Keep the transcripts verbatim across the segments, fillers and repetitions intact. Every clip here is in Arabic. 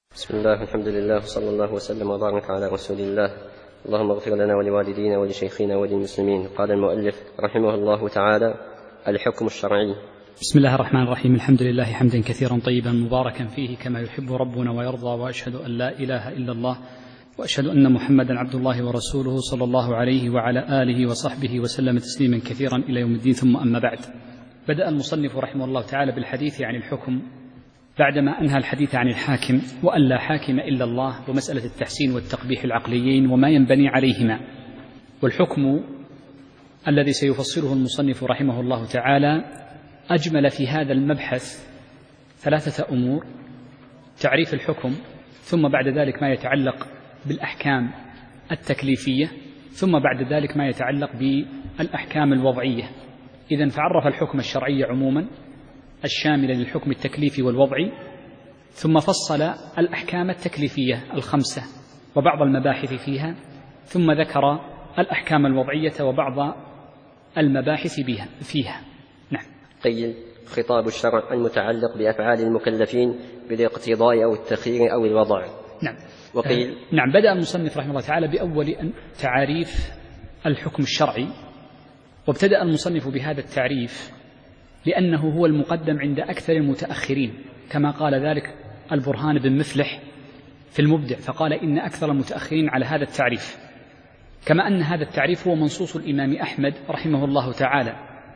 بسم الله والحمد لله وصلى الله وسلم وبارك على رسول الله. اللهم اغفر لنا ولوالدينا ولشيخنا وللمسلمين. قال المؤلف رحمه الله تعالى: الحكم الشرعي. بسم الله الرحمن الرحيم. الحمد لله حمدا كثيرا طيبا مباركا فيه كما يحب ربنا ويرضى، وأشهد أن لا إله إلا الله وأشهد أن محمدا عبد الله ورسوله صلى الله عليه وعلى آله وصحبه وسلم تسليما كثيرا إلى يوم الدين. ثم أما بعد، بدأ المصنف رحمه الله تعالى بالحديث عن الحكم بعدما أنهى الحديث عن الحاكم وأن لا حاكم إلا الله، ومسألة التحسين والتقبيح العقليين وما ينبني عليهما. والحكم الذي سيفصله المصنف رحمه الله تعالى أجمل في هذا المبحث ثلاثة أمور: تعريف الحكم، ثم بعد ذلك ما يتعلق بالأحكام التكليفية، ثم بعد ذلك ما يتعلق بالأحكام الوضعية. إذن فعرف الحكم الشرعي عموما الشامل للحكم التكليفي والوضعي، ثم فصل الأحكام التكليفية الخمسة وبعض المباحث فيها، ثم ذكر الأحكام الوضعية وبعض المباحث بها فيها. نعم. قيل: خطاب الشرع المتعلق بأفعال المكلفين بالاقتضاء أو التخيير أو الوضع. نعم. وقيل: آه نعم. بدأ المصنف رحمه الله تعالى بأول تعريف الحكم الشرعي، وابتدأ المصنف بهذا التعريف لأنه هو المقدم عند أكثر المتأخرين، كما قال ذلك البرهان بن مفلح في المبدع، فقال إن أكثر المتأخرين على هذا التعريف، كما أن هذا التعريف هو منصوص الإمام أحمد رحمه الله تعالى.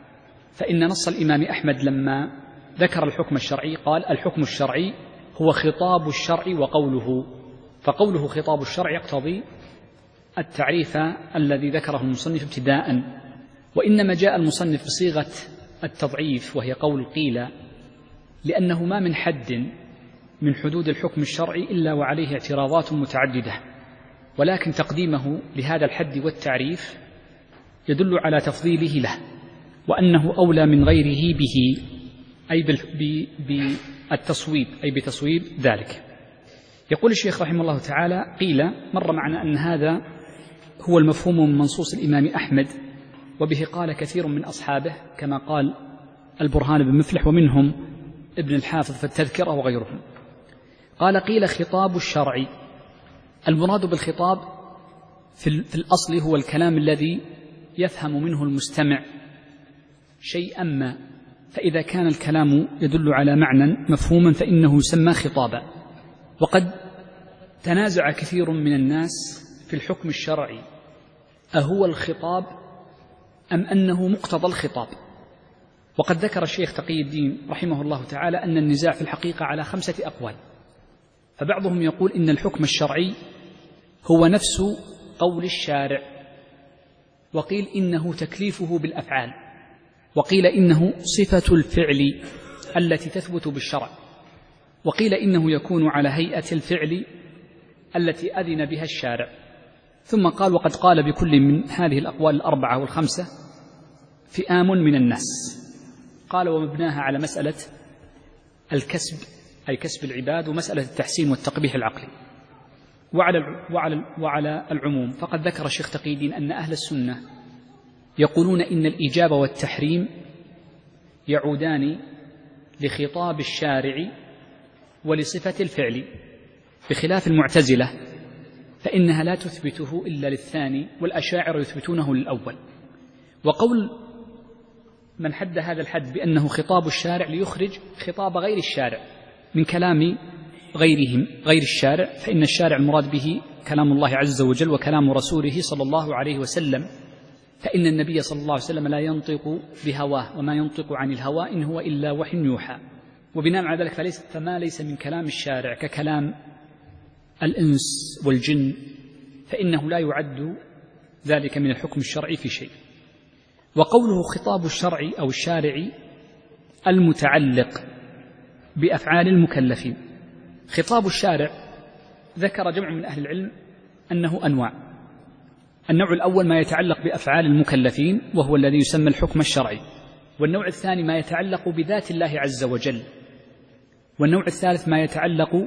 فإن نص الإمام أحمد لما ذكر الحكم الشرعي قال: الحكم الشرعي هو خطاب الشرع وقوله. فقوله خطاب الشرع يقتضي التعريف الذي ذكره المصنف ابتداء، وإنما جاء المصنف بصيغة التضعيف وهي قول قيل، لأنه ما من حد من حدود الحكم الشرعي إلا وعليه اعتراضات متعددة، ولكن تقديمه لهذا الحد والتعريف يدل على تفضيله له، وأنه أولى من غيره به، أي بالتصويب، أي بتصويب ذلك. يقول الشيخ رحمه الله تعالى: قيل، مر معنا أن هذا هو المفهوم من منصوص الإمام أحمد، وبه قال كثير من أصحابه كما قال البرهان بن مفلح، ومنهم ابن الحافظ في التذكرة وغيرهم. قال: قيل خطاب الشرع. المراد بالخطاب في الأصل هو الكلام الذي يفهم منه المستمع شيئا ما، فإذا كان الكلام يدل على معنى مفهوما فإنه يسمى خطابا. وقد تنازع كثير من الناس في الحكم الشرعي أهو الخطاب أم أنه مقتضى الخطاب. وقد ذكر الشيخ تقي الدين رحمه الله تعالى أن النزاع في الحقيقة على خمسة أقوال، فبعضهم يقول إن الحكم الشرعي هو نفس قول الشارع، وقيل إنه تكليفه بالأفعال، وقيل إنه صفة الفعل التي تثبت بالشرع، وقيل إنه يكون على هيئة الفعل التي أذن بها الشارع. ثم قال: وقد قال بكل من هذه الأقوال الأربعة والخمسة فئام من الناس. قال: ومبناها على مسألة الكسب، أي كسب العباد، ومسألة التحسين والتقبيح العقلي، وعلى وعلى وعلى العموم. فقد ذكر الشيخ تقي الدين أن أهل السنة يقولون إن الإيجاب والتحريم يعودان لخطاب الشارع ولصفة الفعل، بخلاف المعتزلة فإنها لا تثبته إلا للثاني، والأشاعرة يثبتونه للأول. وقول من حد هذا الحد بأنه خطاب الشارع ليخرج خطاب غير الشارع من كلام غيرهم غير الشارع، فإن الشارع المراد به كلام الله عز وجل وكلام رسوله صلى الله عليه وسلم، فإن النبي صلى الله عليه وسلم لا ينطق بهواه، وما ينطق عن الهوى إن هو إلا وحي يوحى. وبناء على ذلك فليس فما ليس من كلام الشارع ككلام الإنس والجن فإنه لا يعد ذلك من الحكم الشرعي في شيء. وقوله خطاب الشرع أو الشارع المتعلق بأفعال المكلفين، خطاب الشارع ذكر جمع من أهل العلم أنه أنواع. النوع الأول ما يتعلق بأفعال المكلفين وهو الذي يسمى الحكم الشرعي، والنوع الثاني ما يتعلق بذات الله عز وجل، والنوع الثالث ما يتعلق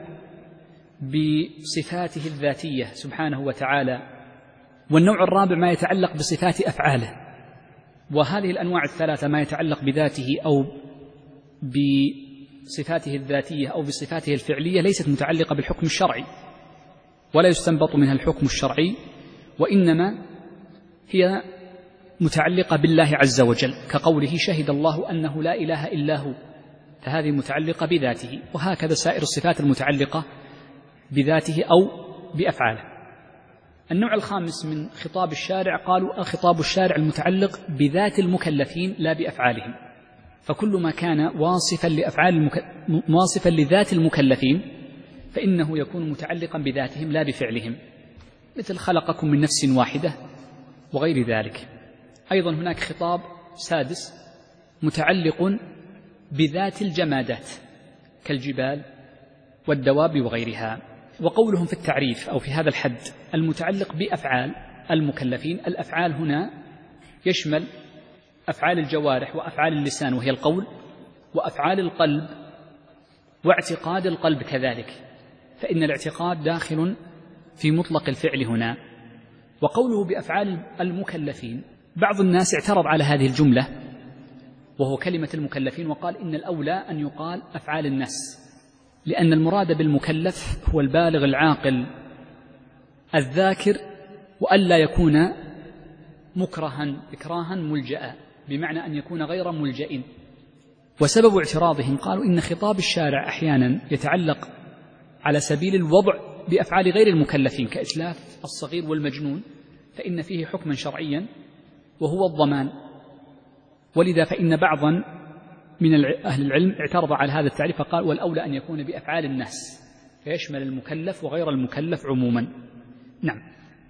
بصفاته الذاتية سبحانه وتعالى، والنوع الرابع ما يتعلق بصفات أفعاله. وهذه الأنواع الثلاثة ما يتعلق بذاته أو بصفاته الذاتية أو بصفاته الفعلية ليست متعلقة بالحكم الشرعي، ولا يستنبط منها الحكم الشرعي، وإنما هي متعلقة بالله عز وجل، كقوله شهد الله أنه لا إله إلا هو، فهذه متعلقة بذاته. وهكذا سائر الصفات المتعلقة بذاته أو بأفعاله. النوع الخامس من خطاب الشارع قالوا الخطاب الشارع المتعلق بذات المكلفين لا بأفعالهم، فكل ما كان واصفا لأفعال المك... واصفا لذات المكلفين فإنه يكون متعلقا بذاتهم لا بفعلهم، مثل خلقكم من نفس واحدة وغير ذلك. أيضا هناك خطاب سادس متعلق بذات الجمادات كالجبال والدواب وغيرها. وقولهم في التعريف أو في هذا الحد المتعلق بأفعال المكلفين، الأفعال هنا يشمل أفعال الجوارح وأفعال اللسان وهي القول، وأفعال القلب واعتقاد القلب كذلك، فإن الاعتقاد داخل في مطلق الفعل هنا. وقوله بأفعال المكلفين، بعض الناس اعترض على هذه الجملة وهو كلمة المكلفين، وقال إن الأولى أن يقال أفعال الناس، لأن المراد بالمكلف هو البالغ العاقل الذاكر، وألا يكون مكرها إكراها ملجأ، بمعنى أن يكون غير ملجأ. وسبب اعتراضهم قالوا إن خطاب الشارع أحيانا يتعلق على سبيل الوضع بأفعال غير المكلفين كإتلاف الصغير والمجنون، فإن فيه حكما شرعيا وهو الضمان، ولذا فإن بعضا من أهل العلم اعترض على هذا التعريف فقال والأولى أن يكون بأفعال الناس، فيشمل المكلف وغير المكلف عموما. نعم.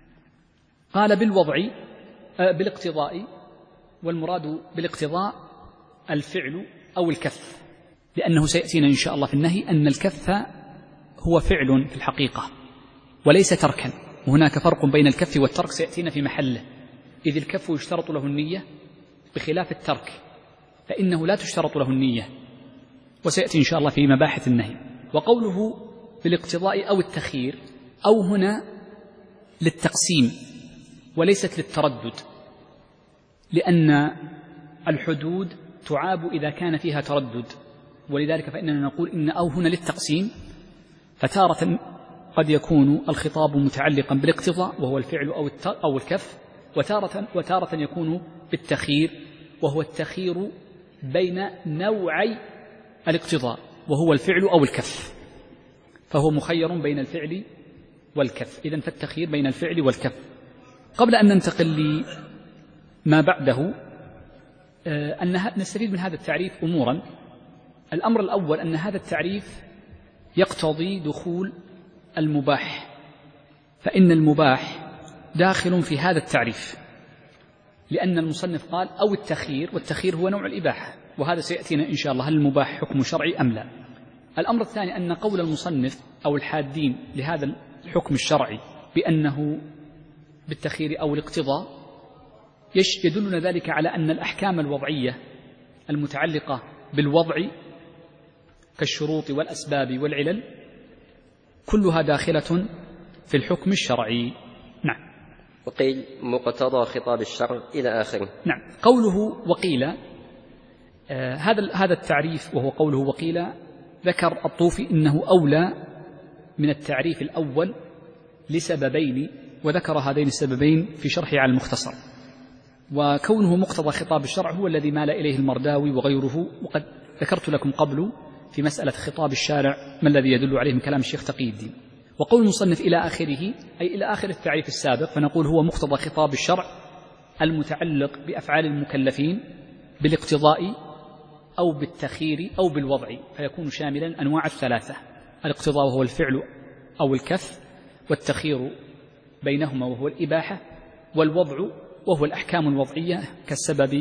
قال بالوضع بالاقتضاء، والمراد بالاقتضاء الفعل أو الكف، لأنه سيأتينا إن شاء الله في النهي أن الكف هو فعل في الحقيقة وليس تركا، وهناك فرق بين الكف والترك سيأتينا في محله، إذ الكف يشترط له النية بخلاف الترك فإنه لا تشترط له النية، وسيأتي إن شاء الله في مباحث النهي. وقوله بالاقتضاء أو التخيير، أو هنا للتقسيم وليست للتردد، لأن الحدود تعاب إذا كان فيها تردد، ولذلك فإننا نقول إن أو هنا للتقسيم، فتارة قد يكون الخطاب متعلقا بالاقتضاء وهو الفعل أو أو الكف، وتارة وتارة يكون بالتخيير وهو التخيير بين نوعي الاقتضاء وهو الفعل أو الكف، فهو مخير بين الفعل والكف. إذن فالتخيير بين الفعل والكف. قبل أن ننتقل لما بعده أن نستفيد من هذا التعريف أمورا. الأمر الأول أن هذا التعريف يقتضي دخول المباح، فإن المباح داخل في هذا التعريف، لأن المصنف قال أو التخيير، والتخيير هو نوع الإباحة، وهذا سيأتينا إن شاء الله هل المباح حكم شرعي أم لا. الأمر الثاني أن قول المصنف أو الحادين لهذا الحكم الشرعي بأنه بالتخيير أو الاقتضاء يدلنا ذلك على أن الأحكام الوضعية المتعلقة بالوضع كالشروط والأسباب والعلل كلها داخلة في الحكم الشرعي. نعم. وقيل مقتضى خطاب الشرع إلى آخره. نعم. قوله وقيل، آه هذا هذا التعريف وهو قوله وقيل، ذكر الطوفي إنه أولى من التعريف الأول لسببين، وذكر هذين السببين في شرحه على المختصر. وكونه مقتضى خطاب الشرع هو الذي مال إليه المرداوي وغيره، وقد ذكرت لكم قبل في مسألة خطاب الشارع ما الذي يدل عليه من كلام الشيخ تقي الدين. وقول المصنف إلى آخره أي إلى آخر التعريف السابق، فنقول هو مقتضى خطاب الشرع المتعلق بأفعال المكلفين بالاقتضاء أو بالتخيير أو بالوضع، فيكون شاملا أنواع الثلاثة: الاقتضاء وهو الفعل أو الكف، والتخيير بينهما وهو الإباحة، والوضع وهو الأحكام الوضعية كالسبب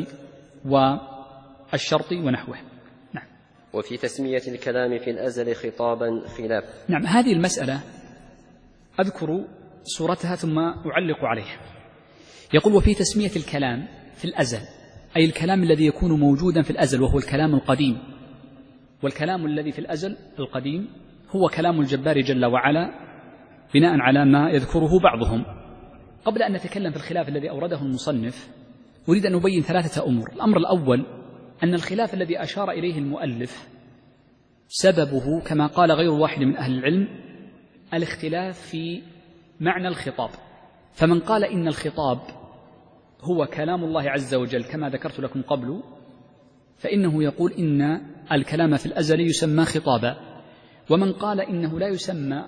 والشرط ونحوه. نعم. وفي تسمية الكلام في الأزل خطابا خلاف. نعم. هذه المسألة أذكر صورتها ثم أعلق عليها. يقول وفي تسمية الكلام في الأزل، أي الكلام الذي يكون موجودا في الأزل وهو الكلام القديم، والكلام الذي في الأزل القديم هو كلام الجبار جل وعلا بناء على ما يذكره بعضهم. قبل أن نتكلم في الخلاف الذي أورده المصنف أريد أن أبين ثلاثة أمور. الأمر الأول أن الخلاف الذي أشار إليه المؤلف سببه كما قال غير واحد من أهل العلم الاختلاف في معنى الخطاب. فمن قال إن الخطاب هو كلام الله عز وجل كما ذكرت لكم قبل، فإنه يقول إن الكلام في الأزل يسمى خطابا. ومن قال إنه لا يسمى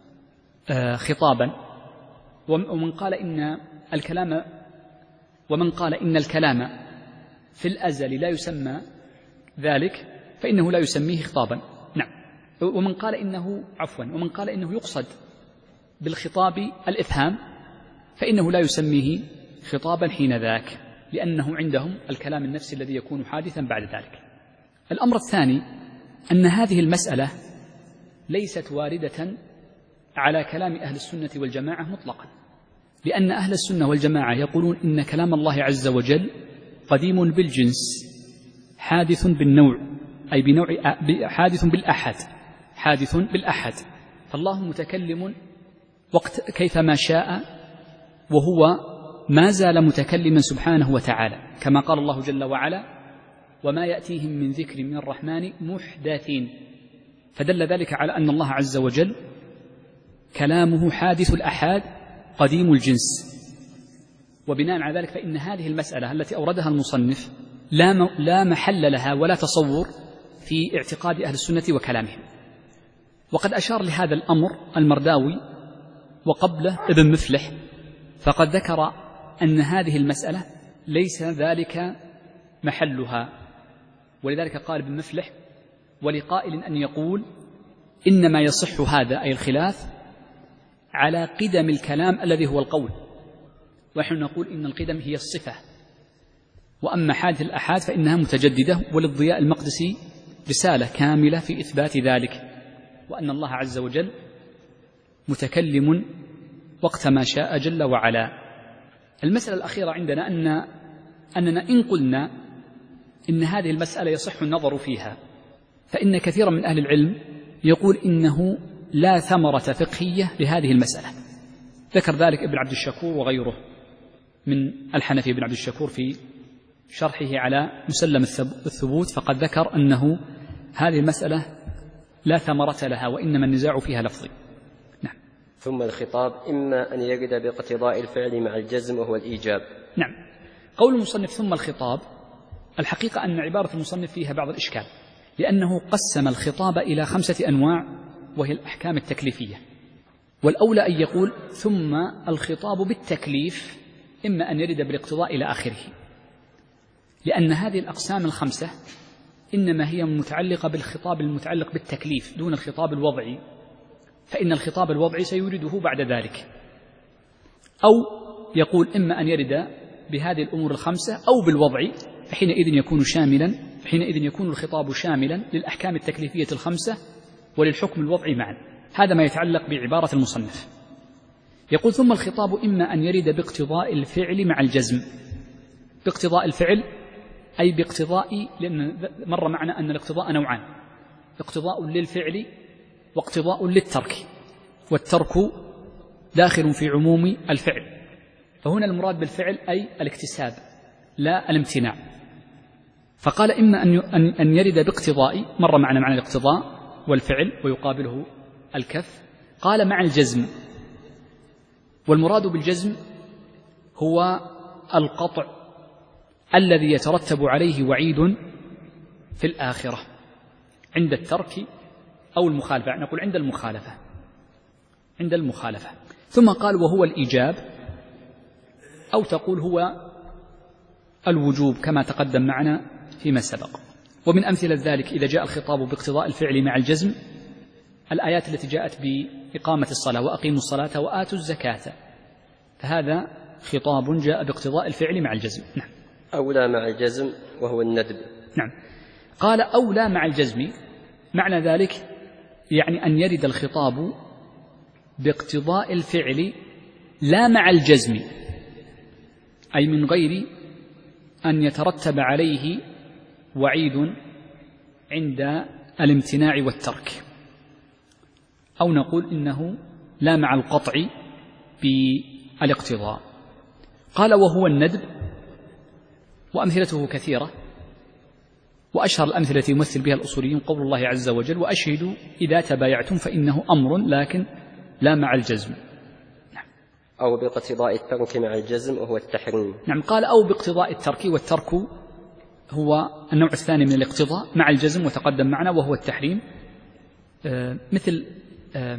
خطابا، ومن قال إن الكلام ومن قال إن الكلام في الأزل لا يسمى ذلك فإنه لا يسميه خطابا. نعم. ومن قال إنه عفوا ومن قال إنه يقصد بالخطاب الإفهام فإنه لا يسميه خطابا حين ذاك، لأنه عندهم الكلام النفسي الذي يكون حادثا بعد ذلك. الأمر الثاني أن هذه المسألة ليست واردة على كلام أهل السنة والجماعة مطلقا، لأن أهل السنة والجماعة يقولون إن كلام الله عز وجل قديم بالجنس حادث بالنوع، أي بنوع حادث بالأحد حادث بالأحد فالله متكلم وقت كيفما شاء، وهو ما زال متكلما سبحانه وتعالى، كما قال الله جل وعلا: وما يأتيهم من ذكر من الرحمن محدثين. فدل ذلك على أن الله عز وجل كلامه حادث الأحاد قديم الجنس. وبناء على ذلك فإن هذه المسألة التي أوردها المصنف لا محل لها ولا تصور في اعتقاد أهل السنة وكلامهم. وقد أشار لهذا الأمر المرداوي وقبله ابن مفلح، فقد ذكر أن هذه المسألة ليس ذلك محلها، ولذلك قال ابن مفلح: ولقائل أن يقول إنما يصح هذا أي الخلاف على قدم الكلام الذي هو القول، ونحن نقول إن القدم هي الصفة، وأما حادث الأحاد فإنها متجددة. وللضياء المقدسي رسالة كاملة في إثبات ذلك، وأن الله عز وجل متكلم وقت ما شاء جل وعلا. المسألة الأخيرة عندنا أن أننا إن قلنا إن هذه المسألة يصح النظر فيها، فإن كثيرا من أهل العلم يقول إنه لا ثمرة فقهية لهذه المسألة. ذكر ذلك ابن عبد الشكور وغيره من الحنفي ابن عبد الشكور في شرحه على مسلم الثبوت، فقد ذكر أنه هذه المسألة لا ثمرة لها، وإنما النزاع فيها لفظي. نعم. ثم الخطاب إما أن يرد باقتضاء الفعل مع الجزم وهو الإيجاب. نعم. قول المصنف ثم الخطاب، الحقيقة أن عبارة المصنف فيها بعض الإشكال، لأنه قسم الخطاب إلى خمسة أنواع وهي الأحكام التكليفية، والأولى أن يقول ثم الخطاب بالتكليف إما أن يرد بالاقتضاء إلى آخره، لأن هذه الأقسام الخمسة إنما هي متعلقة بالخطاب المتعلق بالتكليف دون الخطاب الوضعي، فإن الخطاب الوضعي سيورده بعد ذلك. أو يقول إما أن يرد بهذه الأمور الخمسة أو بالوضع، فحينئذ يكون شاملا حينئذ يكون الخطاب شاملا للأحكام التكليفية الخمسة وللحكم الوضعي معا. هذا ما يتعلق بعبارة المصنف. يقول ثم الخطاب إما أن يرد باقتضاء الفعل مع الجزم. باقتضاء الفعل أي باقتضاء، لأن مر معنا أن الاقتضاء نوعان: اقتضاء للفعل واقتضاء للترك، والترك داخل في عموم الفعل، فهنا المراد بالفعل أي الاكتساب لا الامتناع. فقال إما أن يرد باقتضاء، مر معنا معنى الاقتضاء والفعل ويقابله الكف، قال مع الجزم، والمراد بالجزم هو القطع الذي يترتب عليه وعيد في الآخرة عند الترك أو المخالفة، نقول عند المخالفة عند المخالفة ثم قال وهو الإيجاب، أو تقول هو الوجوب كما تقدم معنا فيما سبق. ومن أمثلة ذلك إذا جاء الخطاب باقتضاء الفعل مع الجزم الآيات التي جاءت بإقامة الصلاة وأقيموا الصلاة وآتوا الزكاة، فهذا خطاب جاء باقتضاء الفعل مع الجزم. نعم. أولى مع الجزم وهو الندب. نعم. قال أولى مع الجزم، معنى ذلك يعني أن يرد الخطاب باقتضاء الفعل لا مع الجزم، أي من غير أن يترتب عليه وعيد عند الامتناع والترك، أو نقول إنه لا مع القطع بالاقتضاء. قال وهو الندب، وأمثلته كثيرة، وأشهر الأمثلة التي يمثل بها الأصوليين قول الله عز وجل: وأشهدوا إذا تبايعتم، فإنه أمر لكن لا مع الجزم. نعم. أو باقتضاء الترك مع الجزم وهو التحريم. نعم، قال أو باقتضاء الترك، والترك هو النوع الثاني من الاقتضاء مع الجزم وتقدم معنا وهو التحريم. آه مثل آه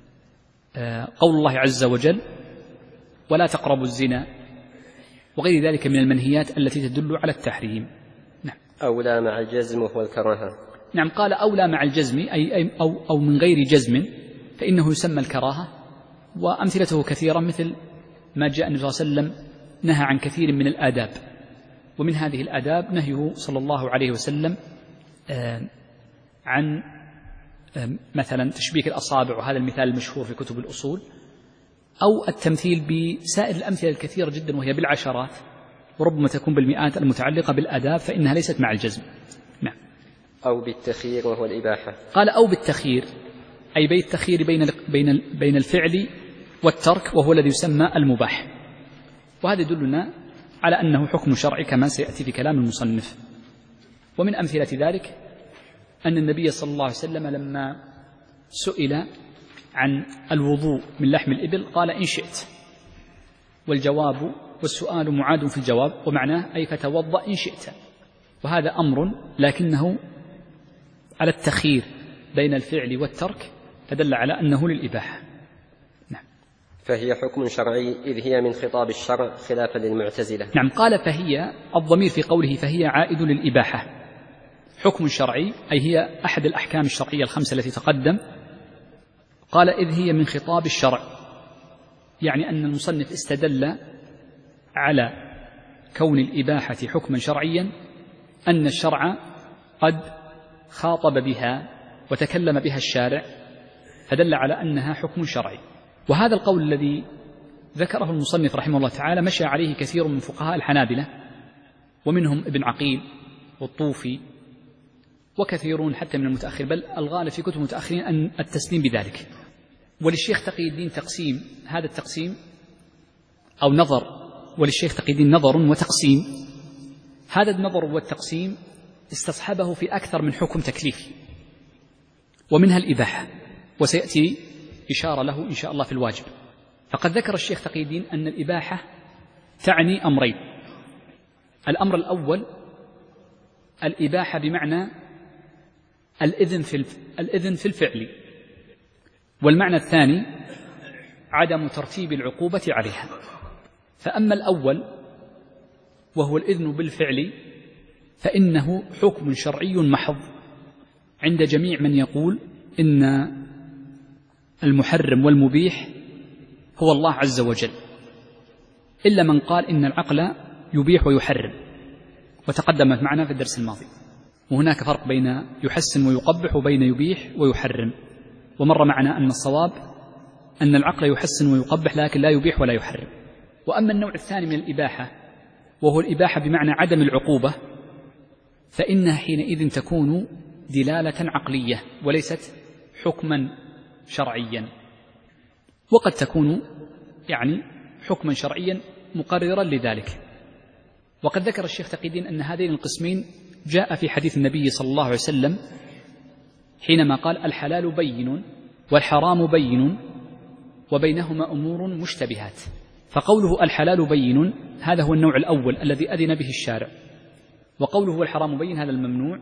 آه قول الله عز وجل: ولا تقربوا الزنا، وغير ذلك من المنهيات التي تدل على التحريم. نعم. أولى مع الجزم وهو الكراهة. نعم، قال أولى مع الجزم أي أو, أو من غير جزم، فإنه يسمى الكراهة. وأمثلته كثيرة، مثل ما جاء النبي صلى الله عليه وسلم نهى عن كثير من الآداب، ومن هذه الآداب نهيه صلى الله عليه وسلم آه عن آه مثلا تشبيك الأصابع، وهذا المثال المشهور في كتب الأصول، أو التمثيل بسائر الأمثلة الكثيرة جدا وهي بالعشرات وربما تكون بالمئات المتعلقة بالآداب، فإنها ليست مع الجزم. نعم. أو بالتخيير وهو الإباحة. قال أو بالتخيير أي بين التخيير بين بين بين الفعل والترك، وهو الذي يسمى المباح. وهذا يدلنا على أنه حكم شرعي كما سيأتي في كلام المصنف. ومن أمثلة ذلك أن النبي صلى الله عليه وسلم لما سئل عن الوضوء من لحم الإبل قال: إن شئت. والجواب والسؤال معاد في الجواب، ومعناه أي فتوضأ إن شئت. وهذا أمر لكنه على التخيير بين الفعل والترك، فدل على أنه للإباحة. نعم. فهي حكم شرعي إذ هي من خطاب الشرع خلافا للمعتزلة. نعم، قال فهي، الضمير في قوله فهي عائد للإباحة، حكم شرعي أي هي أحد الأحكام الشرعية الخمسة التي تقدم. قال إذ هي من خطاب الشرع، يعني أن المصنف استدل على كون الإباحة حكما شرعيا أن الشرع قد خاطب بها وتكلم بها الشارع، فدل على أنها حكم شرعي. وهذا القول الذي ذكره المصنف رحمه الله تعالى مشى عليه كثير من فقهاء الحنابلة، ومنهم ابن عقيل والطوفي وكثيرون حتى من المتأخر، بل الغالب في كتب المتأخرين أن التسليم بذلك. وللشيخ تقي الدين تقسيم، هذا التقسيم أو نظر، وللشيخ تقي الدين نظر وتقسيم. هذا النظر والتقسيم استصحبه في أكثر من حكم تكليفي، ومنها الإباحة، وسيأتي إشارة له إن شاء الله في الواجب. فقد ذكر الشيخ تقي الدين أن الإباحة تعني أمرين: الأمر الأول الإباحة بمعنى الإذن في الإذن في الفعل، والمعنى الثاني عدم ترتيب العقوبة عليها. فأما الأول وهو الإذن بالفعل فإنه حكم شرعي محض عند جميع من يقول إن المحرم والمبيح هو الله عز وجل، إلا من قال إن العقل يبيح ويحرم، وتقدمت معنا في الدرس الماضي. وهناك فرق بين يحسن ويقبح وبين يبيح ويحرم، ومر معنا أن الصواب أن العقل يحسن ويقبح لكن لا يبيح ولا يحرم. وأما النوع الثاني من الإباحة وهو الإباحة بمعنى عدم العقوبة، فإنها حينئذ تكون دلالة عقلية وليست حكما شرعيا، وقد تكون يعني حكما شرعيا مقررا لذلك. وقد ذكر الشيخ تقي الدين أن هذين القسمين جاء في حديث النبي صلى الله عليه وسلم حينما قال: الحلال بين والحرام بين وبينهما أمور مشتبهات. فقوله الحلال بين هذا هو النوع الأول الذي أذن به الشارع، وقوله والحرام بين هذا الممنوع،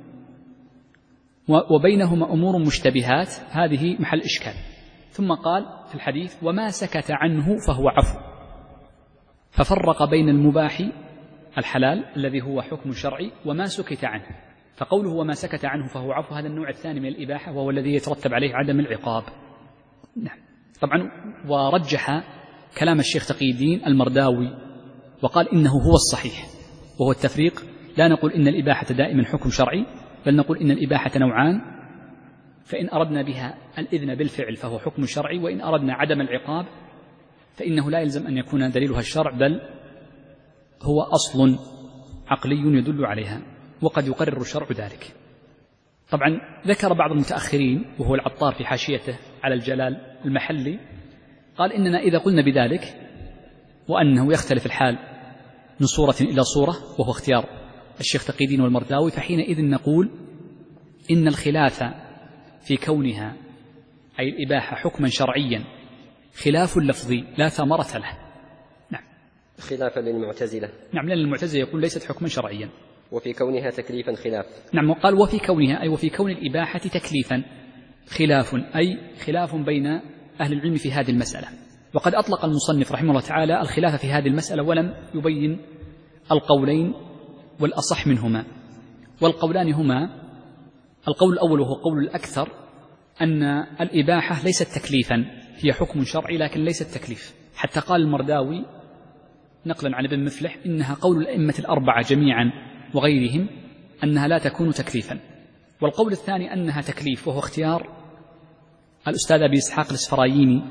وبينهما أمور مشتبهات هذه محل إشكال. ثم قال في الحديث: وما سكت عنه فهو عفو. ففرق بين المباح الحلال الذي هو حكم شرعي وما سكت عنه. فقوله وما سكت عنه فهو عفو هذا النوع الثاني من الإباحة، وهو الذي يترتب عليه عدم العقاب. نعم. طبعا ورجح كلام الشيخ تقي الدين المرداوي وقال إنه هو الصحيح، وهو التفريق. لا نقول إن الإباحة دائما حكم شرعي، بل نقول إن الإباحة نوعان، فإن أردنا بها الإذن بالفعل فهو حكم شرعي، وإن أردنا عدم العقاب فإنه لا يلزم أن يكون دليلها الشرع، بل هو أصل عقلي يدل عليها، وقد يقرر الشرع ذلك. طبعا ذكر بعض المتأخرين وهو العطار في حاشيته على الجلال المحلي قال إننا إذا قلنا بذلك وأنه يختلف الحال من صورة إلى صورة، وهو اختيار الشيخ تقي الدين والمرداوي، فحينئذ نقول إن الخلاف في كونها أي الإباحة حكما شرعيا خلاف لفظي لا ثمرة له. نعم. خلافا للمعتزلة. نعم، لأن المعتزلة يقول ليست حكما شرعيا. وفي كونها تكليفا خلاف. نعم، وقال وفي كونها أي وفي كون الإباحة تكليفا خلاف، أي خلاف بين أهل العلم في هذه المسألة. وقد أطلق المصنف رحمه الله تعالى الخلاف في هذه المسألة ولم يبين القولين والأصح منهما. والقولان هما: القول الأول وهو قول الأكثر أن الإباحة ليست تكليفا، هي حكم شرعي لكن ليست تكليف، حتى قال المرداوي نقلا عن ابن مفلح إنها قول الأئمة الأربعة جميعا وغيرهم أنها لا تكون تكليفا. والقول الثاني أنها تكليف، وهو اختيار الأستاذ أبي إسحاق الإسفرايني،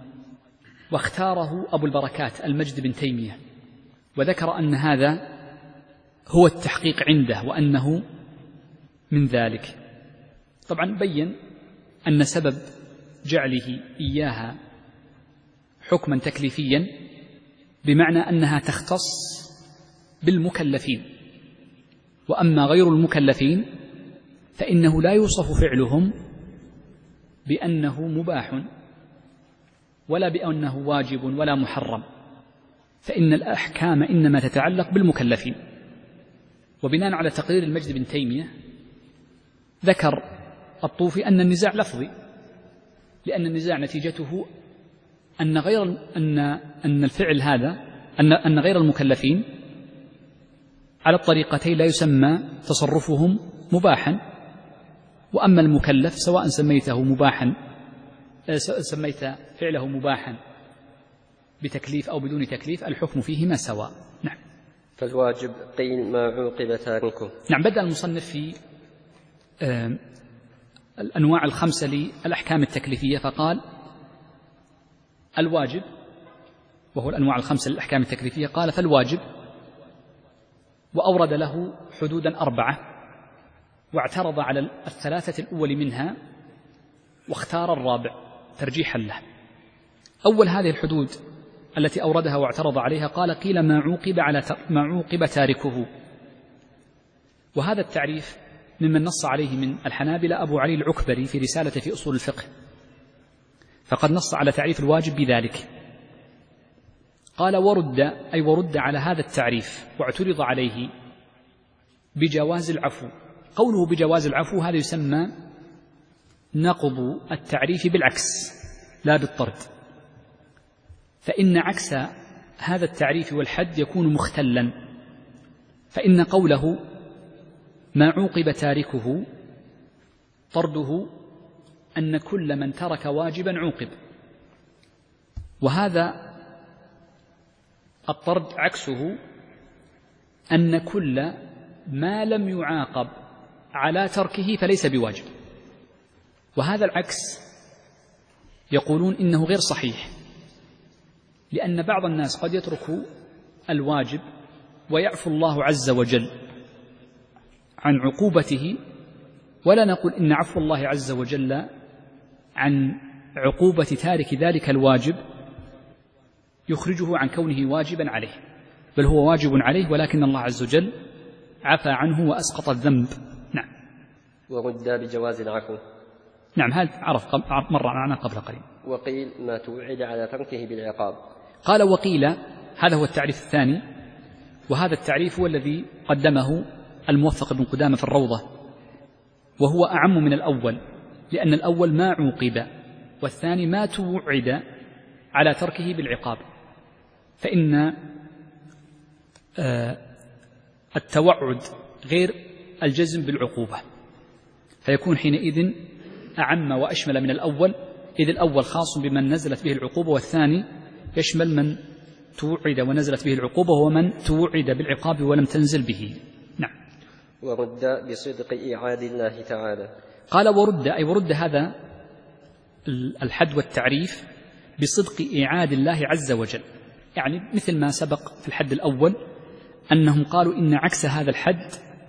واختاره أبو البركات المجد بن تيمية، وذكر أن هذا هو التحقيق عنده وأنه من ذلك. طبعا بين أن سبب جعله إياها حكما تكليفيا بمعنى أنها تختص بالمكلفين، وأما غير المكلفين فإنه لا يوصف فعلهم بأنه مباح ولا بأنه واجب ولا محرم، فإن الأحكام إنما تتعلق بالمكلفين. وبناء على تقرير المجد بن تيمية ذكر الطوفي أن النزاع لفظي، لأن النزاع نتيجته أن غير أن أن الفعل هذا أن أن غير المكلفين على الطريقتين لا يسمى تصرفهم مباحا، وأما المكلف سواء سميته مباحا سميت فعله مباحا بتكليف أو بدون تكليف الحكم فيهما سواء. نعم. فالواجب قيل ما عوقب تاركه. نعم. بدأ المصنف في آه الأنواع الخمسة للأحكام التكليفية، فقال الواجب، وهو الأنواع الخمسة للأحكام التكليفية، قال فالواجب، وأورد له حدودا أربعة، واعترض على الثلاثة الأول منها واختار الرابع ترجيحا له. أول هذه الحدود التي أوردها واعترض عليها قال قيل ما عوقب على ما عوقب تاركه، وهذا التعريف ممن نص عليه من الحنابلة أبو علي العكبري في رسالة في أصول الفقه، فقد نص على تعريف الواجب بذلك. قال ورد أي ورد على هذا التعريف واعترض عليه بجواز العفو. قوله بجواز العفو هذا يسمى نقض التعريف بالعكس لا بالطرد، فإن عكس هذا التعريف والحد يكون مختلا، فإن قوله ما عوقب تاركه طرده أن كل من ترك واجبا عوقب، وهذا الطرد عكسه أن كل ما لم يعاقب على تركه فليس بواجب، وهذا العكس يقولون إنه غير صحيح، لأن بعض الناس قد يترك الواجب ويعفو الله عز وجل عن عقوبته، ولا نقول إن عفو الله عز وجل عن عقوبة تارك ذلك الواجب يخرجه عن كونه واجبا عليه، بل هو واجب عليه ولكن الله عز وجل عفى عنه وأسقط الذنب. نعم. ورد بجواز العفو. نعم، هذا عرف مر معنا قبل قليل. وقيل ما توعد على تركه بالعقاب. قال وقيل، هذا هو التعريف الثاني، وهذا التعريف هو الذي قدمه الموفق بن قدامة في الروضة، وهو أعم من الأول، لأن الأول ما عوقب، والثاني ما توعد على تركه بالعقاب، فإن التوعد غير الجزم بالعقوبة، فيكون حينئذ أعم وأشمل من الأول، إذ الأول خاص بمن نزلت به العقوبة، والثاني يشمل من توعد ونزلت به العقوبة هو من توعد بالعقاب ولم تنزل به. نعم. ورد بصدق إيعاد الله تعالى. قال ورد أي ورد هذا الحد والتعريف بصدق إيعاد الله عز وجل، يعني مثل ما سبق في الحد الأول أنهم قالوا إن عكس هذا الحد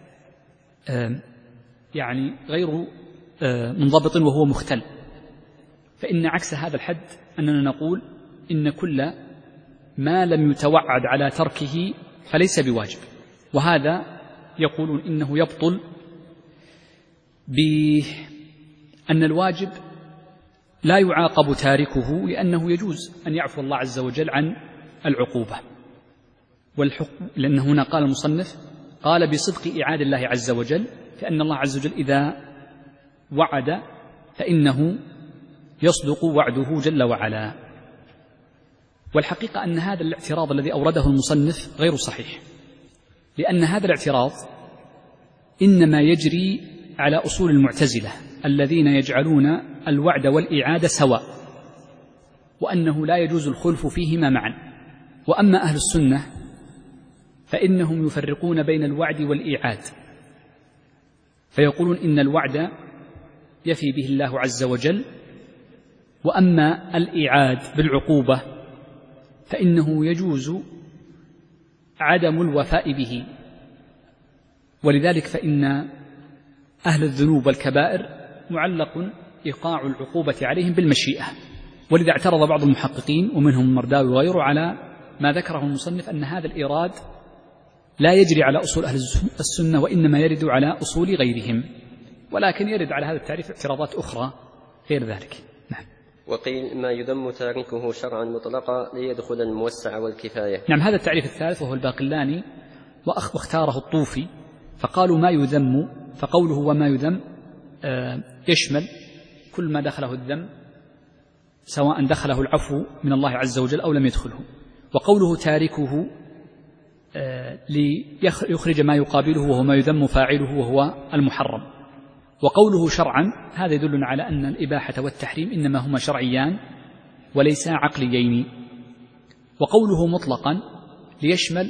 يعني غير منضبط وهو مختل، فإن عكس هذا الحد أننا نقول إن كل ما لم يتوعد على تركه فليس بواجب، وهذا يقولون إنه يبطل بأن الواجب لا يعاقب تاركه لأنه يجوز أن يعفو الله عز وجل عن العقوبة، والحكم لأن هنا قال المصنف قال بصدق إعاد الله عز وجل، فإن الله عز وجل إذا وعد فإنه يصدق وعده جل وعلا. والحقيقة أن هذا الاعتراض الذي أورده المصنف غير صحيح، لأن هذا الاعتراض إنما يجري على أصول المعتزلة الذين يجعلون الوعد والإعادة سواء، وأنه لا يجوز الخلف فيهما معا. وأما أهل السنة فإنهم يفرقون بين الوعد والإعاد، فيقولون إن الوعد يفي به الله عز وجل، وأما الإعاد بالعقوبة فإنه يجوز عدم الوفاء به. ولذلك فإن أهل الذنوب والكبائر معلق إيقاع العقوبة عليهم بالمشيئة. ولذا اعترض بعض المحققين ومنهم المرداوي وغيره على ما ذكره المصنف أن هذا الإيراد لا يجري على أصول أهل السنة وإنما يرد على أصول غيرهم، ولكن يرد على هذا التعريف اعتراضات أخرى غير ذلك. نعم. وقيل ما يذم تاركه شرعا مطلقا ليدخل الموسع والكفاية. نعم، هذا التعريف الثالث وهو الباقلاني واختاره الطوفي، فقالوا ما يذم، فقوله وما يذم يشمل كل ما دخله الذم سواء دخله العفو من الله عز وجل أو لم يدخله. وقوله تاركه ليخرج ما يقابله وهو ما يذم فاعله وهو المحرم. وقوله شرعا هذا يدل على أن الإباحة والتحريم إنما هما شرعيان وليس عقليين. وقوله مطلقا ليشمل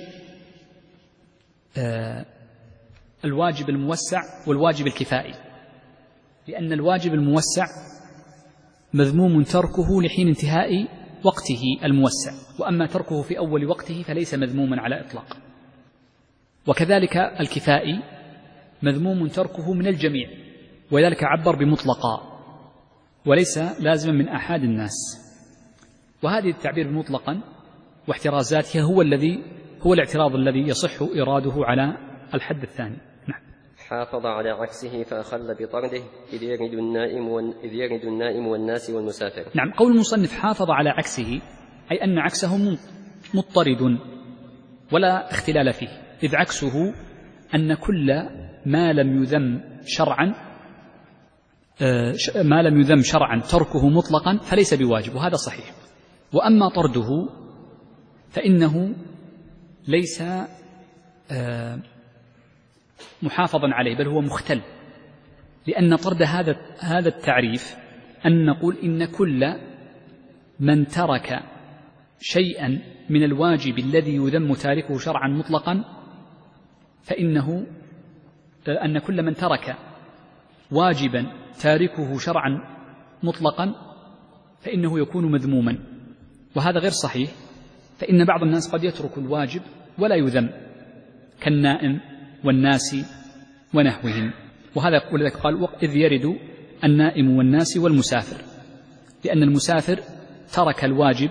الواجب الموسع والواجب الكفائي، لأن الواجب الموسع مذموم تركه لحين انتهاء وقته الموسع، وأما تركه في أول وقته فليس مذموما على إطلاق. وكذلك الكفائي مذموم تركه من الجميع، وذلك عبر بمطلقا وليس لازما من أحد الناس. وهذه التعبير بمطلقا واحترازاتها هو الذي هو الاعتراض الذي يصح إراده على الحد الثاني. نعم. حافظ على عكسه فأخل بطرده إذ يرد النائم إذ يرد النائم والناس والمسافر. نعم، قول المصنف حافظ على عكسه أي أن عكسه مضطرد ولا اختلال فيه، إذ عكسه أن كل ما لم يذم شرعا ما لم يذم شرعا تركه مطلقا فليس بواجب، وهذا صحيح. وأما طرده فإنه ليس محافظا عليه بل هو مختل، لأن طرد هذا هذا التعريف أن نقول إن كل من ترك شيئا من الواجب الذي يذم تاركه شرعا مطلقا فإنه أن كل من ترك واجبا تاركه شرعا مطلقا فإنه يكون مذموما، وهذا غير صحيح. فإن بعض الناس قد يترك الواجب ولا يذم كالنائم والناس ونحوهم، وهذا ولذلك قال إذ يرد النائم والناس والمسافر، لأن المسافر ترك الواجب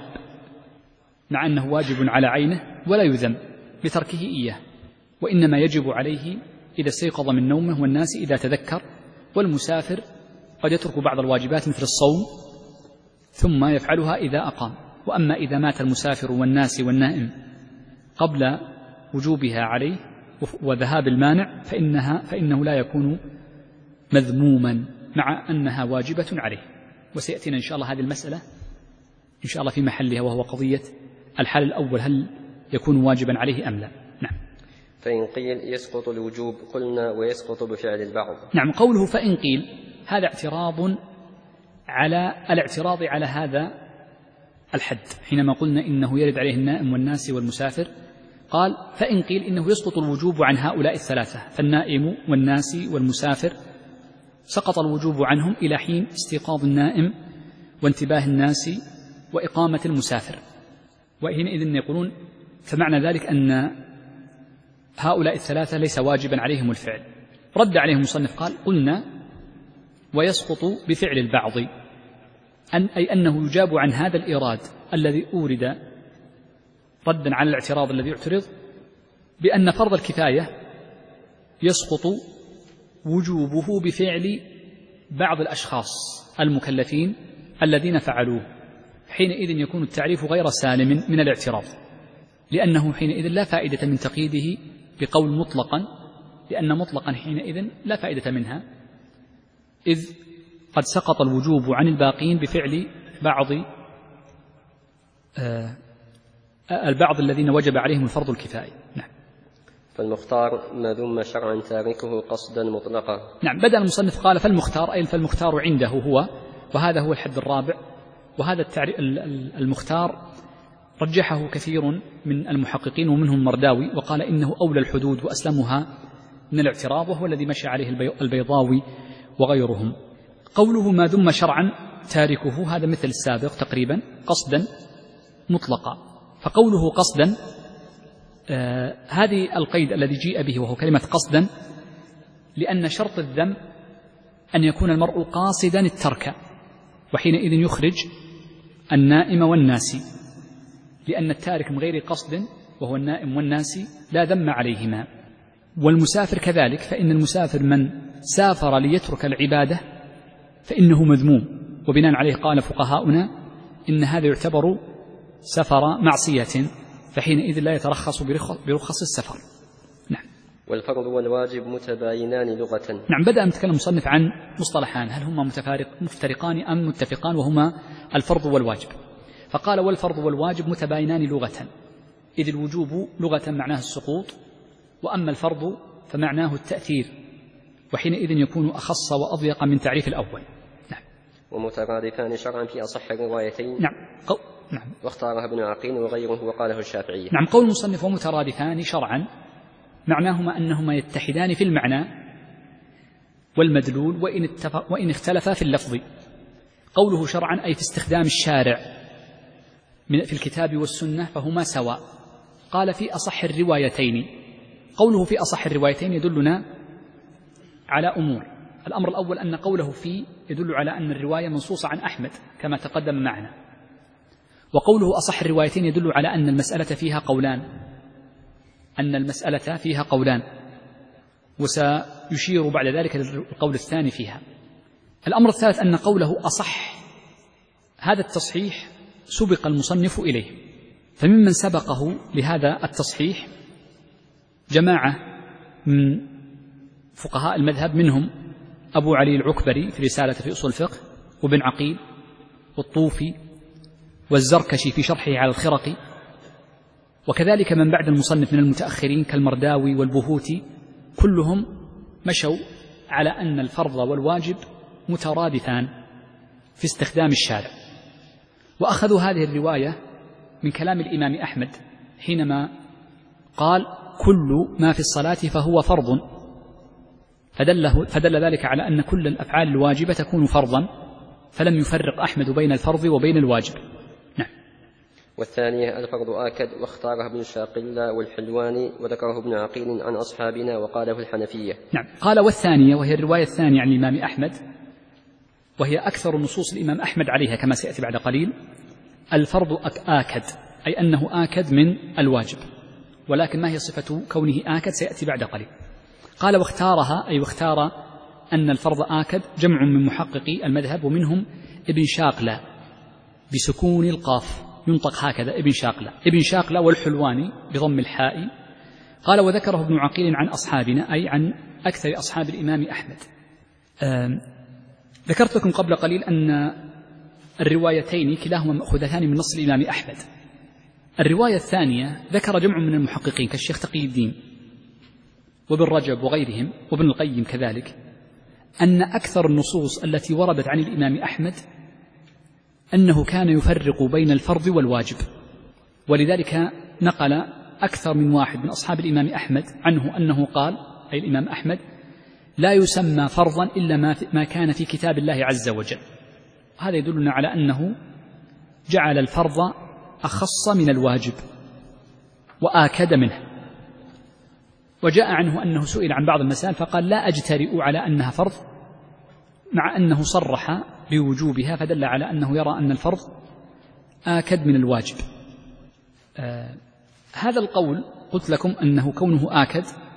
مع أنه واجب على عينه ولا يذم بتركه إياه، وإنما يجب عليه إذا استيقظ من نومه والناس إذا تذكر. والمسافر قد يترك بعض الواجبات مثل الصوم ثم يفعلها إذا أقام. وأما إذا مات المسافر والناس والنائم قبل وجوبها عليه وذهاب المانع فإنها فإنه لا يكون مذموما مع أنها واجبة عليه. وسيأتينا إن شاء الله هذه المسألة إن شاء الله في محلها، وهو قضية الحال الأول هل يكون واجبا عليه أم لا. نعم. فإن قيل يسقط الوجوب قلنا ويسقط بفعل البعض. نعم، قوله فإن قيل هذا اعتراض على الاعتراض على هذا الحد، حينما قلنا إنه يرد عليه النائم والناس والمسافر قال فإن قيل إنه يسقط الوجوب عن هؤلاء الثلاثة، فالنائم والناس والمسافر سقط الوجوب عنهم إلى حين استيقاظ النائم وانتباه الناس وإقامة المسافر. وحينئذ يقولون فمعنى ذلك أن هؤلاء الثلاثة ليس واجبا عليهم الفعل. رد عليهم المصنف قال قلنا ويسقط بفعل البعض، أن أي أنه يجاب عن هذا الإيراد الذي أورد ردا على الاعتراض الذي يعترض بأن فرض الكفاية يسقط وجوبه بفعل بعض الأشخاص المكلفين الذين فعلوه، حينئذ يكون التعريف غير سالم من الاعتراض، لأنه حينئذ لا فائدة من تقييده بقول مطلقا، لأن مطلقا حينئذ لا فائدة منها، إذ قد سقط الوجوب عن الباقين بفعل بعض آه البعض الذين وجب عليهم الفرض الكفائي. نعم. فالمختار ما ذم شرعا تاركه قصدا مطلقا. نعم. بدأ المصنف قال فالمختار، أي فالمختار عنده هو، وهذا هو الحد الرابع، وهذا المختار رجحه كثير من المحققين ومنهم مرداوي، وقال إنه أولى الحدود وأسلمها من الاعتراض، وهو الذي مشى عليه البيضاوي وغيرهم. قوله ما ذم شرعا تاركه هذا مثل السابق تقريبا، قصدا مطلقا. فقوله قصدا آه هذه القيد الذي جيء به وهو كلمة قصدا، لأن شرط الذم أن يكون المرء قاصدا الترك، وحينئذ يخرج النائم والناسي، لأن التارك من غير قصد وهو النائم والناسي لا ذم عليهما. والمسافر كذلك، فإن المسافر من سافر ليترك العبادة فإنه مذموم، وبناء عليه قال فقهاؤنا إن هذا يعتبر سفر معصية، فحينئذ لا يترخص برخص السفر. نعم. والفرض والواجب متباينان لغة. نعم. بدأ نتكلم المصنف عن مصطلحان، هل هما متفارق مفترقان أم متفقان، وهما الفرض والواجب. فقال والفرض والواجب متباينان لغة، إذ الوجوب لغة معناه السقوط، وأما الفرض فمعناه التأثير، وحينئذ يكون أخص وأضيق من تعريف الأول. نعم. ومترادفان شرعا في أصح الروايتين. نعم. قو... نعم. واختارها ابن عقيل وغيره وقاله الشافعية. نعم. قول المصنف ومترادفان شرعا معناهما أنهما يتحدان في المعنى والمدلول وإن, اتفق وإن اختلفا في اللفظ. قوله شرعا أي في استخدام الشارع في الكتاب والسنة فهما سواء. قال في أصح الروايتين. قوله في أصح الروايتين يدلنا على أمور. الأمر الأول أن قوله في يدل على أن الرواية منصوصة عن أحمد كما تقدم معنا، وقوله أصح الروايتين يدل على أن المسألة فيها قولان أن المسألة فيها قولان وسيشير بعد ذلك القول الثاني فيها. الأمر الثالث أن قوله أصح، هذا التصحيح سبق المصنف إليه، فممن سبقه لهذا التصحيح جماعة من فقهاء المذهب، منهم أبو علي العكبري في رسالة في أصول الفقه، وابن عقيل والطوفي والزركشي في شرحه على الخرقي، وكذلك من بعد المصنف من المتأخرين كالمرداوي والبهوتي، كلهم مشوا على أن الفرض والواجب مترادفان في استخدام الشارع. وأخذوا هذه الرواية من كلام الإمام أحمد حينما قال كل ما في الصلاة فهو فرض، فدل, فدل ذلك على أن كل الأفعال الواجبة تكون فرضا، فلم يفرق أحمد بين الفرض وبين الواجب. نعم. والثانية الفرض آكد، واختارها ابن شاقلة والحلواني وذكره ابن عقيل عن أصحابنا وقاله الحنفية. نعم. قال والثانية، وهي الرواية الثانية عن الإمام أحمد، وهي أكثر نصوص الإمام أحمد عليها كما سيأتي بعد قليل، الفرض آكد أي أنه آكد من الواجب، ولكن ما هي صفة كونه آكد سيأتي بعد قليل. قال واختارها أي واختار أن الفرض آكد جمع من محققي المذهب، ومنهم ابن شاقلة بسكون القاف ينطق هكذا ابن شاقلة ابن شاقلة والحلواني بضم الحاء. قال وذكره ابن عقيل عن أصحابنا أي عن أكثر أصحاب الإمام أحمد. ذكرت لكم قبل قليل أن الروايتين كلاهما مأخوذتان من نص الإمام أحمد. الرواية الثانية ذكر جمع من المحققين كالشيخ تقي الدين وابن رجب وغيرهم وابن القيم كذلك، أن أكثر النصوص التي وردت عن الإمام أحمد أنه كان يفرق بين الفرض والواجب، ولذلك نقل أكثر من واحد من أصحاب الإمام أحمد عنه أنه قال أي الإمام أحمد لا يسمى فرضا إلا ما كان في كتاب الله عز وجل. هذا يدلنا على أنه جعل الفرض أخص من الواجب وآكد منه. وجاء عنه أنه سئل عن بعض المسائل فقال لا أجترئ على أنها فرض، مع أنه صرح بوجوبها، فدل على أنه يرى أن الفرض آكد من الواجب. آه هذا القول قلت لكم أنه كونه آكد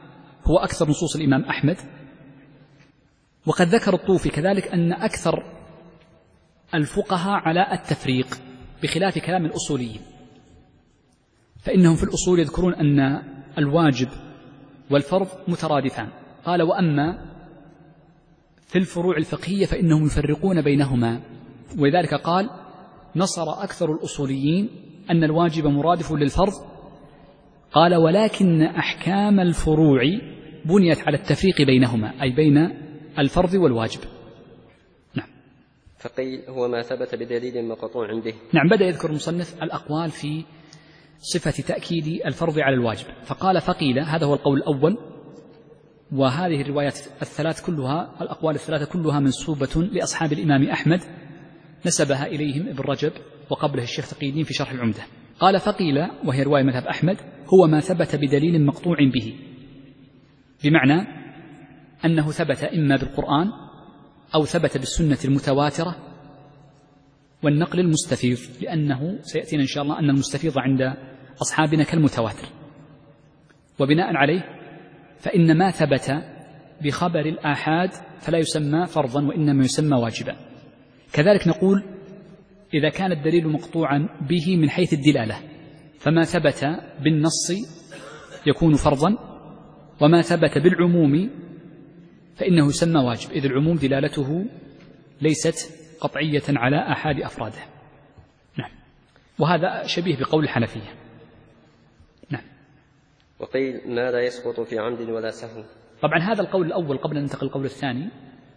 هو أكثر نصوص الإمام أحمد. وقد ذكر الطوفي كذلك أن أكثر الفقهاء على التفريق بخلاف كلام الأصوليين، فإنهم في الأصول يذكرون أن الواجب والفرض مترادفان. قال وأما في الفروع الفقهية فإنهم يفرقون بينهما، ولذلك قال نصر أكثر الأصوليين أن الواجب مرادف للفرض. قال ولكن أحكام الفروع بنيت على التفريق بينهما، أي بين الفرض والواجب. نعم. فقيل هو ما ثبت بدليل مقطوع به. نعم. بدأ يذكر المصنف الأقوال في صفة تأكيد الفرض على الواجب، فقال فقيل، هذا هو القول الأول، وهذه الروايات الثلاث كلها، الأقوال الثلاثة كلها منسوبة لأصحاب الإمام أحمد، نسبها إليهم ابن رجب وقبله الشيخ تقي الدين في شرح العمدة. قال فقيل، وهي رواية مذهب أحمد، هو ما ثبت بدليل مقطوع به، بمعنى أنه ثبت إما بالقرآن أو ثبت بالسنة المتواترة والنقل المستفيض، لأنه سيأتينا إن شاء الله أن المستفيض عند أصحابنا كالمتواتر. وبناء عليه فإن ما ثبت بخبر الآحاد فلا يسمى فرضا وإنما يسمى واجبا. كذلك نقول إذا كان الدليل مقطوعا به من حيث الدلالة، فما ثبت بالنص يكون فرضا، وما ثبت بالعموم فإنه يسمى واجب، إذ العموم دلالته ليست قطعية على آحاد أفراده. نعم. وهذا شبيه بقول الحنفية. نعم. وقيل ما لا يسقط في عمد ولا سهو. طبعا هذا القول الأول قبل أن ننتقل القول الثاني،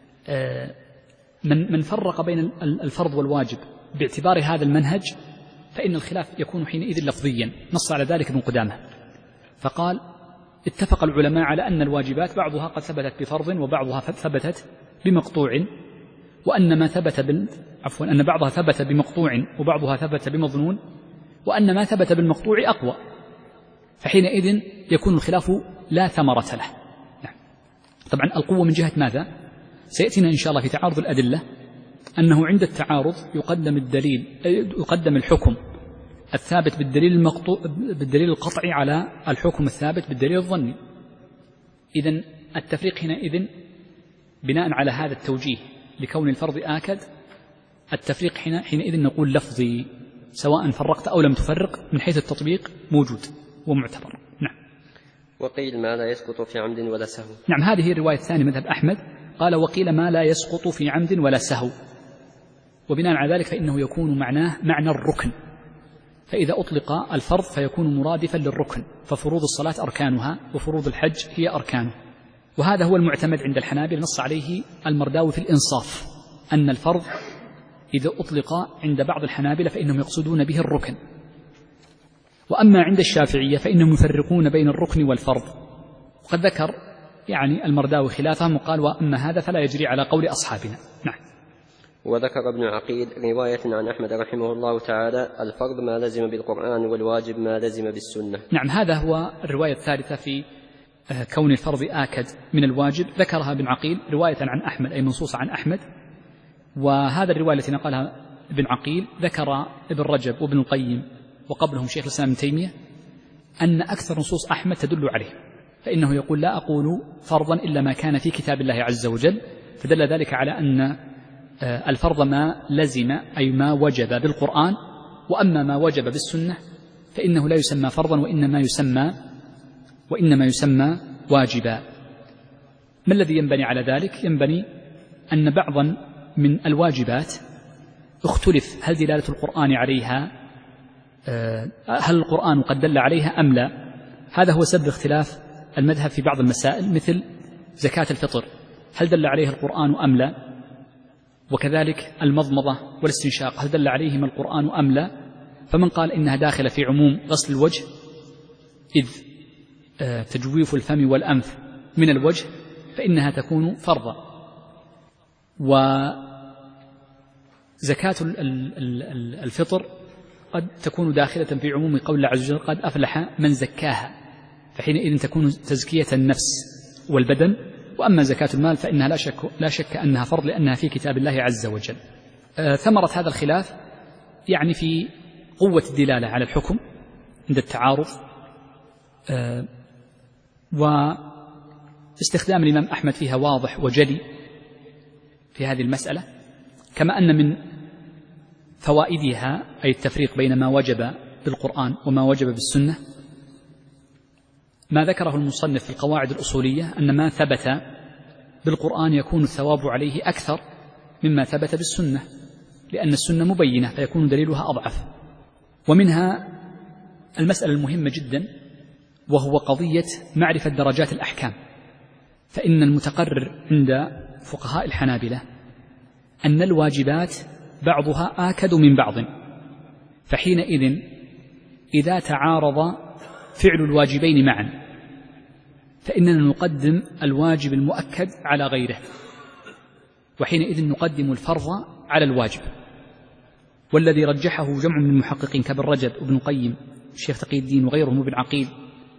من من فرق بين الفرض والواجب باعتبار هذا المنهج فإن الخلاف يكون حينئذ لفظيا، نص على ذلك ابن قدامة، فقال اتفق العلماء على أن الواجبات بعضها قد ثبتت بفرض وبعضها ثبتت بمقطوع، وأن ما ثبت بال... عفوا أن بعضها ثبت بمقطوع وبعضها ثبت بمظنون، وأن ما ثبت بالمقطوع أقوى، فحينئذ يكون الخلاف لا ثمرة له. نعم. طبعا القوة من جهة ماذا؟ سيأتينا إن شاء الله في تعارض الأدلة أنه عند التعارض يقدم الدليل يقدم الحكم الثابت بالدليل المقطوع بالدليل القطعي على الحكم الثابت بالدليل الظني. إذن التفريق حينئذ بناء على هذا التوجيه لكون الفرض آكد، التفريق حينئذ نقول لفظي، سواء فرقت أو لم تفرق من حيث التطبيق موجود ومعتبر. نعم. وقيل ما لا يسقط في عمد ولا سهو. نعم. هذه الرواية الثانية مذهب أحمد، قال وقيل ما لا يسقط في عمد ولا سهو، وبناء على ذلك فإنه يكون معناه معنى الركن، فإذا أطلق الفرض فيكون مرادفا للركن، ففروض الصلاة أركانها وفروض الحج هي أركانه. وهذا هو المعتمد عند الحنابلة، نص عليه المرداوي في الإنصاف، أن الفرض إذا أطلق عند بعض الحنابلة فإنهم يقصدون به الركن، وأما عند الشافعية فإنهم يفرقون بين الركن والفرض. وقد ذكر يعني المرداوي خلافهم وقال وأما هذا فلا يجري على قول أصحابنا. نعم. وذكر ابن عقيل رواية عن أحمد رحمه الله تعالى الفرض ما لزم بالقرآن والواجب ما لزم بالسنة. نعم. هذا هو الرواية الثالثة في كون الفرض آكد من الواجب، ذكرها ابن عقيل رواية عن أحمد أي منصوصة عن أحمد. وهذا الرواية التي نقلها ابن عقيل ذكر ابن رجب وابن القيم وقبلهم شيخ الإسلام ابن تيمية أن أكثر نصوص أحمد تدل عليه، فإنه يقول لا أقول فرضا إلا ما كان في كتاب الله عز وجل، فدل ذلك على أن الفرض ما لزم أي ما وجب بالقرآن، وأما ما وجب بالسنة فإنه لا يسمى فرضا وإنما يسمى وإنما يسمى واجبا. ما الذي ينبني على ذلك؟ ينبني أن بعضا من الواجبات اختلف هل دلالة القرآن عليها هل القرآن قد دل عليها أم لا. هذا هو سبب اختلاف المذهب في بعض المسائل، مثل زكاة الفطر هل دل عليها القرآن أم لا، وكذلك المضمضة والاستنشاق هل دل عليهما القرآن أم لا. فمن قال إنها داخلة في عموم غسل الوجه إذ تجويف الفم والأنف من الوجه فإنها تكون فرضا. وزكاة الفطر قد تكون داخلة في عموم قول الله عز وجل قد أفلح من زكاها، فحينئذ تكون تزكية النفس والبدن. وأما زكاة المال فإنها لا شك, لا شك أنها فرض لأنها في كتاب الله عز وجل. آه ثمرة هذا الخلاف يعني في قوة الدلالة على الحكم عند التعارض، آه استخدام الإمام أحمد فيها واضح وجلي في هذه المسألة، كما أن من فوائدها أي التفريق بين ما وجب بالقرآن وما وجب بالسنة ما ذكره المصنف في القواعد الأصولية، أن ما ثبت بالقرآن يكون الثواب عليه أكثر مما ثبت بالسنة، لأن السنة مبينة فيكون دليلها أضعف. ومنها المسألة المهمة جدا وهو قضية معرفة درجات الأحكام، فإن المتقرر عند فقهاء الحنابلة أن الواجبات بعضها آكد من بعض، فحينئذ إذا تعارض فعل الواجبين معا فإننا نقدم الواجب المؤكد على غيره، وحينئذ نقدم الفرض على الواجب. والذي رجحه جمع من المحققين كابن رجب وابن القيم الشيخ تقي الدين وغيرهم ابن عقيل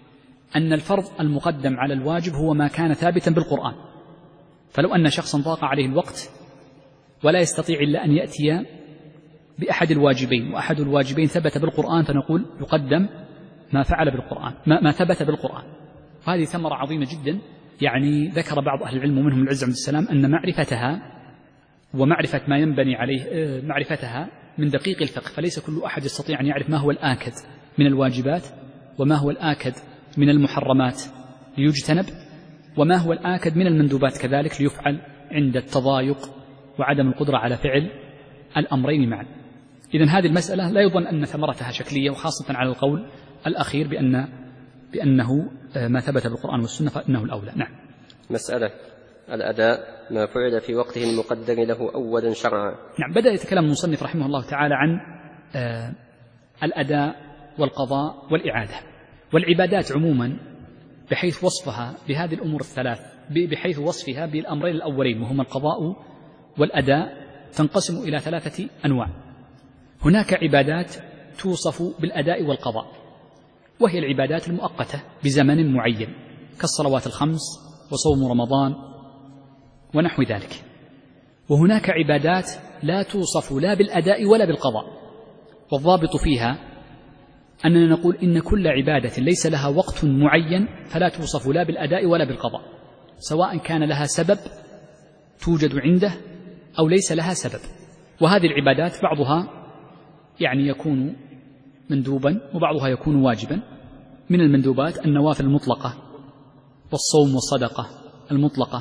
أن الفرض المقدم على الواجب هو ما كان ثابتا بالقرآن. فلو أن شخصا ضاق عليه الوقت ولا يستطيع إلا أن يأتي بأحد الواجبين وأحد الواجبين ثبت بالقرآن فنقول يقدم ما فعل بالقرآن ما, ما ثبت بالقرآن. وهذه ثمرة عظيمة جدا، يعني ذكر بعض أهل العلم ومنهم العز عبد السلام أن معرفتها ومعرفة ما ينبني عليه معرفتها من دقيق الفقه، فليس كل أحد يستطيع أن يعرف ما هو الآكد من الواجبات وما هو الآكد من المحرمات ليجتنب وما هو الآكد من المندوبات كذلك ليفعل عند التضايق وعدم القدرة على فعل الأمرين معا. إذن هذه المسألة لا يظن أن ثمرتها شكلية، وخاصة على القول الأخير بأن بأنه ما ثبت بالقرآن والسنة فإنه الأولى. نعم. مسألة الأداء ما فعل في وقته المقدر له أولا شرعا. نعم. بدأ يتكلم المصنف رحمه الله تعالى عن آه الأداء والقضاء والإعادة والعبادات عموما، بحيث وصفها بهذه الأمور الثلاث، بحيث وصفها بالأمرين الأولين وهما القضاء والأداء، تنقسم إلى ثلاثة أنواع. هناك عبادات توصف بالأداء والقضاء، وهي العبادات المؤقتة بزمن معين كالصلوات الخمس وصوم رمضان ونحو ذلك. وهناك عبادات لا توصف لا بالأداء ولا بالقضاء، والضابط فيها أننا نقول إن كل عبادة ليس لها وقت معين فلا توصف لا بالأداء ولا بالقضاء، سواء كان لها سبب توجد عنده أو ليس لها سبب. وهذه العبادات بعضها يعني يكون مندوبا وبعضها يكون واجبا. من المندوبات النوافل المطلقة والصوم والصدقة المطلقة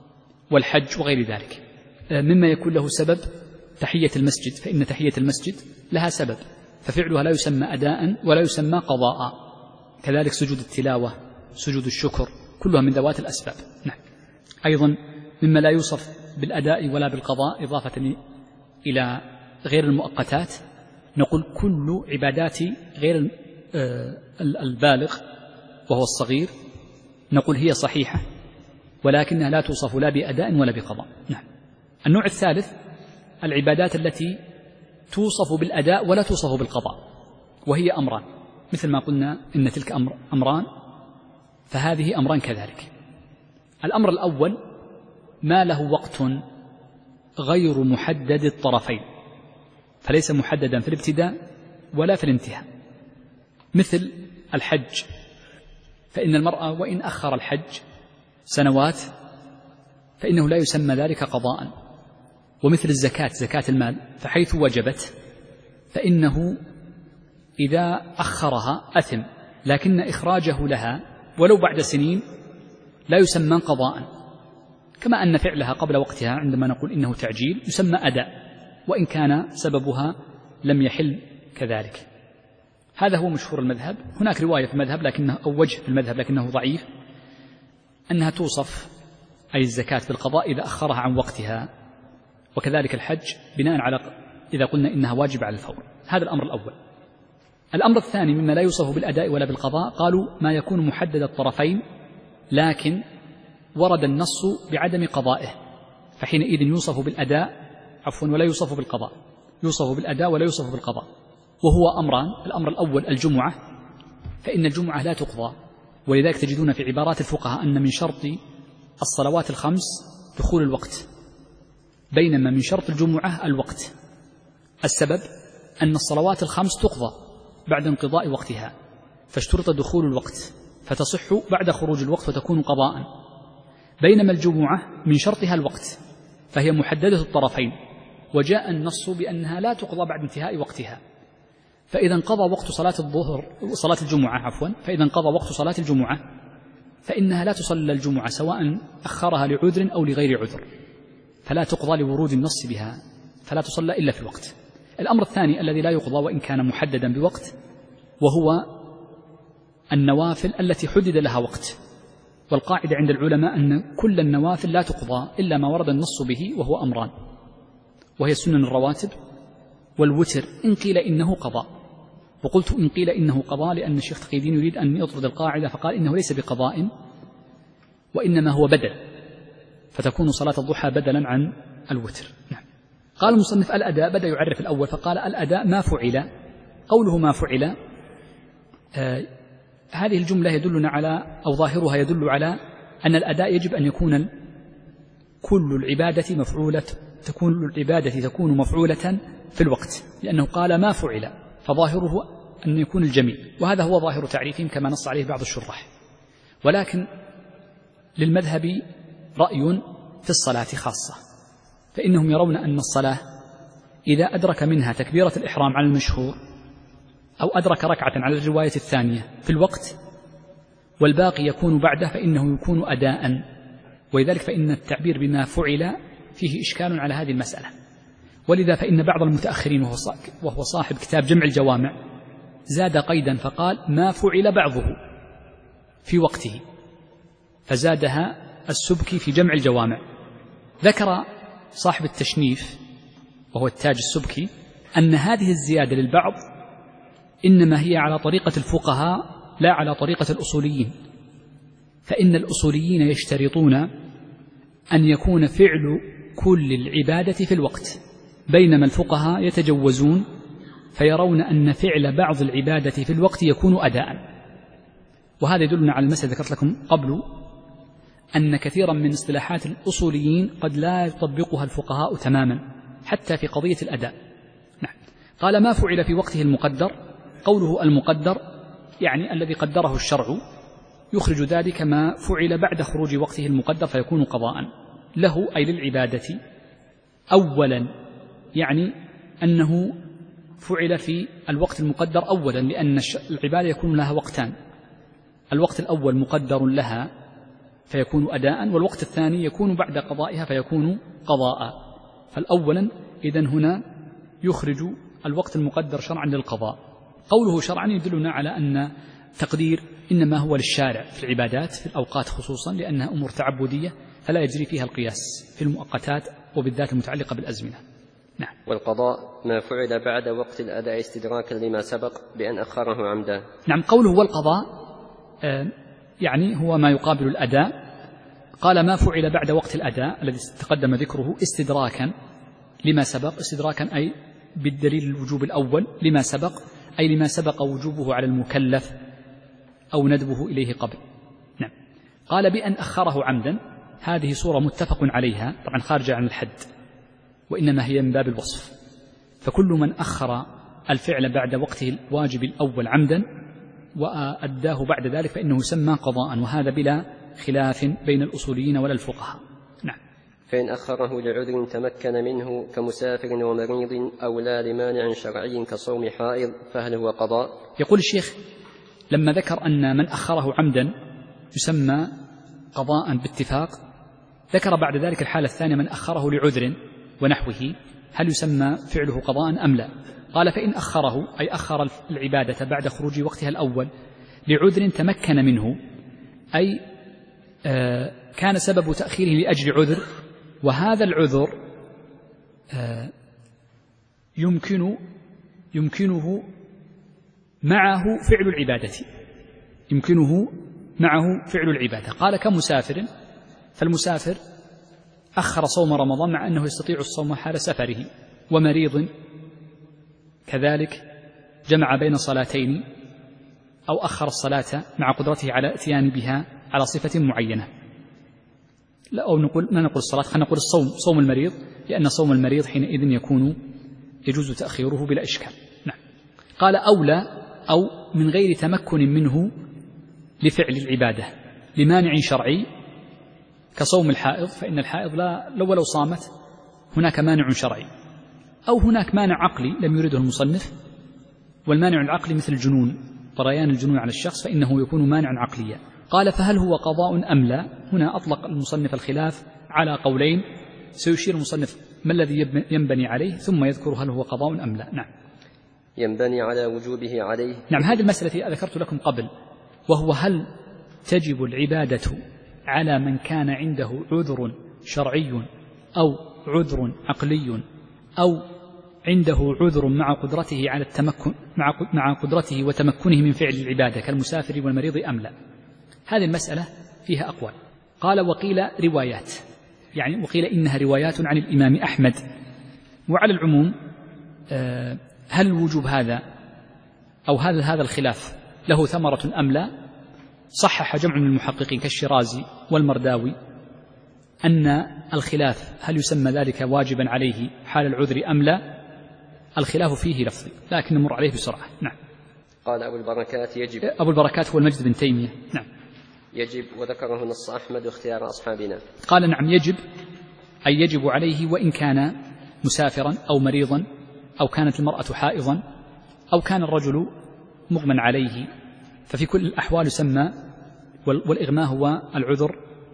والحج وغير ذلك. مما يكون له سبب تحية المسجد، فإن تحية المسجد لها سبب ففعلها لا يسمى أداء ولا يسمى قضاء. كذلك سجود التلاوة، سجود الشكر، كلها من ذوات الأسباب. نعم. أيضا مما لا يوصف بالأداء ولا بالقضاء إضافة إلى غير المؤقتات نقول كل عبادات غير البالغ وهو الصغير نقول هي صحيحة ولكنها لا توصف لا بأداء ولا بقضاء. نعم. النوع الثالث العبادات التي توصف بالأداء ولا توصف بالقضاء، وهي أمران، مثل ما قلنا إن تلك أمر أمران فهذه أمران كذلك. الأمر الأول ما له وقت غير محدد الطرفين، فليس محددا في الابتداء ولا في الانتهاء، مثل الحج، فإن المرأة وإن أخر الحج سنوات فإنه لا يسمى ذلك قضاء. ومثل الزكاة، زكاة المال، فحيث وجبت فإنه إذا أخرها أثم، لكن إخراجه لها ولو بعد سنين لا يسمى قضاء، كما أن فعلها قبل وقتها عندما نقول إنه تعجيل يسمى أداء وإن كان سببها لم يحل كذلك. هذا هو مشهور المذهب. هناك رواية في المذهب لكنه أو وجه في المذهب لكنه ضعيف أنها توصف أي الزكاة بالقضاء إذا أخرها عن وقتها، وكذلك الحج بناء على إذا قلنا إنها واجب على الفور. هذا الأمر الأول. الأمر الثاني مما لا يوصف بالأداء ولا بالقضاء قالوا ما يكون محدد الطرفين لكن ورد النص بعدم قضائه، فحينئذ يوصف بالأداء عفوا ولا يوصف بالقضاء، يوصف بالأداء ولا يوصف بالقضاء، وهو أمران. الأمر الأول الجمعة، فإن الجمعة لا تقضى، ولذلك تجدون في عبارات الفقهاء أن من شرط الصلوات الخمس دخول الوقت، بينما من شرط الجمعة الوقت. السبب أن الصلوات الخمس تقضى بعد انقضاء وقتها، فاشترط دخول الوقت فتصح بعد خروج الوقت وتكون قضاء. بينما الجمعة من شرطها الوقت فهي محددة الطرفين، وجاء النص بأنها لا تقضى بعد انتهاء وقتها. فإذا انقضى وقت صلاة الظهر صلاة الجمعة عفوا فإذا انقضى وقت صلاة الجمعة فإنها لا تصلى الجمعة سواء أخرها لعذر أو لغير عذر، فلا تقضى لورود النص بها، فلا تصلى إلا في الوقت. الأمر الثاني الذي لا يقضى وإن كان محددا بوقت وهو النوافل التي حدد لها وقت. والقاعدة عند العلماء أن كل النوافل لا تقضى إلا ما ورد النص به، وهو أمران، وهي سنن الرواتب والوتر إن قيل إنه قضاء. وقلت إن قيل إنه قضاء لأن الشيخ تقي الدين يريد أن يطرد القاعدة فقال إنه ليس بقضاء وإنما هو بدل، فتكون صلاة الضحى بدلا عن الوتر. نعم. قال المصنف الأداء، بدأ يعرف الأول فقال الأداء ما فعل. قوله ما فعل آه هذه الجملة يدلنا على أو ظاهرها يدل على أن الأداء يجب أن يكون كل العبادة مفعولة تكون العبادة تكون مفعولة في الوقت، لأنه قال ما فعل فظاهره أن يكون الجميع، وهذا هو ظاهر تعريفهم كما نص عليه بعض الشراح. ولكن للمذهب رأي في الصلاة خاصة، فإنهم يرون أن الصلاة إذا أدرك منها تكبيرة الإحرام على المشهور أو أدرك ركعة على الرواية الثانية في الوقت والباقي يكون بعده فإنه يكون أداء. ولذلك فإن التعبير بما فعل فيه إشكال على هذه المسألة، ولذا فإن بعض المتأخرين وهو صاحب كتاب جمع الجوامع زاد قيدا فقال ما فعل بعضه في وقته، فزادها السبكي في جمع الجوامع. ذكر صاحب التشنيف وهو التاج السبكي أن هذه الزيادة للبعض إنما هي على طريقة الفقهاء لا على طريقة الأصوليين، فإن الأصوليين يشترطون أن يكون فعل كل العبادة في الوقت، بينما الفقهاء يتجوزون فيرون أن فعل بعض العبادة في الوقت يكون أداء. وهذا يدلنا على المسألة ذكرت لكم قبل أن كثيرا من اصطلاحات الأصوليين قد لا يطبقها الفقهاء تماما حتى في قضية الأداء. نعم. قال ما فعل في وقته المقدر، قوله المقدر يعني الذي قدره الشرع، يخرج ذلك ما فعل بعد خروج وقته المقدر فيكون قضاء له أي للعبادة أولا، يعني أنه فعل في الوقت المقدر أولا، لأن العبادة يكون لها وقتان، الوقت الأول مقدر لها فيكون أداء، والوقت الثاني يكون بعد قضائها فيكون قضاء. فالأولا إذن هنا يخرج الوقت المقدر شرعا للقضاء. قوله شرعا يدلنا على أن تقدير إنما هو للشارع في العبادات في الأوقات خصوصا، لأنها أمور تعبدية فلا يجري فيها القياس في المؤقتات وبالذات المتعلقة بالأزمنة. نعم. والقضاء ما فعل بعد وقت الأداء استدراكا لما سبق بأن أخره عمدا. نعم. قوله والقضاء آه يعني هو ما يقابل الأداء. قال ما فعل بعد وقت الأداء الذي تقدم ذكره استدراكا لما سبق، استدراكا أي بالدليل الوجوب الأول لما سبق، أي لما سبق وجوبه على المكلف أو ندبه إليه قبل. نعم. قال بأن أخره عمدا، هذه صورة متفق عليها طبعا خارجة عن الحد وإنما هي من باب الوصف، فكل من أخر الفعل بعد وقته الواجب الأول عمدا وأداه بعد ذلك فإنه يسمى قضاء، وهذا بلا خلاف بين الأصوليين ولا الفقهاء. نعم. فإن أخره لعذر تمكن منه كمسافر ومريض أو لا لمانع شرعي كصوم حائض فهل هو قضاء؟ يقول الشيخ لما ذكر أن من أخره عمدا يسمى قضاء باتفاق، ذكر بعد ذلك الحالة الثانية من أخره لعذر ونحوه هل يسمى فعله قضاء أم لا؟ قال فإن أخره أي أخر العبادة بعد خروج وقتها الأول لعذر تمكن منه، أي آه كان سبب تأخيره لأجل عذر، وهذا العذر آه يمكن يمكنه معه فعل العبادة يمكنه معه فعل العبادة. قال كمسافر، فالمسافر أخر صوم رمضان مع أنه يستطيع الصوم حال سفره، ومريض كذلك جمع بين صلاتين أو أخر الصلاة مع قدرته على اتيان بها على صفة معينة. لا أو نقول ما نقول الصلاة، خلينا نقول الصوم، صوم المريض، لأن صوم المريض حينئذ يكون يجوز تأخيره بلا إشكال. نعم. قال أولى أو من غير تمكن منه لفعل العبادة لمانع شرعي كصوم الحائض، فإن الحائض لا لو ولو صامت هناك مانع شرعي، أو هناك مانع عقلي لم يرده المصنف، والمانع العقلي مثل الجنون، طريان الجنون على الشخص فإنه يكون مانعا عقليا. قال فهل هو قضاء أم لا؟ هنا أطلق المصنف الخلاف على قولين، سيشير المصنف ما الذي ينبني عليه ثم يذكر هل هو قضاء أم لا. نعم. ينبني على وجوبه عليه. نعم، هذه المسألة ذكرت لكم قبل، وهو هل تجب العبادة على من كان عنده عذر شرعي أو عذر عقلي أو عنده عذر مع قدرته على التمكن مع قدرته وتمكنه من فعل العبادة كالمسافر والمريض أم لا؟ هذه المسألة فيها أقوال. قال وقيل روايات، يعني وقيل إنها روايات عن الإمام أحمد. وعلى العموم هل الوجوب هذا أو هذا هذا الخلاف له ثمرة أم لا؟ صحح جمع من المحققين كالشيرازي والمرداوي أن الخلاف هل يسمى ذلك واجبا عليه حال العذر أم لا، الخلاف فيه لفظي، لكن نمر عليه بسرعة. نعم. قال أبو البركات يجب. أبو البركات هو المجد بن تيمية. نعم. يجب، وذكره نص أحمد واختيار أصحابنا. قال نعم يجب، أي يجب عليه وإن كان مسافرا أو مريضا أو كانت المرأة حائضا أو كان الرجل مغمى عليه، ففي كل الأحوال يسمى، والإغماء هو العذر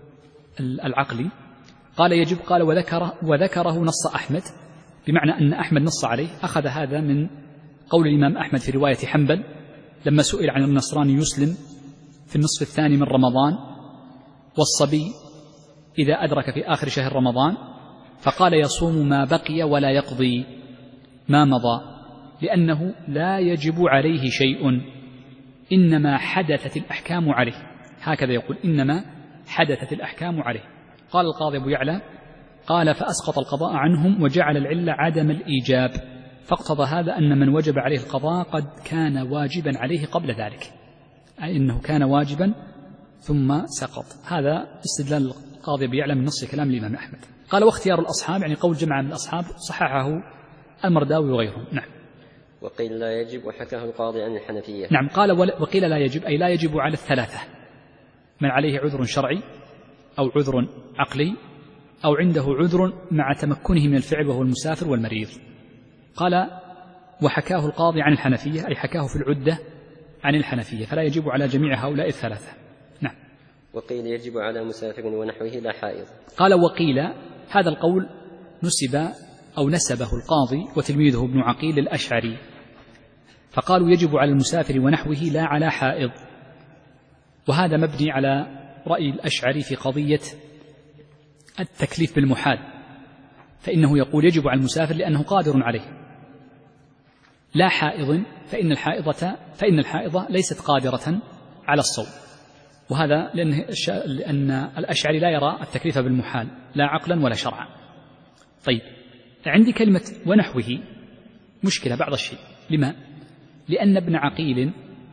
العقلي. قال يجب، قال وذكره, وذكره نص أحمد، بمعنى أن أحمد نص عليه. أخذ هذا من قول الإمام أحمد في رواية حنبل لما سئل عن النصراني يسلم في النصف الثاني من رمضان والصبي إذا أدرك في آخر شهر رمضان، فقال يصوم ما بقي ولا يقضي ما مضى، لأنه لا يجب عليه شيء، إنما حدثت الأحكام عليه. هكذا يقول، إنما حدثت الأحكام عليه. قال القاضي أبو يعلى قال فأسقط القضاء عنهم وجعل العلة عدم الإيجاب، فاقتضى هذا أن من وجب عليه القضاء قد كان واجبا عليه قبل ذلك، أي أنه كان واجبا ثم سقط. هذا استدلال القاضي أبو يعلى من نص كلام الإمام أحمد. قال واختيار الأصحاب، يعني قول جماعة من الأصحاب، صححه المرداوي وغيرهم. نعم. وقيل لا يجب، وحكاه القاضي عن الحنفية. نعم. قال وقيل لا يجب، أي لا يجب على الثلاثة، من عليه عذر شرعي أو عذر عقلي أو عنده عذر مع تمكنه من الفعل وهو المسافر والمريض. قال وحكاه القاضي عن الحنفية، أي حكاه في العدة عن الحنفية، فلا يجب على جميع هؤلاء الثلاثة. نعم. وقيل يجب على مسافر ونحوه لا حائض. قال وقيل، هذا القول نسب أو نسبه القاضي وتلميذه ابن عقيل للأشعري، فقالوا يجب على المسافر ونحوه لا على حائض، وهذا مبني على رأي الأشعري في قضية التكليف بالمحال، فإنه يقول يجب على المسافر لأنه قادر عليه، لا حائض فإن الحائضة فإن الحائضة ليست قادرة على الصوم. وهذا لأن, لأن الأشعري لا يرى التكليف بالمحال لا عقلا ولا شرعا. طيب، عندي كلمة ونحوه مشكلة بعض الشيء. لما؟ لأن ابن عقيل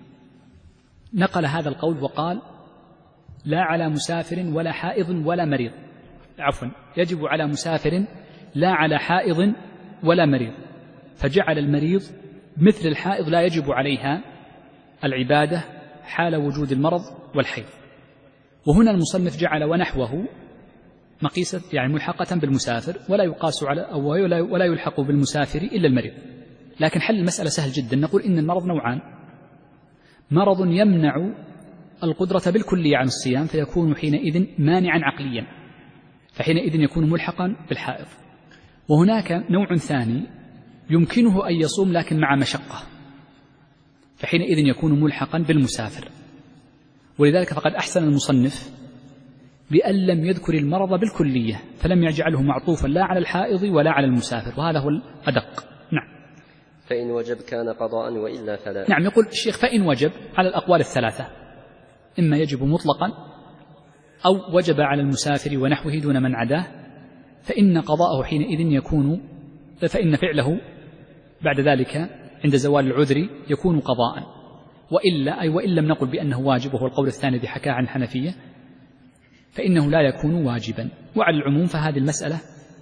نقل هذا القول وقال لا على مسافر ولا حائض ولا مريض، عفوا يجب على مسافر لا على حائض ولا مريض، فجعل المريض مثل الحائض لا يجب عليها العبادة حال وجود المرض والحيض. وهنا المصنف جعل ونحوه مقيسة، يعني ملحقة بالمسافر، ولا يقاس على أو ولا يلحق بالمسافر إلا المريض. لكن حل المسألة سهل جدا، نقول إن المرض نوعان: مرض يمنع القدرة بالكلية عن الصيام فيكون حينئذ مانعا عقليا، فحينئذ يكون ملحقا بالحائض. وهناك نوع ثاني يمكنه أن يصوم لكن مع مشقة، فحينئذ يكون ملحقا بالمسافر. ولذلك فقد أحسن المصنف بأن لم يذكر المرض بالكلية، فلم يجعله معطوفا لا على الحائض ولا على المسافر، وهذا هو الأدق. نعم. فإن وجب كان قضاء وإلا فلا. نعم. يقول الشيخ فإن وجب على الأقوال الثلاثة، إما يجب مطلقا أو وجب على المسافر ونحوه دون من عداه، فإن قضاءه حينئذ يكون فإن فعله بعد ذلك عند زوال العذر يكون قضاء، وإلا أي وإن لم نقل بأنه واجب، وهو القول الثاني الذي حكاه عن الحنفية، فإنه لا يكون واجبا. وعلى العموم فهذه المسألة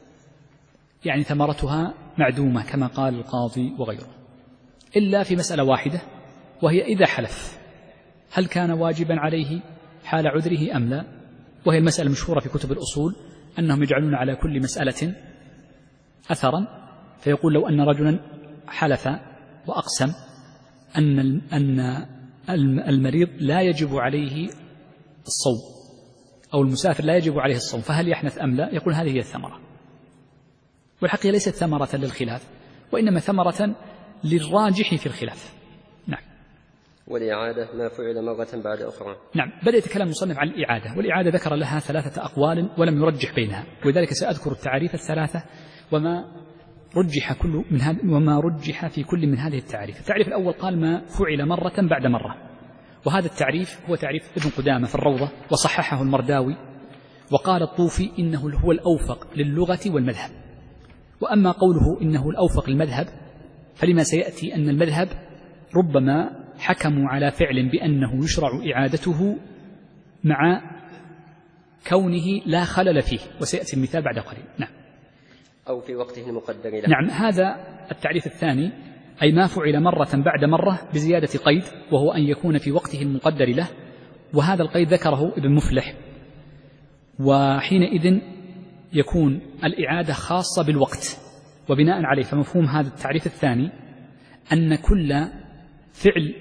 يعني ثمرتها معدومة كما قال القاضي وغيره، إلا في مسألة واحدة، وهي إذا حلف هل كان واجبا عليه حال عذره أم لا. وهي المسألة المشهورة في كتب الأصول أنهم يجعلون على كل مسألة أثرا، فيقول لو أن رجلا حلف وأقسم أن أن المريض لا يجب عليه الصوم أو المسافر لا يجب عليه الصوم فهل يحنث أم لا؟ يقول هذه هي الثمرة، والحقيقة ليست ثمرة للخلاف وإنما ثمرة للراجح في الخلاف. نعم. والإعادة ما فعل مرة بعد أخرى. نعم. بدأ يتكلم المصنف عن الإعادة، والإعادة ذكر لها ثلاثة أقوال ولم يرجح بينها، ولذلك سأذكر التعاريف الثلاثة وما رجح كل من هذا وما رجح في كل من هذه التعاريف. التعريف الأول قال ما فعل مرة بعد مرة، وهذا التعريف هو تعريف ابن قدامة في الروضة وصححه المرداوي، وقال الطوفي إنه هو الأوفق للغة والمذهب. وأما قوله إنه الأوفق للمذهب فلما سيأتي أن المذهب ربما حكموا على فعل بأنه يشرع إعادته مع كونه لا خلل فيه، وسيأتي المثال بعد قليل. نعم. أو في وقته المقدر له. نعم. هذا التعريف الثاني، أي ما فعل مرة بعد مرة بزيادة قيد، وهو أن يكون في وقته المقدر له، وهذا القيد ذكره ابن مفلح، وحينئذ يكون الإعادة خاصة بالوقت. وبناء عليه فمفهوم هذا التعريف الثاني أن كل فعل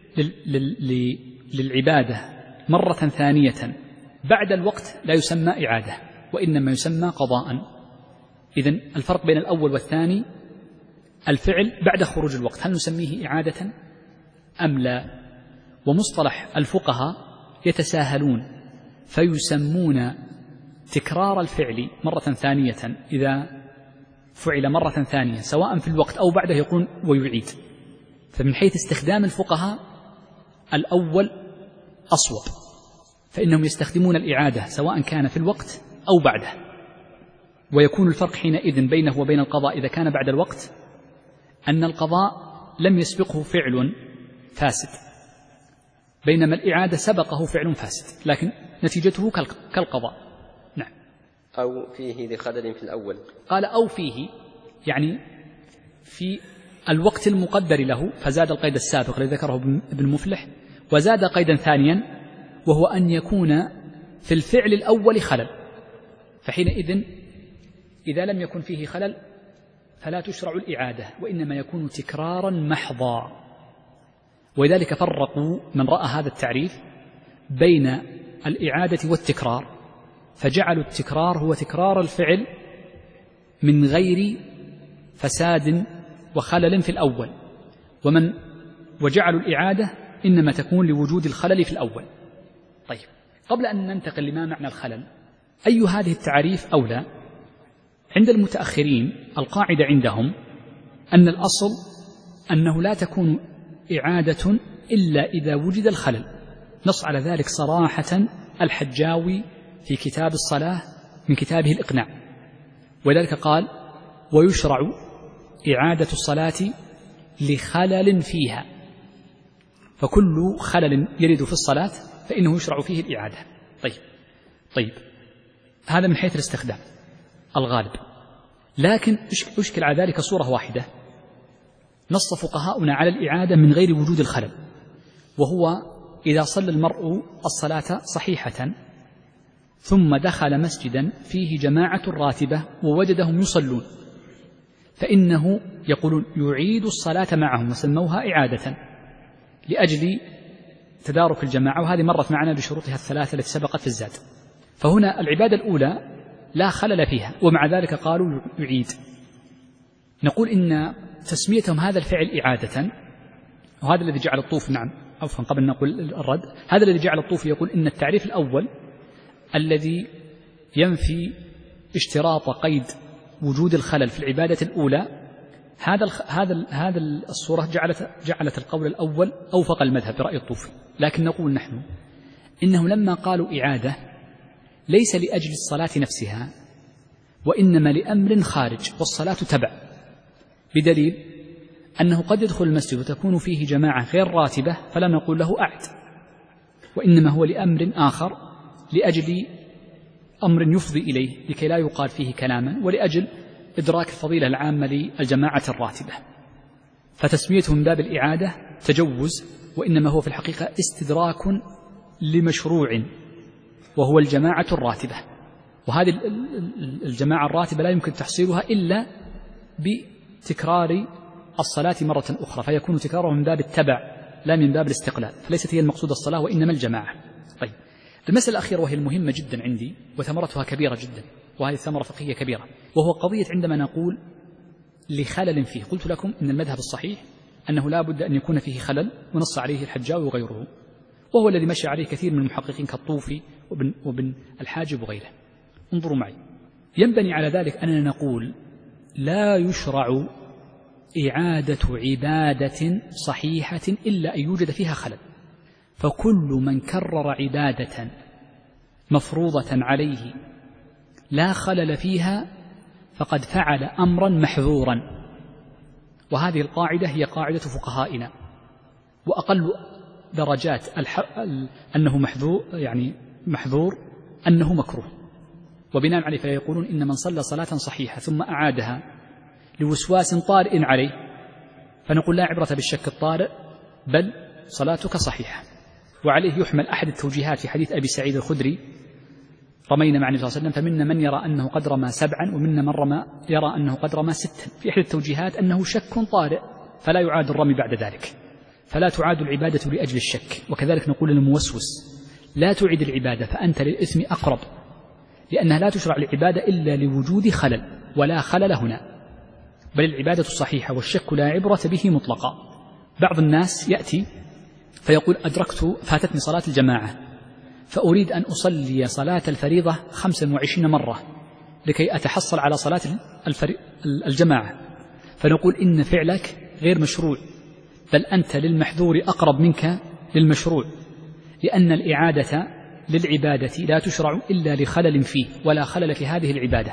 للعبادة مرة ثانية بعد الوقت لا يسمى إعادة وإنما يسمى قضاء. إذن الفرق بين الأول والثاني الفعل بعد خروج الوقت هل نسميه إعادة أم لا؟ ومصطلح الفقهاء يتساهلون فيسمون تكرار الفعل مرة ثانية إذا فعل مرة ثانية سواء في الوقت أو بعده يقولون ويعيد. فمن حيث استخدام الفقهاء الأول أصوب، فإنهم يستخدمون الإعادة سواء كان في الوقت أو بعده، ويكون الفرق حينئذ بينه وبين القضاء إذا كان بعد الوقت أن القضاء لم يسبقه فعل فاسد، بينما الإعادة سبقه فعل فاسد لكن نتيجته كالقضاء. نعم. أو فيه لخلل في الأول. قال أو فيه يعني في الوقت المقدر له، فزاد القيد السابق الذي ذكره ابن مفلح، وزاد قيدا ثانيا وهو أن يكون في الفعل الأول خلل، فحينئذ إذا لم يكن فيه خلل فلا تشرع الإعادة وإنما يكون تكرارا محضا. ولذلك فرقوا من رأى هذا التعريف بين الإعادة والتكرار، فجعلوا التكرار هو تكرار الفعل من غير فساد وخلل في الأول، ومن وجعلوا الإعادة إنما تكون لوجود الخلل في الأول. طيب، قبل أن ننتقل لما معنى الخلل، أي هذه التعريف أولى؟ عند المتأخرين القاعدة عندهم أن الأصل أنه لا تكون إعادة إلا إذا وجد الخلل. نص على ذلك صراحة الحجاوي في كتاب الصلاة من كتابه الإقناع، ولذلك قال ويشرع إعادة الصلاة لخلل فيها، فكل خلل يرد في الصلاة فإنه يشرع فيه الإعادة. طيب طيب هذا من حيث الاستخدام الغالب، لكن أشكل على ذلك صورة واحدة نص فقهاؤنا على الإعادة من غير وجود الخلل، وهو إذا صلى المرء الصلاة صحيحة ثم دخل مسجدا فيه جماعة راتبة ووجدهم يصلون، فإنه يقولون يعيد الصلاة معهم وسموها إعادة لأجل تدارك الجماعة، وهذه مرت معنا بشروطها الثلاثة التي سبقت في الزاد. فهنا العبادة الأولى لا خلل فيها ومع ذلك قالوا يعيد. نقول إن تسميتهم هذا الفعل إعادة، وهذا الذي جعل الطوفي نعم عفوا قبل أن نقول الرد، هذا الذي جعل الطوفي يقول إن التعريف الأول الذي ينفي اشتراط قيد وجود الخلل في العبادة الأولى، هذا هذا هذا الصورة جعلت جعلت القول الأول أوفق المذهب برأي الطوفي. لكن نقول نحن إنه لما قالوا إعادة ليس لأجل الصلاة نفسها وإنما لأمر خارج، والصلاة تبع، بدليل أنه قد يدخل المسجد وتكون فيه جماعة غير راتبة فلا نقول له أعد، وإنما هو لأمر آخر، لأجل أمر يفضي إليه لكي لا يقال فيه كلاما، ولأجل إدراك الفضيلة العامة للجماعة الراتبة. فتسميته من باب الإعادة تجوز، وإنما هو في الحقيقة استدراك لمشروع وهو الجماعة الراتبة. وهذه الجماعة الراتبة لا يمكن تحصيلها إلا بتكرار الصلاة مرة أخرى، فيكون تكراره من باب التبع لا من باب الاستقلال، فليست هي المقصود الصلاة وإنما الجماعة. طيب، المسألة الأخيرة وهي المهمة جدا عندي وثمرتها كبيرة جدا، وهذه ثمرة فقهية كبيرة، وهو قضية عندما نقول لخلل فيه. قلت لكم إن المذهب الصحيح أنه لا بد أن يكون فيه خلل، ونص عليه الحجاوي وغيره، وهو الذي مشى عليه كثير من المحققين كالطوفي وابن, وابن الحاجب وغيره. انظروا معي، ينبني على ذلك أننا نقول لا يشرع إعادة عبادة صحيحة إلا أن يوجد فيها خلل، فكل من كرر عبادة مفروضة عليه لا خلل فيها فقد فعل أمرا محذورا. وهذه القاعدة هي قاعدة فقهائنا، وأقل درجات أنه محذور يعني محذور أنه مكروه. وبناء عليه فيقولون إن من صلى صلاة صحيحة ثم أعادها لوسواس طارئ عليه فنقول لا عبرة بالشك الطارئ، بل صلاتك صحيحة. وعليه يحمل أحد التوجيهات في حديث أبي سعيد الخدري: رمينا مع النبي صلى الله عليه وسلم فمنا من يرى أنه قد رمى سبعا ومنا من رمى يرى أنه قد رمى ستا. في أحد التوجيهات أنه شك طارئ فلا يعاد الرمي بعد ذلك، فلا تعاد العبادة لأجل الشك. وكذلك نقول للموسوس: لا تعيد العبادة فأنت للإثم أقرب، لأنها لا تشرع العبادة إلا لوجود خلل، ولا خلل هنا، بل العبادة الصحيحة والشك لا عبرة به مطلقا. بعض الناس يأتي فيقول: أدركت فاتتني صلاة الجماعة فأريد أن أصلي صلاة الفريضة خمسا وعشرين مرة لكي أتحصل على صلاة الجماعة، فنقول إن فعلك غير مشروع، بل أنت للمحذور أقرب منك للمشروع، لأن الإعادة للعبادة لا تشرع إلا لخلل فيه، ولا خلل في هذه العبادة،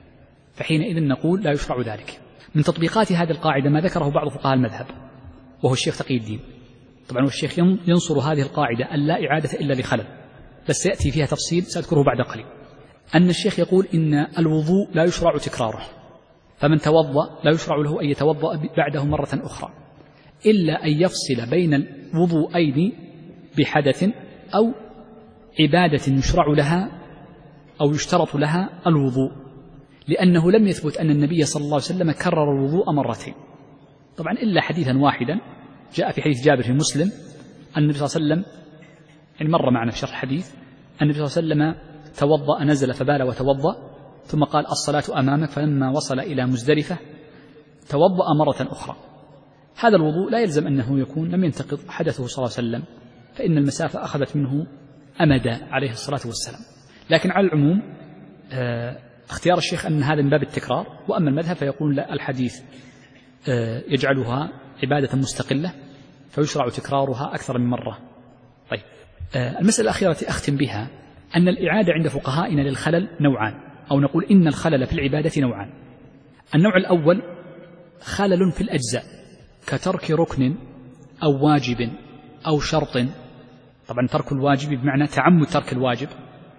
فحينئذ نقول لا يشرع ذلك. من تطبيقات هذه القاعدة ما ذكره بعض فقهاء المذهب، وهو الشيخ تقي الدين. طبعا الشيخ ينصر هذه القاعدة أن لا إعادة إلا لخلل، بس سيأتي فيها تفصيل سأذكره بعد قليل. أن الشيخ يقول إن الوضوء لا يشرع تكراره، فمن توضأ لا يشرع له أن يتوضأ بعده مرة أخرى إلا أن يفصل بين الوضوءين بحدث أو عبادة يشرع لها أو يشترط لها الوضوء، لأنه لم يثبت أن النبي صلى الله عليه وسلم كرر الوضوء مرتين، طبعا إلا حديثا واحدا جاء في حديث جابر في مسلم أن النبي صلى الله عليه وسلم، يعني مر معنا في شرح الحديث، أن النبي صلى الله عليه وسلم توضأ نزل فبال وتوضأ ثم قال: الصلاة أمامك، فلما وصل إلى مزدلفة توضأ مرة أخرى. هذا الوضوء لا يلزم أنه يكون لم ينتقض حدثه صلى الله عليه وسلم، فإن المسافة أخذت منه أمدا عليه الصلاة والسلام. لكن على العموم اختيار الشيخ أن هذا من باب التكرار، وأما المذهب فيقول لا، الحديث يجعلها عبادة مستقلة فيشرع تكرارها أكثر من مرة. طيب، المسألة الأخيرة التي أختم بها أن الإعادة عند فقهائنا للخلل نوعان، أو نقول إن الخلل في العبادة نوعان. النوع الأول خلل في الأجزاء كترك ركن أو واجب أو شرط، طبعا ترك الواجب بمعنى تعمد ترك الواجب،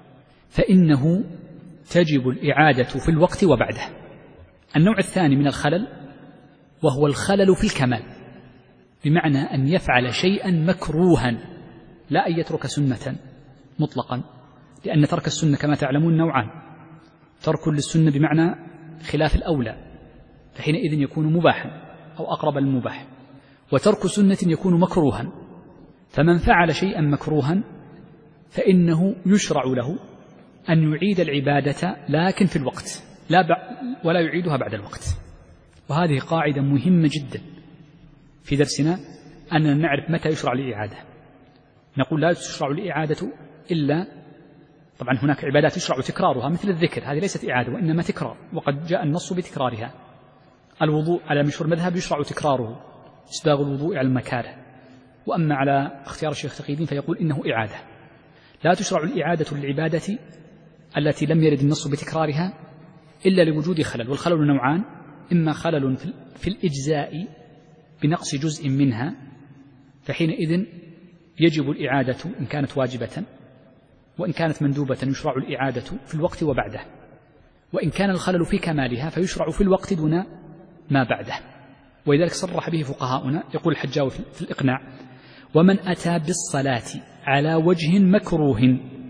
فإنه تجب الإعادة في الوقت وبعده. النوع الثاني من الخلل وهو الخلل في الكمال، بمعنى أن يفعل شيئا مكروها لا أن يترك سنة مطلقا، لأن ترك السنة كما تعلمون نوعان: ترك للسنة بمعنى خلاف الأولى فحينئذ يكون مباحا أو أقرب للمباح، وترك سنة يكون مكروها. فمن فعل شيئا مكروها فإنه يشرع له أن يعيد العبادة لكن في الوقت لا ب... ولا يعيدها بعد الوقت. وهذه قاعدة مهمة جدا في درسنا، أننا نعرف متى يشرع الإعادة. نقول لا تشرع الإعادة إلا، طبعا هناك عبادات يشرع تكرارها مثل الذكر، هذه ليست إعادة وإنما تكرار، وقد جاء النص بتكرارها. الوضوء على مشهور مذهب يشرع تكراره، إسباغ الوضوء على المكاره. وأما على اختيار الشيخ تقي الدين فيقول إنه إعادة. لا تشرع الإعادة للعبادة التي لم يرد النص بتكرارها إلا لوجود خلل، والخلل نوعان: إما خلل في الإجزاء بنقص جزء منها، فحينئذ يجب الإعادة إن كانت واجبة، وإن كانت مندوبة يشرع الإعادة في الوقت وبعده، وإن كان الخلل في كمالها فيشرع في الوقت دون ما بعده. ولذلك صرح به فقهاؤنا، يقول الحجاوي في الإقناع: ومن أتى بالصلاة على وجه مكروه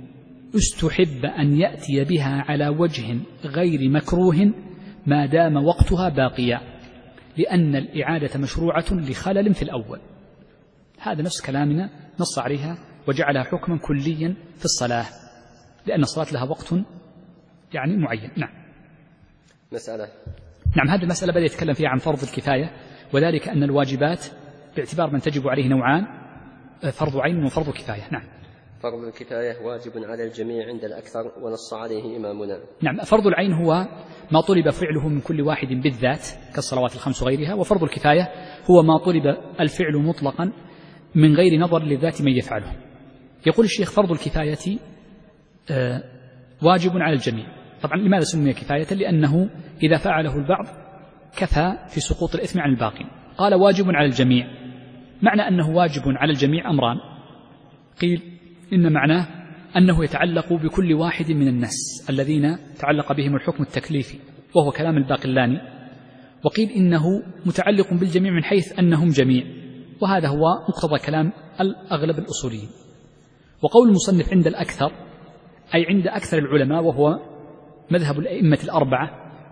استحب أن يأتي بها على وجه غير مكروه ما دام وقتها باقيا، لأن الإعادة مشروعة لخلل في الأول. هذا نفس كلامنا نص عليها وجعلها حكما كليا في الصلاة، لأن الصلاة لها وقت يعني معين. نعم. مسألة. نعم، هذه المسألة بدأ يتكلم فيها عن فرض الكفاية، وذلك أن الواجبات باعتبار من تجب عليه نوعان، فرض عين وفرض كفاية. نعم. فرض الكفاية واجب على الجميع عند الأكثر ونص عليه إمامنا. نعم، فرض العين هو ما طلب فعله من كل واحد بالذات كالصلوات الخمس وغيرها، وفرض الكفاية هو ما طلب الفعل مطلقا من غير نظر لذات من يفعله. يقول الشيخ فرض الكفاية آه واجب على الجميع. طبعا لماذا سمي كفاية؟ لأنه إذا فعله البعض كفى في سقوط الإثم عن الباقي. قال واجب على الجميع، معنى أنه واجب على الجميع أمران، قيل إن معناه أنه يتعلق بكل واحد من الناس الذين تعلق بهم الحكم التكليفي وهو كلام الباقلاني، وقيل إنه متعلق بالجميع من حيث أنهم جميع، وهذا هو مقتضى كلام الأغلب الأصوليين. وقول المصنف عند الأكثر أي عند أكثر العلماء، وهو مذهب الأئمة الأربعة،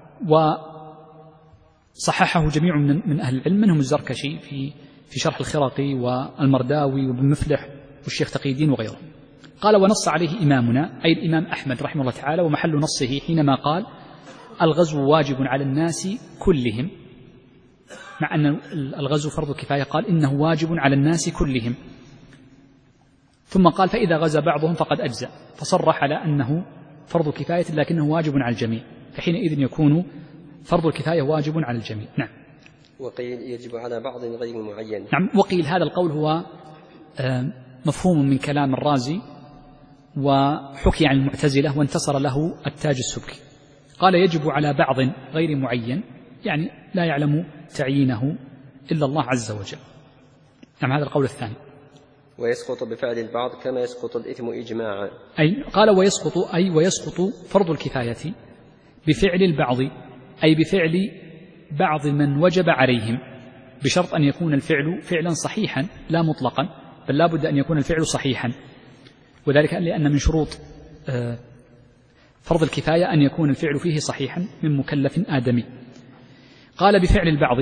وصححه جميع من أهل العلم منهم الزركشي في في شرح الخرقي والمرداوي وابن مفلح والشيخ تقي الدين وغيره. قال ونص عليه إمامنا أي الإمام أحمد رحمه الله تعالى، ومحل نصه حينما قال الغزو واجب على الناس كلهم، مع أن الغزو فرض كفاية قال إنه واجب على الناس كلهم، ثم قال فإذا غزا بعضهم فقد أجزأ، فصرح على أنه فرض كفاية لكنه واجب على الجميع، فحينئذ يكون فرض الكفاية واجب على الجميع. نعم. وقيل يجب على بعض غير معين. نعم، وقيل هذا القول هو مفهوم من كلام الرازي، وحكي عن المعتزلة وانتصر له التاج السبكي. قال يجب على بعض غير معين، يعني لا يعلم تعيينه إلا الله عز وجل. نعم، هذا القول الثاني. ويسقط بفعل البعض كما يسقط الإثم إجماعا. أي قال ويسقط أي ويسقط فرض الكفاية بفعل البعض أي بفعل بعض من وجب عليهم، بشرط أن يكون الفعل فعلا صحيحا لا مطلقا، بل لا بد أن يكون الفعل صحيحا، وذلك لأن من شروط فرض الكفاية أن يكون الفعل فيه صحيحا من مكلف آدمي. قال بفعل البعض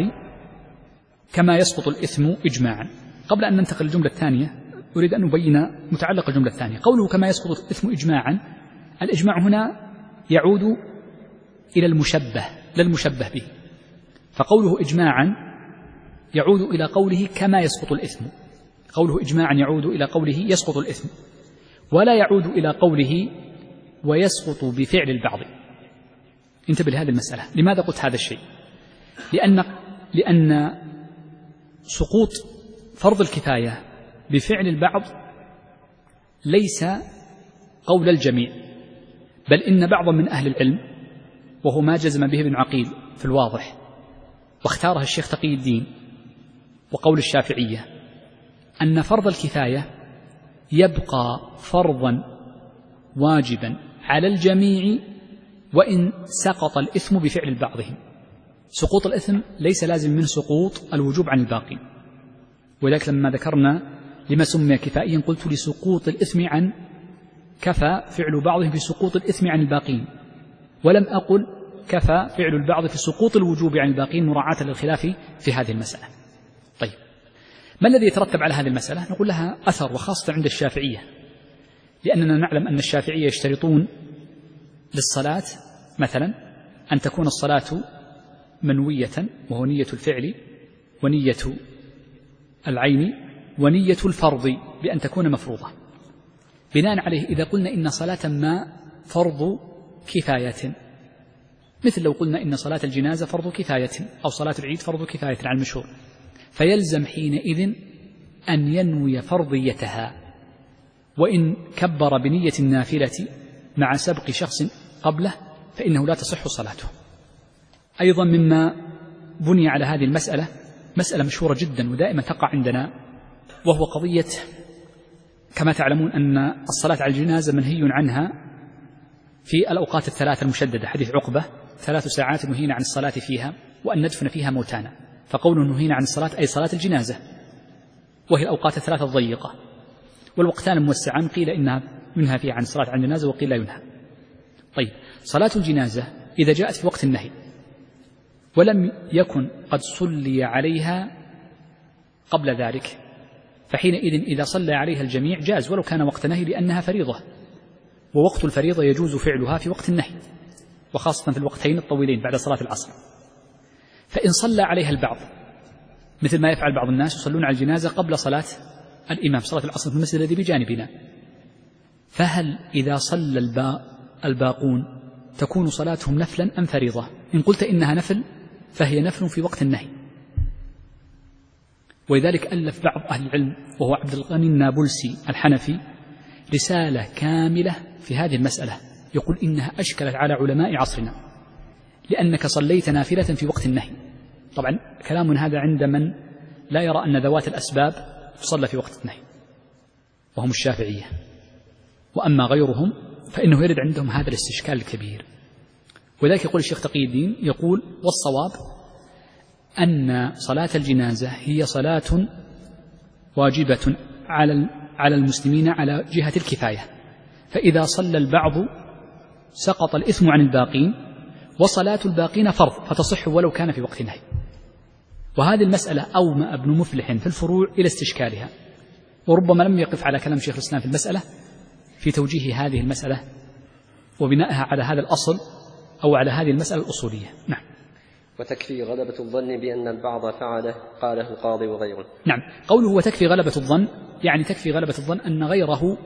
كما يسقط الإثم إجماعا. قبل أن ننتقل للجملة الثانية أريد أن نبين متعلق الجملة الثانية. قوله كما يسقط الإثم إجماعا، الإجماع هنا يعود إلى المشبه لا المشبه به، فقوله إجماعا يعود إلى قوله كما يسقط الإثم، قوله إجماعا يعود إلى قوله يسقط الإثم، ولا يعود إلى قوله ويسقط بفعل البعض. انتبه لهذه المسألة. لماذا قلت هذا الشيء؟ لأن لأن سقوط فرض الكفاية بفعل البعض ليس قول الجميع، بل إن بعضا من أهل العلم، وهو ما جزم به ابن عقيل في الواضح واختارها الشيخ تقي الدين وقول الشافعية، أن فرض الكفاية يبقى فرضا واجبا على الجميع وإن سقط الإثم بفعل بعضهم. سقوط الإثم ليس لازم من سقوط الوجوب عن الباقي، ولذلك لما ذكرنا لما سمي كفائيا قلت لسقوط الإثم عن كفى فعل بعضهم بسقوط الإثم عن الباقين، ولم أقل كفى فعل البعض في سقوط الوجوب عن الباقين مراعاة للخلاف في هذه المسألة. طيب، ما الذي يترتب على هذه المسألة؟ نقول لها أثر، وخاصة عند الشافعية، لأننا نعلم أن الشافعية يشترطون للصلاة مثلا أن تكون الصلاة منوية، وهو نية الفعل ونية العين ونية الفرض بأن تكون مفروضة. بناء عليه إذا قلنا إن صلاة ما فرض كفاية، مثل لو قلنا إن صلاة الجنازة فرض كفاية أو صلاة العيد فرض كفاية على المشهور، فيلزم حينئذ أن ينوي فرضيتها، وإن كبر بنية النافلة مع سبق شخص قبله فإنه لا تصح صلاته. أيضا مما بني على هذه المسألة مسألة مشهورة جدا ودائما تقع عندنا، وهو قضية كما تعلمون أن الصلاة على الجنازة منهي عنها في الأوقات الثلاثة المشددة، حديث عقبة ثلاث ساعات نهينا عن الصلاة فيها وأن ندفن فيها موتانا، فقوله نهينا عن الصلاة أي صلاة الجنازة، وهي الأوقات الثلاثة الضيقة. والوقتان الموسعان قيل إنها ينهى فيها عن الصلاة عن الجنازة وقيل لا ينهى. طيب، صلاة الجنازة إذا جاءت في وقت النهي ولم يكن قد صلي عليها قبل ذلك، فحينئذ إذا صلى عليها الجميع جاز ولو كان وقت نهي، لأنها فريضة، ووقت الفريضة يجوز فعلها في وقت النهي، وخاصة في الوقتين الطويلين بعد صلاة العصر. فإن صلى عليها البعض مثل ما يفعل بعض الناس يصلون على الجنازة قبل صلاة الإمام صلاة العصر في المسجد الذي بجانبنا، فهل إذا صلى الباقون تكون صلاتهم نفلا أم فريضة؟ إن قلت إنها نفل فهي نفل في وقت النهي. ولذلك ألف بعض أهل العلم وهو عبد الغني النابلسي الحنفي رسالة كاملة في هذه المسألة، يقول إنها أشكلت على علماء عصرنا، لأنك صليت نافلة في وقت النهي. طبعا كلام هذا عند من لا يرى أن ذوات الأسباب تصلى في وقت النهي وهم الشافعية، وأما غيرهم فإنه يرد عندهم هذا الاستشكال الكبير. ولذلك يقول الشيخ تقي الدين، يقول والصواب أن صلاة الجنازة هي صلاة واجبة على على المسلمين على جهة الكفاية، فإذا صلى البعض سقط الإثم عن الباقين، وصلاة الباقين فرض فتصح ولو كان في وقت نهي. وهذه المسألة أومأ ابن مفلح في الفروع إلى استشكالها، وربما لم يقف على كلام شيخ الإسلام في المسألة في توجيه هذه المسألة وبنائها على هذا الأصل أو على هذه المسألة الأصولية. نعم. وتكفي غلبة الظن بأن البعض فعله قاله القاضي وغيره. نعم، قوله وتكفي غلبة الظن يعني تكفي غلبة الظن أن غيره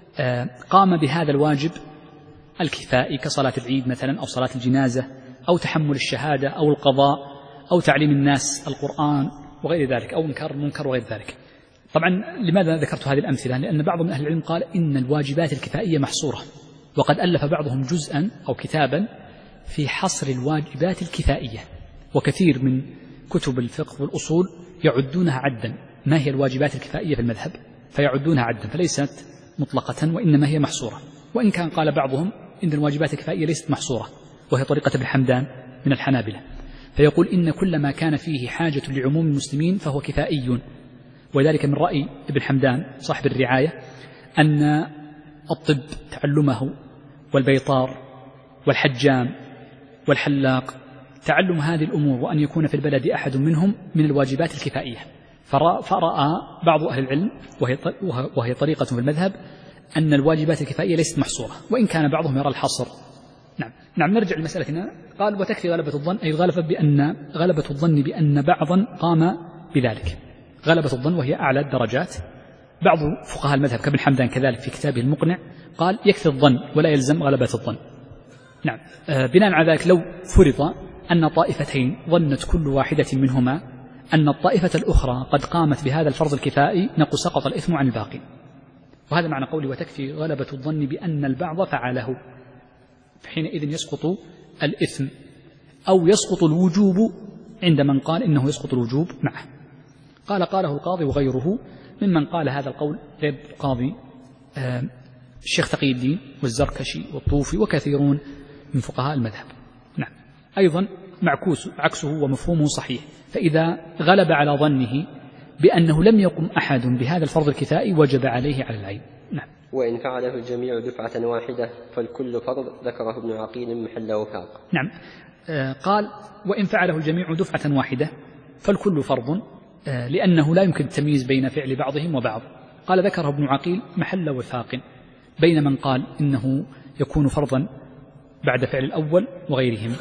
قام بهذا الواجب الكفائي كصلاة العيد مثلا أو صلاة الجنازة أو تحمل الشهادة أو القضاء أو تعليم الناس القرآن وغير ذلك أو إنكار المنكر وغير ذلك. طبعا لماذا ذكرت هذه الأمثلة؟ لأن بعض من أهل العلم قال إن الواجبات الكفائية محصورة، وقد ألف بعضهم جزءا أو كتابا في حصر الواجبات الكفائية، وكثير من كتب الفقه والأصول يعدونها عدا، ما هي الواجبات الكفائية في المذهب فيعدونها عدا، فليست مطلقة وإنما هي محصورة. وإن كان قال بعضهم إن الواجبات الكفائية ليست محصورة، وهي طريقة ابن حمدان من الحنابلة، فيقول إن كل ما كان فيه حاجة لعموم المسلمين فهو كفائي. وذلك من رأي ابن حمدان صاحب الرعاية أن الطب تعلمه والبيطار والحجام والحلاق تعلم هذه الأمور وأن يكون في البلد أحد منهم من الواجبات الكفائية. فرأى بعض أهل العلم وهي, وهي طريقة في المذهب أن الواجبات الكفائية ليست محصورة، وإن كان بعضهم يرى الحصر. نعم نعم نرجع لمسألتنا. قال وتكفي غلبة الظن أي غلبة بأن غلبة الظن بأن بعضا قام بذلك، غلبة الظن وهي أعلى الدرجات. بعض فقهاء المذهب كابن حمدان كذلك في كتابه المقنع قال يكفي الظن ولا يلزم غلبة الظن. نعم آه بناء على ذلك لو فرض أن طائفتين ظنت كل واحدة منهما أن الطائفة الأخرى قد قامت بهذا الفرض الكفائي نقول سقط الإثم عن الباقي، وهذا معنى قولي وتكفي غلبة الظن بأن البعض فعله، حينئذ يسقط الإثم أو يسقط الوجوب عند من قال إنه يسقط الوجوب معه. قال قاله القاضي وغيره ممن قال هذا القول غير القاضي آه الشيخ تقي الدين والزركشي والطوفي وكثيرون من فقهاء المذهب. نعم أيضا معكوس عكسه ومفهومه صحيح، فإذا غلب على ظنه بأنه لم يقم أحد بهذا الفرض الكفائي وجب عليه على العين. نعم. وإن فعله الجميع دفعة واحدة فالكل فرض ذكره ابن عقيل محل وفاق. نعم آه قال وإن فعله الجميع دفعة واحدة فالكل فرض آه لأنه لا يمكن التمييز بين فعل بعضهم وبعض. قال ذكره ابن عقيل محل وفاق بين من قال إنه يكون فرضا بعد فعل الأول وغيرهم،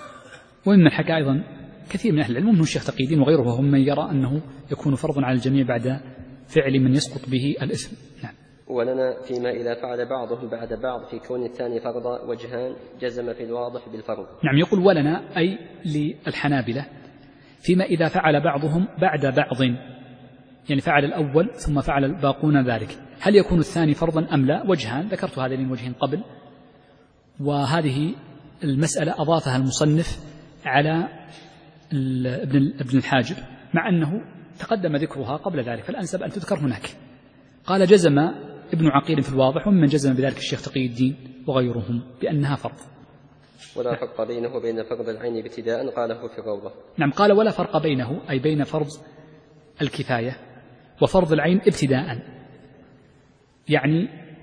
وممن حكى أيضا كثير من أهل العلم منه الشيخ تقي الدين وغيره وهم من يرى أنه يكون فرضا على الجميع بعد فعل من يسقط به الإثم. نعم. ولنا فيما إذا فعل بعضهم بعد بعض في كون الثاني فرضا وجهان جزم في الواضح بالفرض. نعم يقول ولنا أي للحنابلة فيما إذا فعل بعضهم بعد بعض، يعني فعل الأول ثم فعل الباقون ذلك، هل يكون الثاني فرضا أم لا؟ وجهان ذكرت هذين الوجهين قبل، وهذه المسألة أضافها المصنف على ابن الحاجب مع أنه تقدم ذكرها قبل ذلك، فالأنسب أن تذكر هناك. قال جزم ابن عقيل في الواضح ومن جزم بذلك الشيخ تقي الدين وغيرهم بأنها فرض. ولا فرق بينه وبين فرض العين ابتداء قاله في الروضة. نعم قال ولا فرق بينه أي بين فرض الكفاية وفرض العين ابتداء، يعني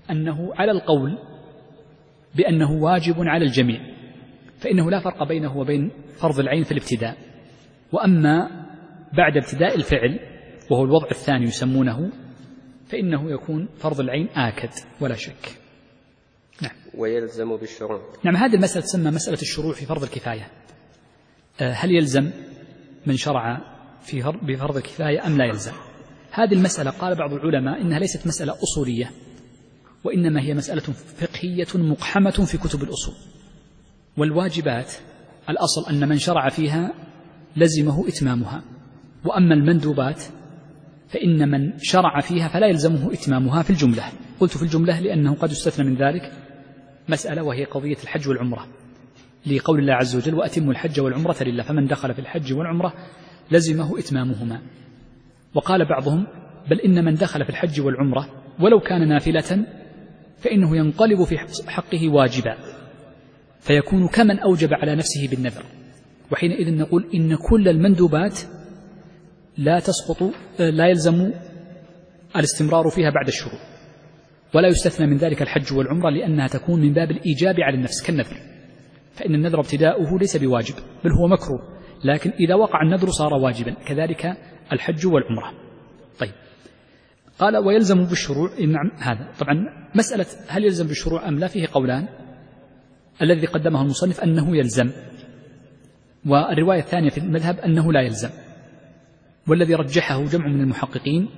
أنه على القول بأنه واجب على الجميع فإنه لا فرق بينه وبين فرض العين في الابتداء، وأما بعد ابتداء الفعل وهو الوضع الثاني يسمونه فإنه يكون فرض العين آكد ولا شك. نعم. ويلزم بالشروع. نعم، هذه المسألة تسمى مسألة الشروع في فرض الكفاية. هل يلزم من شرع في بفرض الكفاية أم لا يلزم؟ هذه المسألة قال بعض العلماء إنها ليست مسألة أصولية، وإنما هي مسألة فقهية مقحمة في كتب الأصول. والواجبات الأصل أن من شرع فيها لزمه إتمامها، وأما المندوبات فإن من شرع فيها فلا يلزمه إتمامها في الجملة. قلت في الجملة لأنه قد يستثنى من ذلك مسألة وهي قضية الحج والعمرة، لقول الله عز وجل وأتموا الحج والعمرة لله، فمن دخل في الحج والعمرة لزمه إتمامهما. وقال بعضهم بل إن من دخل في الحج والعمرة ولو كان نافلة فإنه ينقلب في حقه واجبا، فيكون كمن أوجب على نفسه بالنذر. وحينئذ نقول إن كل المندوبات لا تسقط لا يلزم الاستمرار فيها بعد الشروع، ولا يستثنى من ذلك الحج والعمرة لأنها تكون من باب الإيجاب على النفس كالنذر، فإن النذر ابتداؤه ليس بواجب بل هو مكروه، لكن إذا وقع النذر صار واجبا، كذلك الحج والعمرة. طيب، قال ويلزم بالشروع. نعم، هذا طبعا مسألة هل يلزم بالشروع أم لا فيه قولان. الذي قدمه المصنف أنه يلزم، والرواية الثانية في المذهب أنه لا يلزم، والذي رجحه جمع من المحققين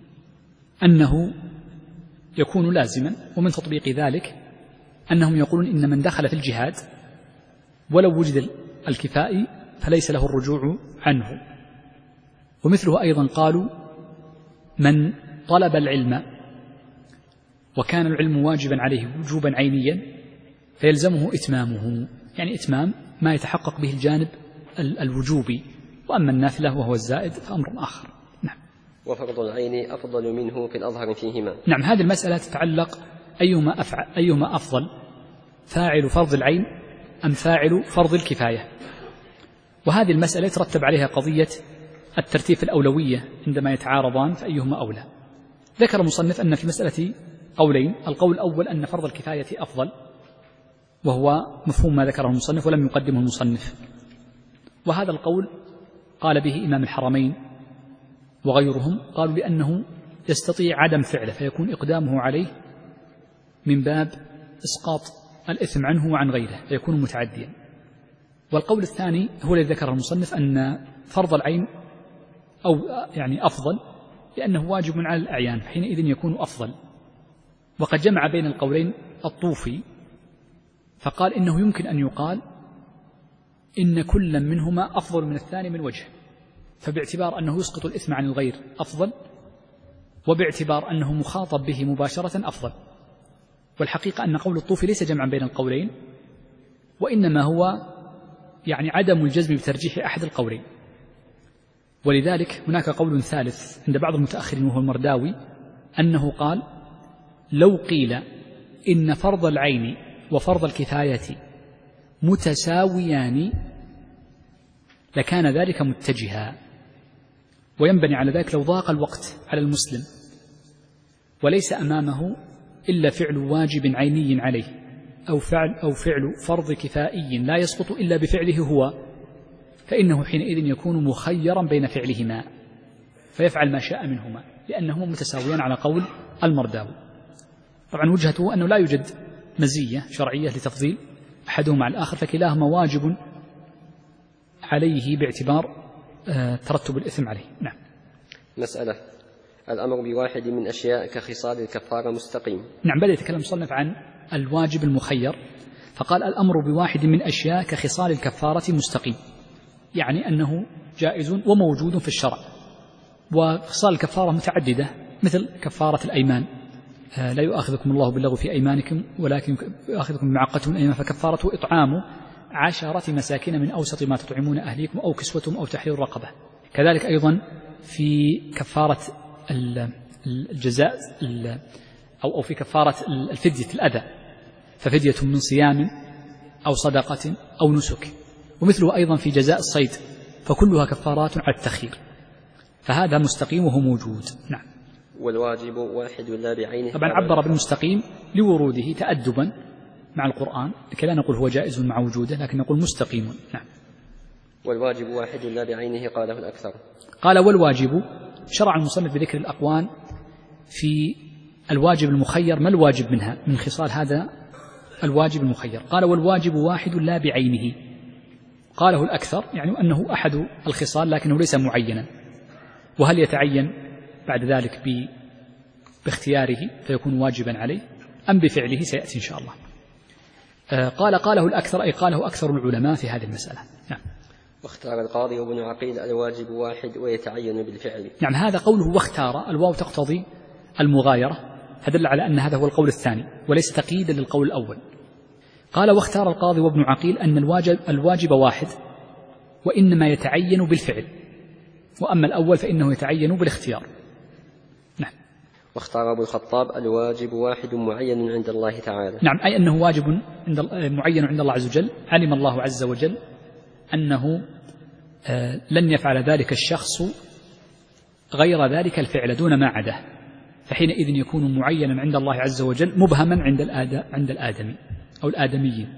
أنه يكون لازما. ومن تطبيق ذلك أنهم يقولون إن من دخل في الجهاد ولو وجد الكفائي فليس له الرجوع عنه. ومثله أيضا قالوا من طلب العلم وكان العلم واجبا عليه وجوبا عينيا فيلزمه إتمامه، يعني إتمام ما يتحقق به الجانب الوجوبي، وأما النافلة وهو الزائد فأمر آخر. نعم. وفرض العين أفضل منه في الأظهر فيهما. نعم، هذه المسألة تتعلق أيهما أفعل أيهما أفضل، فاعل فرض العين أم فاعل فرض الكفاية. وهذه المسألة يترتب عليها قضية الترتيب الأولوية عندما يتعارضان فأيهما أولى. ذكر المصنف أن في مسألة قولين، القول الأول أن فرض الكفاية أفضل، وهو مفهوم ما ذكره المصنف ولم يقدمه المصنف، وهذا القول قال به إمام الحرمين وغيرهم، قالوا لأنه يستطيع عدم فعله فيكون إقدامه عليه من باب إسقاط الإثم عنه وعن غيره فيكون متعديا. والقول الثاني هو الذي ذكره المصنف أن فرض العين أو يعني أفضل لأنه واجب على الأعيان فحينئذ يكون أفضل. وقد جمع بين القولين الطوفي فقال إنه يمكن أن يقال إن كل منهما أفضل من الثاني من وجه، فباعتبار أنه يسقط الإثم عن الغير أفضل، وباعتبار أنه مخاطب به مباشرة أفضل. والحقيقة أن قول الطوفي ليس جمعا بين القولين، وإنما هو يعني عدم الجزم بترجيح أحد القولين. ولذلك هناك قول ثالث عند بعض المتأخرين وهو المرداوي أنه قال لو قيل إن فرض العين وفرض الكفاية متساويان لكان ذلك متجها، وينبني على ذلك لو ضاق الوقت على المسلم وليس أمامه إلا فعل واجب عيني عليه أو فعل, أو فعل فرض كفائي لا يسقط إلا بفعله هو، فإنه حينئذ يكون مخيرا بين فعلهما فيفعل ما شاء منهما لأنهما متساويان على قول المرداوي. طبعا وجهته أنه لا يوجد مزية شرعية لتفضيل أحدهما على الآخر، فكلاهما واجب عليه باعتبار ترتب الإثم عليه. نعم. مسألة الأمر بواحد من أشياء كخصال الكفارة مستقيم. نعم، بدأ يتكلم المصنف عن الواجب المخير فقال الأمر بواحد من أشياء كخصال الكفارة مستقيم، يعني أنه جائز وموجود في الشرع. وخصال الكفارة متعددة مثل كفارة الأيمان، لا يؤاخذكم الله باللغو في أيمانكم ولكن يؤاخذكم بما عقدتم الأيمان فكفارته إطعام عشرة مساكين من أوسط ما تطعمون أهليكم أو كسوتهم أو تحرير رقبة. كذلك أيضا في كفارة الجزاء أو أو في كفارة الفدية الأذى ففدية من صيام أو صدقة أو نسك، ومثله أيضا في جزاء الصيد، فكلها كفارات على التخيير، فهذا مستقيم وهو موجود. نعم. والواجب واحد لا بعينه. طبعا عبر بالمستقيم لوروده تأدبا مع القرآن، لكي لا نقول هو جائز مع وجوده، لكن نقول مستقيم. نعم. والواجب واحد لا بعينه قاله الأكثر. قال والواجب، شرع المصنف بذكر الأقوال في الواجب المخير، ما الواجب منها من خصال هذا الواجب المخير. قال والواجب واحد لا بعينه، قاله الأكثر يعني أنه أحد الخصال لكنه ليس معينا، وهل يتعين بعد ذلك باختياره فيكون واجبا عليه أم بفعله سيأتي إن شاء الله. آه قال قاله الأكثر أي قاله أكثر العلماء في هذه المسألة. نعم. واختار القاضي وابن عقيل الواجب واحد ويتعين بالفعل. نعم هذا قوله واختار، الواو تقتضي المغايرة، فدل على أن هذا هو القول الثاني وليس تقييدا للقول الأول. قال واختار القاضي وابن عقيل أن الواجب, الواجب واحد وإنما يتعين بالفعل، وأما الأول فإنه يتعين بالاختيار. نعم. واختار أبو الخطاب الواجب واحد معين عند الله تعالى. نعم أي أنه واجب عند معين عند الله عز وجل، علم الله عز وجل أنه آه لن يفعل ذلك الشخص غير ذلك الفعل دون ما عداه، فحينئذ يكون معينا عند الله عز وجل مبهما عند الآد... عند الآدمي أو الآدميين.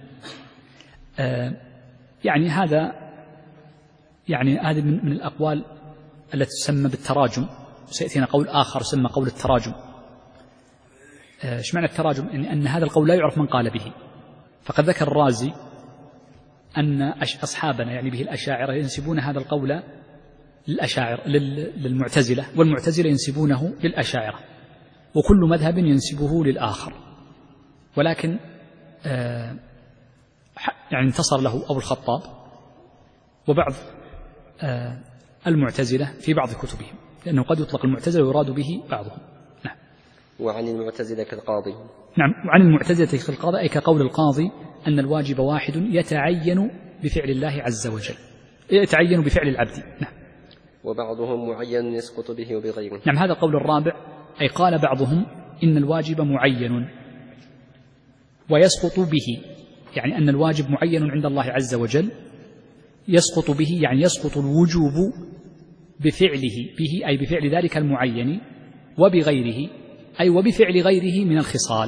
آه يعني هذا يعني هذه من, من الأقوال التي تسمى بالتراجم، وسيأتينا قول آخر يسمى قول التراجم. ايش آه معنى التراجم؟ يعني أن هذا القول لا يعرف من قال به، فقد ذكر الرازي أن أصحابنا يعني به الأشاعرة ينسبون هذا القول للأشاعرة للمعتزلة، والمعتزلة ينسبونه للأشاعرة، وكل مذهب ينسبه للآخر، ولكن آه يعني انتصر له أبو الخطاب وبعض آه المعتزلة في بعض كتبهم، لأنه قد يطلق المعتزلة ويراد به بعضهم. نعم. وعن المعتزلة كالقاضي. نعم وعن المعتزلة كالقاضي أي كقول القاضي أن الواجب واحد يتعين بفعل الله عز وجل، يتعين بفعل العبد. نعم. وبعضهم معين يسقط به وبغيره. نعم هذا القول الرابع، أي قال بعضهم إن الواجب معين ويسقط به، يعني أن الواجب معين عند الله عز وجل يسقط به، يعني يسقط الوجوب بفعله به أي بفعل ذلك المعين، وبغيره أي وبفعل غيره من الخصال.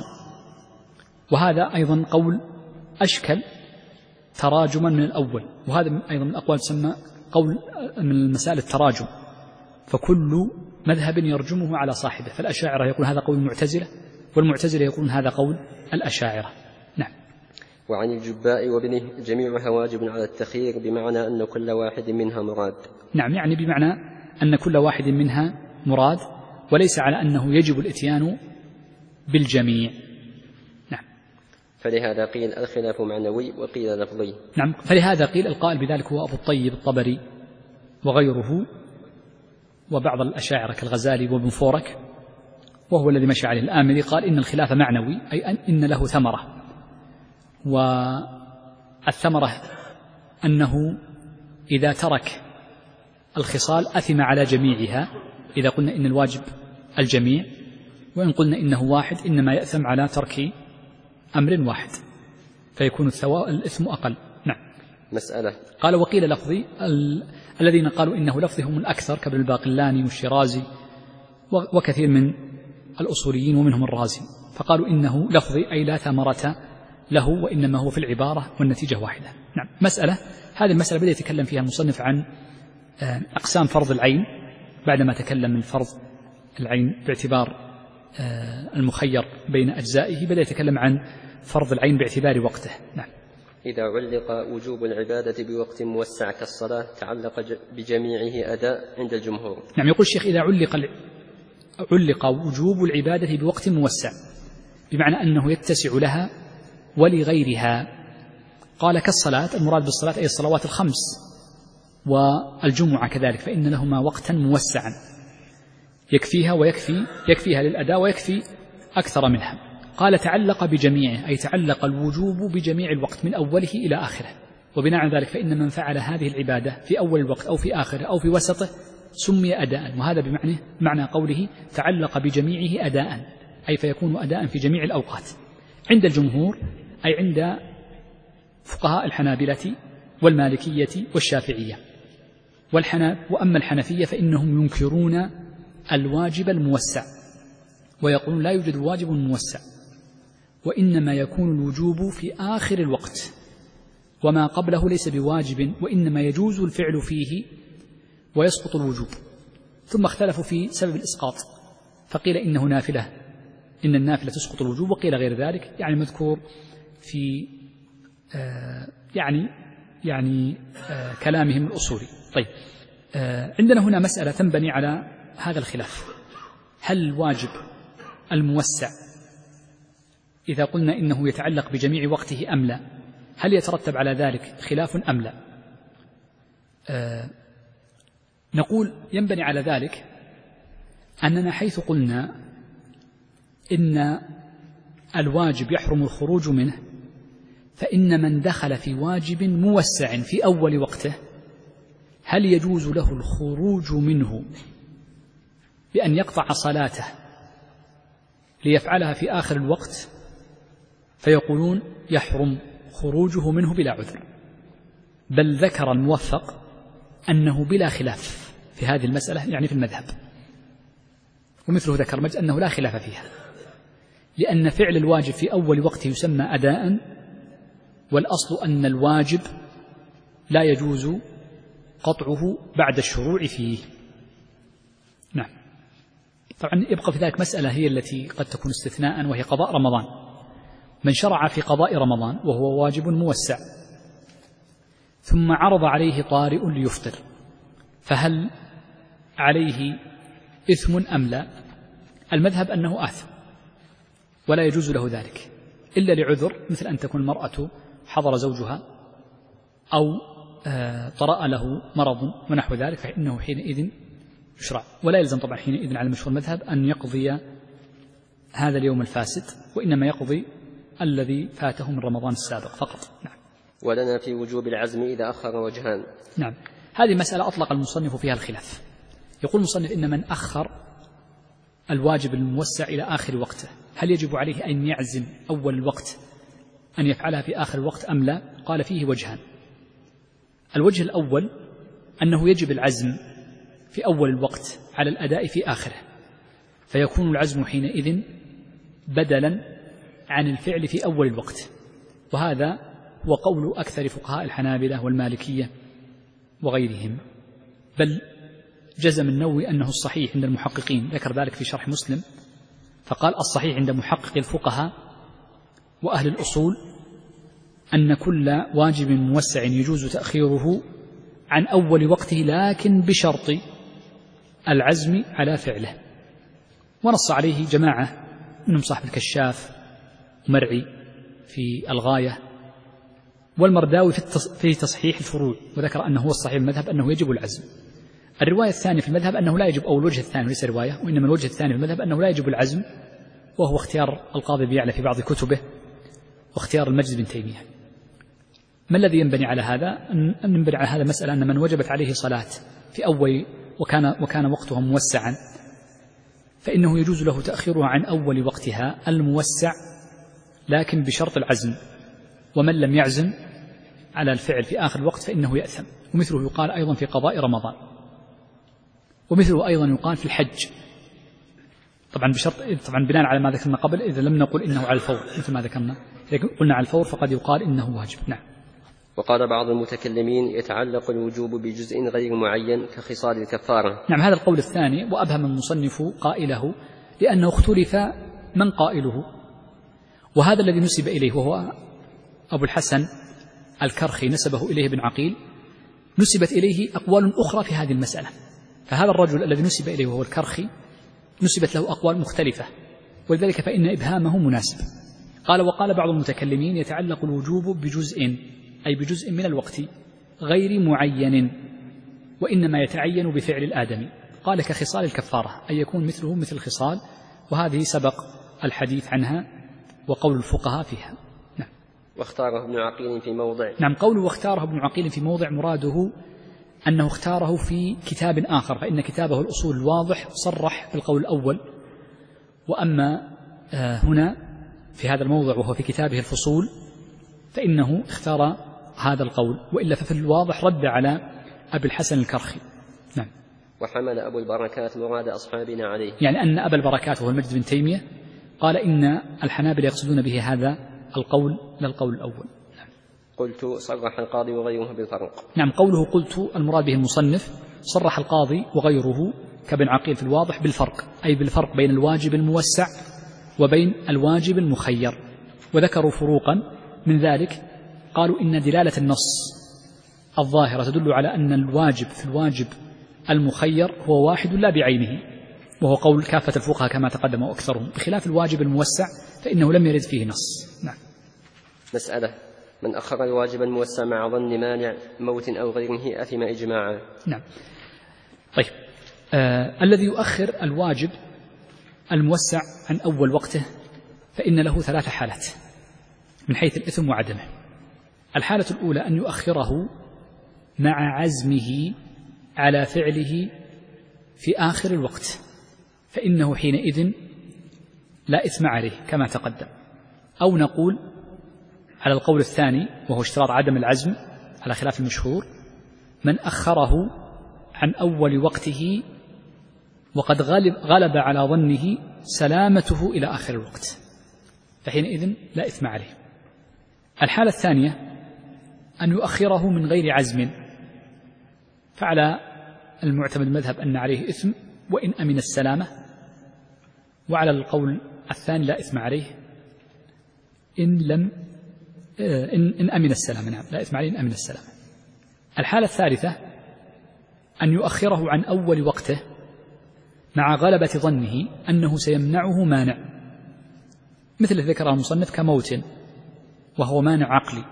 وهذا أيضا قول أشكل تراجما من الأول، وهذا أيضا من الأقوال تسمى قول من المسائل التراجم، فكل مذهب يرجمه على صاحبه، فالأشاعرة يقول هذا قول المعتزلة، والمعتزلة يقولون هذا قول الأشاعرة. نعم. وعن الجباء وابنه جميعها واجب على التخيير، بمعنى أن كل واحد منها مراد. نعم يعني بمعنى أن كل واحد منها مراد، وليس على أنه يجب الإتيان بالجميع. نعم. فلهذا قيل الخلاف معنوي وقيل لفظي. نعم فلهذا قيل القائل بذلك هو أبو الطيب الطبري وغيره وبعض الأشاعرة كالغزالي وابن فورك، وهو الذي مشى عليه الآمري، قال إن الخلاف معنوي أي أن إن له ثمرة، والثمرة أنه إذا ترك الخصال أثم على جميعها، إذا قلنا إن الواجب الجميع، وإن قلنا إنه واحد إنما يأثم على ترك أمر واحد فيكون الإثم أقل. نعم. مسألة. قال وقيل لفظي، ال... الذين قالوا إنه لفظي هم الأكثر كابن الباقلاني والشيرازي وكثير من الأصوليين ومنهم الرازي، فقالوا إنه لفظي أي لا ثمرة له، وإنما هو في العبارة والنتيجة واحدة. نعم. مسألة، هذه المسألة بدأ يتكلم فيها المصنف عن أقسام فرض العين، بعدما تكلم من فرض العين باعتبار المخير بين أجزائه بدأ يتكلم عن فرض العين باعتبار وقته. نعم. إذا علق وجوب العبادة بوقت موسع كالصلاة تعلق بجميعه أداء عند الجمهور. نعم يقول الشيخ إذا علق علق وجوب العبادة بوقت موسع، بمعنى أنه يتسع لها ولغيرها. قال كالصلاة، المراد بالصلاة أي الصلوات الخمس والجمعة كذلك، فإن لهما وقتا موسعا يكفيها ويكفي يكفيها للأداء ويكفي أكثر منها. قال تعلق بجميعه أي تعلق الوجوب بجميع الوقت من أوله إلى آخره، وبناء على ذلك فإن من فعل هذه العبادة في أول الوقت أو في آخره أو في وسطه سمي أداء، وهذا بمعنى معنى قوله تعلق بجميعه أداء، أي فيكون أداء في جميع الأوقات عند الجمهور، أي عند فقهاء الحنابلة والمالكية والشافعية والحنا وأما الحنفية فإنهم ينكرون الواجب الموسع ويقولون لا يوجد واجب موسع، وإنما يكون الوجوب في آخر الوقت، وما قبله ليس بواجب، وإنما يجوز الفعل فيه ويسقط الوجوب. ثم اختلفوا في سبب الإسقاط، فقيل إنه نافلة، إن النافلة تسقط الوجوب، وقيل غير ذلك، يعني مذكور في آه يعني يعني آه كلامهم الأصولي. طيب، آه عندنا هنا مسألة تنبني على هذا الخلاف: هل الواجب الموسع إذا قلنا إنه يتعلق بجميع وقته أم لا؟ هل يترتب على ذلك خلاف أم لا؟ آه نقول ينبني على ذلك أننا حيث قلنا إن الواجب يحرم الخروج منه، فإن من دخل في واجب موسع في أول وقته هل يجوز له الخروج منه بأن يقطع صلاته ليفعلها في آخر الوقت؟ فيقولون يحرم خروجه منه بلا عذر، بل ذكر الموفق أنه بلا خلاف في هذه المسألة، يعني في المذهب، ومثله ذكر مجد أنه لا خلاف فيها، لأن فعل الواجب في أول وقته يسمى أداء، والأصل أن الواجب لا يجوز قطعه بعد الشروع فيه. نعم. طبعا يبقى في ذلك مسألة هي التي قد تكون استثناء، وهي قضاء رمضان. من شرع في قضاء رمضان وهو واجب موسع ثم عرض عليه طارئ ليفطر، فهل عليه إثم أم لا؟ المذهب أنه آثم ولا يجوز له ذلك إلا لعذر، مثل أن تكون المرأة حضر زوجها أو طرأ له مرض ونحو ذلك، فإنه حينئذ يشرع، ولا يلزم طبعا حينئذ على مشهور المذهب أن يقضي هذا اليوم الفاسد، وإنما يقضي الذي فاته من رمضان السابق فقط. نعم. ولنا في وجوب العزم إذا أخر وجهان. نعم، هذه مسألة أطلق المصنف فيها الخلاف. يقول المصنف إن من أخر الواجب الموسع إلى آخر وقته هل يجب عليه أن يعزم أول الوقت أن يفعلها في آخر الوقت أم لا؟ قال فيه وجهان. الوجه الأول أنه يجب العزم في أول الوقت على الأداء في آخره، فيكون العزم حينئذ بدلا عن الفعل في أول الوقت، وهذا هو قول أكثر فقهاء الحنابلة والمالكية وغيرهم، بل جزم النووي أنه الصحيح عند المحققين، ذكر ذلك في شرح مسلم، فقال الصحيح عند محقق الفقهاء وأهل الأصول أن كل واجب موسع يجوز تأخيره عن أول وقته، لكن بشرط العزم على فعله. ونص عليه جماعة منهم صاحب الكشاف ومرعي في الغاية، والمرداوي في تصحيح الفروع، وذكر أنه هو الصحيح المذهب أنه يجب العزم. الرواية الثانية في المذهب أنه لا يجب، أو الوجه الثاني ليس رواية، وإنما الوجه الثاني في المذهب أنه لا يجب العزم، وهو اختيار القاضي بيعلى في بعض كتبه واختيار المجد بن تيمية. ما الذي ينبني على هذا؟ أن ينبني على هذا مسألة أن من وجبت عليه صلاة في أول وكان, وكان وقتها موسعا فإنه يجوز له تأخيرها عن أول وقتها الموسع، لكن بشرط العزم، ومن لم يعزم على الفعل في آخر الوقت فإنه يأثم. ومثله يقال أيضا في قضاء رمضان، ومثله أيضا يقال في الحج، طبعا بشرط، طبعا بناء على ما ذكرنا قبل، إذا لم نقل إنه على الفور مثل ما ذكرنا، إذا قلنا على الفور فقد يقال إنه واجب. نعم. وقال بعض المتكلمين يتعلق الوجوب بجزء غير معين كخصال الكفارة. نعم، هذا القول الثاني، وأبهم المصنف قائله لأنه اختلف من قائله، وهذا الذي نسب إليه وهو أبو الحسن الكرخي نسبه إليه ابن عقيل، نسبت إليه أقوال أخرى في هذه المسألة، فهذا الرجل الذي نسب إليه وهو الكرخي نسبت له أقوال مختلفة، ولذلك فإن إبهامه مناسب. قال وقال بعض المتكلمين يتعلق الوجوب بجزء، أي بجزء من الوقت غير معين، وإنما يتعين بفعل الآدمي. قال كخصال الكفارة، أي يكون مثله مثل الخصال، وهذه سبق الحديث عنها وقول الفقهاء فيها. نعم. واختاره ابن عقيل في موضع. نعم، قوله واختاره ابن عقيل في موضع مراده أنه اختاره في كتاب آخر، فإن كتابه الأصول الواضح صرح بالقول الأول، وأما هنا في هذا الموضع وهو في كتابه الفصول فإنه اختار هذا القول، وإلا ففي الواضح رد على أبي الحسن الكرخي. نعم. وحمل أبو البركات مراد أصحابنا عليه، يعني أن أبا البركات وهو المجد بن تيمية قال إن الحنابلة يقصدون به هذا القول لا القول الأول. قلت صرح القاضي وغيره بالفرق. نعم، قوله قلت المراد به المصنف، صرح القاضي وغيره كابن عقيل في الواضح بالفرق، أي بالفرق بين الواجب الموسع وبين الواجب المخير، وذكروا فروقا من ذلك. قالوا إن دلالة النص الظاهرة تدل على أن الواجب في الواجب المخير هو واحد لا بعينه، وهو قول كافة الفقهاء كما تقدم وأكثرهم، بخلاف الواجب الموسع فإنه لم يرد فيه نص. نعم. مسألة: من أخر الواجب الموسع مع ظن مانع موت أو غيره أثم إجماعا. نعم. طيب، آه الذي يؤخر الواجب الموسع عن أول وقته فإن له ثلاث حالات من حيث الإثم وعدمه. الحالة الأولى أن يؤخره مع عزمه على فعله في آخر الوقت، فإنه حينئذ لا إثم عليه كما تقدم. أو نقول على القول الثاني وهو اشتراط عدم العزم على خلاف المشهور: من أخره عن أول وقته وقد غلب, غلب على ظنه سلامته إلى آخر الوقت، فحينئذ لا إثم عليه. الحالة الثانية أن يؤخره من غير عزم، فعلى المعتمد المذهب أن عليه إثم وإن أمن السلامة، وعلى القول الثاني لا إثم عليه إن لم إن, إن أمن السلامة. نعم، لا إثم عليه إن أمن السلامة. الحالة الثالثة أن يؤخره عن أول وقته مع غلبة ظنه أنه سيمنعه مانع، مثل ذكر المصنف كموت، وهو مانع عقلي.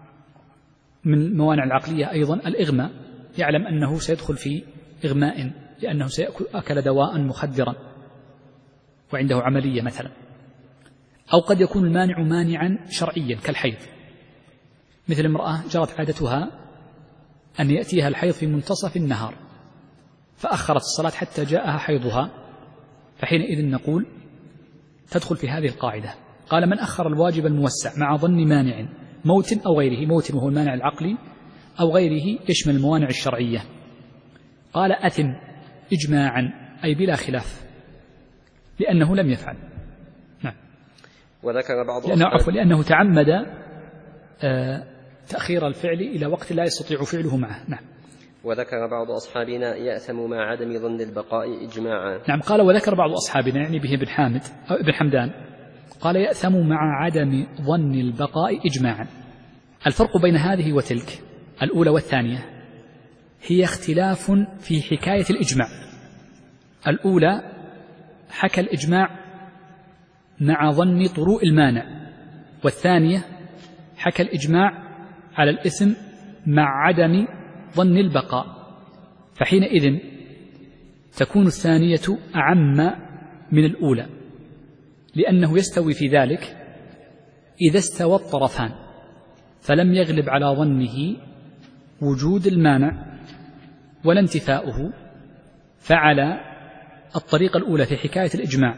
من الموانع العقلية أيضا الإغماء، يعلم أنه سيدخل في إغماء لأنه سيأكل دواء مخدرا وعنده عملية مثلا. أو قد يكون المانع مانعا شرعيا كالحيض، مثل امرأة جرت عادتها أن يأتيها الحيض في منتصف النهار فأخرت الصلاة حتى جاءها حيضها، فحينئذ نقول تدخل في هذه القاعدة. قال: من أخر الواجب الموسع مع ظن مانع موت أو غيره، موت وهو المانع العقلي، أو غيره يشمل الموانع الشرعية، قال أثم إجماعا، أي بلا خلاف، لأنه لم يفعل. نعم. وذكر بعض لأنه, عفوا لأنه تعمد آه تأخير الفعل إلى وقت لا يستطيع فعله معه. نعم. وذكر بعض أصحابنا يأثم مع عدم ظن البقاء إجماعا. نعم، قال وذكر بعض أصحابنا يعني به ابن حامد أو ابن حمدان، قال يأثم مع عدم ظن البقاء إجماعا. الفرق بين هذه وتلك الأولى والثانية هي اختلاف في حكاية الإجماع. الأولى حكى الإجماع مع ظن طروء المانع، والثانية حكى الإجماع على الإثم مع عدم ظن البقاء، فحينئذ تكون الثانية أعم من الأولى، لأنه يستوي في ذلك إذا استوى الطرفان فلم يغلب على ظنه وجود المانع ولا انتفاؤه، فعلى الطريقة الأولى في حكاية الإجماع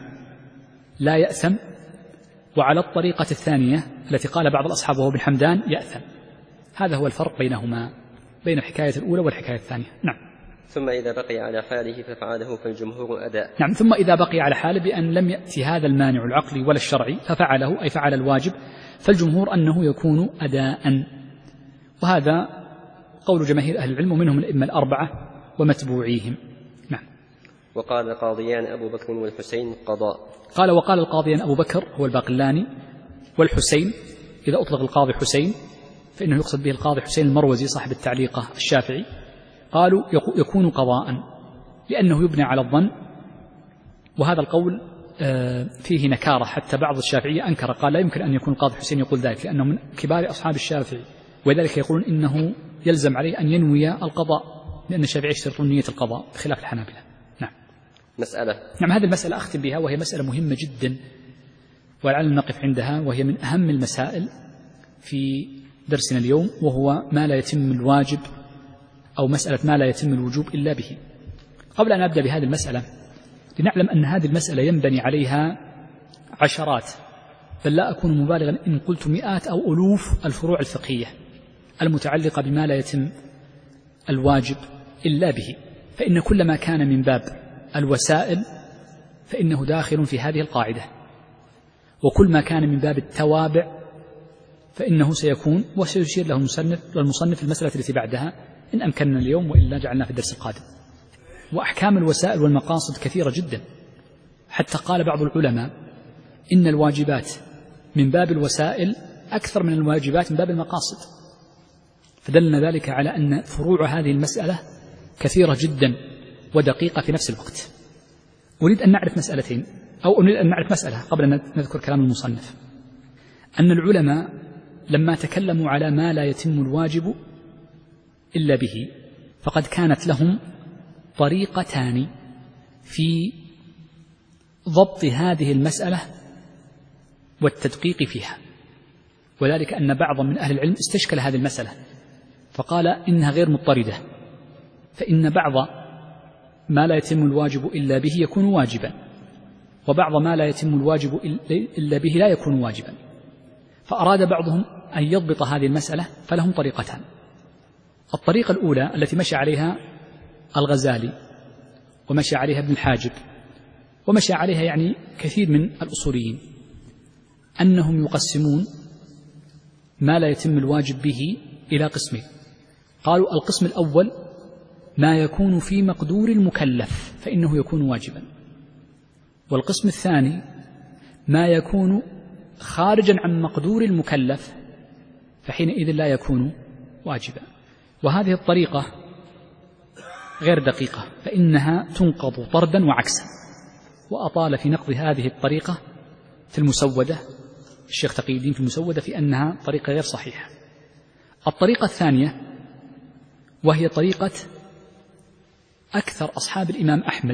لا يأثم، وعلى الطريقة الثانية التي قال بعض الأصحاب وهو ابن حمدان يأثم. هذا هو الفرق بينهما، بين الحكاية الأولى والحكاية الثانية. نعم. ثم إذا بقي على حاله ففعله فالجمهور أداء. نعم، ثم إذا بقي على حاله بأن لم يأتي هذا المانع العقلي ولا الشرعي ففعله، أي فعل الواجب، فالجمهور أنه يكون أداء. وهذا قول جماهير أهل العلم ومنهم الأئمة الأربعة ومتبوعيهم. نعم. وقال القاضيان أبو بكر والحسين قضاء. قال وقال القاضيان أبو بكر هو الباقلاني والحسين، إذا أطلق القاضي حسين فإنه يقصد به القاضي حسين المروزي صاحب التعليقة الشافعي، قالوا يكون قضاء لأنه يبنى على الظن. وهذا القول فيه نكارة، حتى بعض الشافعية أنكر، قال لا يمكن أن يكون القاضي حسين يقول ذلك، لأنه من كبار أصحاب الشافعي، وذلك يقولون إنه يلزم عليه أن ينوي القضاء، لأن الشافعي يشترطون نية القضاء بخلاف الحنابلة. نعم. مسألة. نعم، هذه المسألة أختم بها، وهي مسألة مهمة جدا ولعلنا نقف عندها، وهي من أهم المسائل في درسنا اليوم، وهو ما لا يتم الواجب أو مسألة ما لا يتم الوجوب إلا به. قبل أن أبدأ بهذه المسألة لنعلم أن هذه المسألة ينبني عليها عشرات، بل لا أكون مبالغا إن قلت مئات أو ألوف الفروع الفقهية المتعلقة بما لا يتم الواجب إلا به، فإن كل ما كان من باب الوسائل فإنه داخل في هذه القاعدة. وكل ما كان من باب التوابع فإنه سيكون، وسيشير له المصنف والمصنف المسألة التي بعدها إن أمكننا اليوم، وإلا جعلنا في الدرس القادم. وأحكام الوسائل والمقاصد كثيرة جدا، حتى قال بعض العلماء إن الواجبات من باب الوسائل أكثر من الواجبات من باب المقاصد، فدلنا ذلك على أن فروع هذه المسألة كثيرة جدا ودقيقة في نفس الوقت. أريد أن نعرف مسألتين، أو أريد أن نعرف مسألة قبل أن نذكر كلام المصنف، أن العلماء لما تكلموا على ما لا يتم الواجب إلا به فقد كانت لهم طريقتان في ضبط هذه المسألة والتدقيق فيها، وذلك أن بعض من أهل العلم استشكل هذه المسألة فقال إنها غير مضطردة، فإن بعض ما لا يتم الواجب إلا به يكون واجبا، وبعض ما لا يتم الواجب إلا به لا يكون واجبا. فأراد بعضهم أن يضبط هذه المسألة، فلهم طريقتان. الطريقة الأولى التي مشى عليها الغزالي ومشى عليها ابن الحاجب ومشى عليها يعني كثير من الأصوليين، أنهم يقسمون ما لا يتم الواجب به إلى قسمين. قالوا القسم الأول ما يكون في مقدور المكلف فإنه يكون واجبا، والقسم الثاني ما يكون خارجا عن مقدور المكلف فحينئذ لا يكون واجبا. وهذه الطريقة غير دقيقة، فإنها تنقض طردا وعكسا، وأطال في نقض هذه الطريقة في المسودة الشيخ تقي الدين في المسودة في أنها طريقة غير صحيحة. الطريقة الثانية وهي طريقة أكثر أصحاب الإمام أحمد،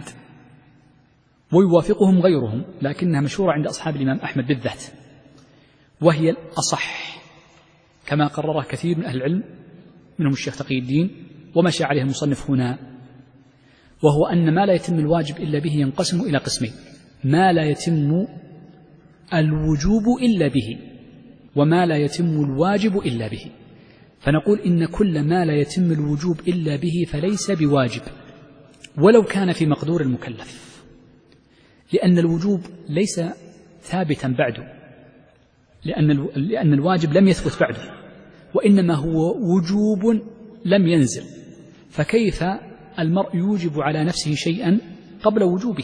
ويوافقهم غيرهم لكنها مشهورة عند أصحاب الإمام أحمد بالذات، وهي الأصح كما قررها كثير من أهل العلم منهم الشيخ تقي الدين ومشى عليه المصنف هنا، وهو أن ما لا يتم الواجب إلا به ينقسم إلى قسمين: ما لا يتم الوجوب إلا به، وما لا يتم الواجب إلا به. فنقول إن كل ما لا يتم الوجوب إلا به فليس بواجب ولو كان في مقدور المكلف، لأن الوجوب ليس ثابتا بعده، لأن لأن الواجب لم يثبت بعده، وإنما هو وجوب لم ينزل، فكيف المرء يوجب على نفسه شيئا قبل وجوبه؟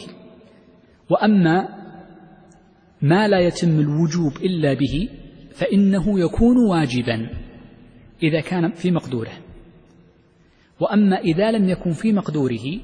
وأما ما لا يتم الوجوب إلا به فإنه يكون واجبا إذا كان في مقدوره، وأما إذا لم يكن في مقدوره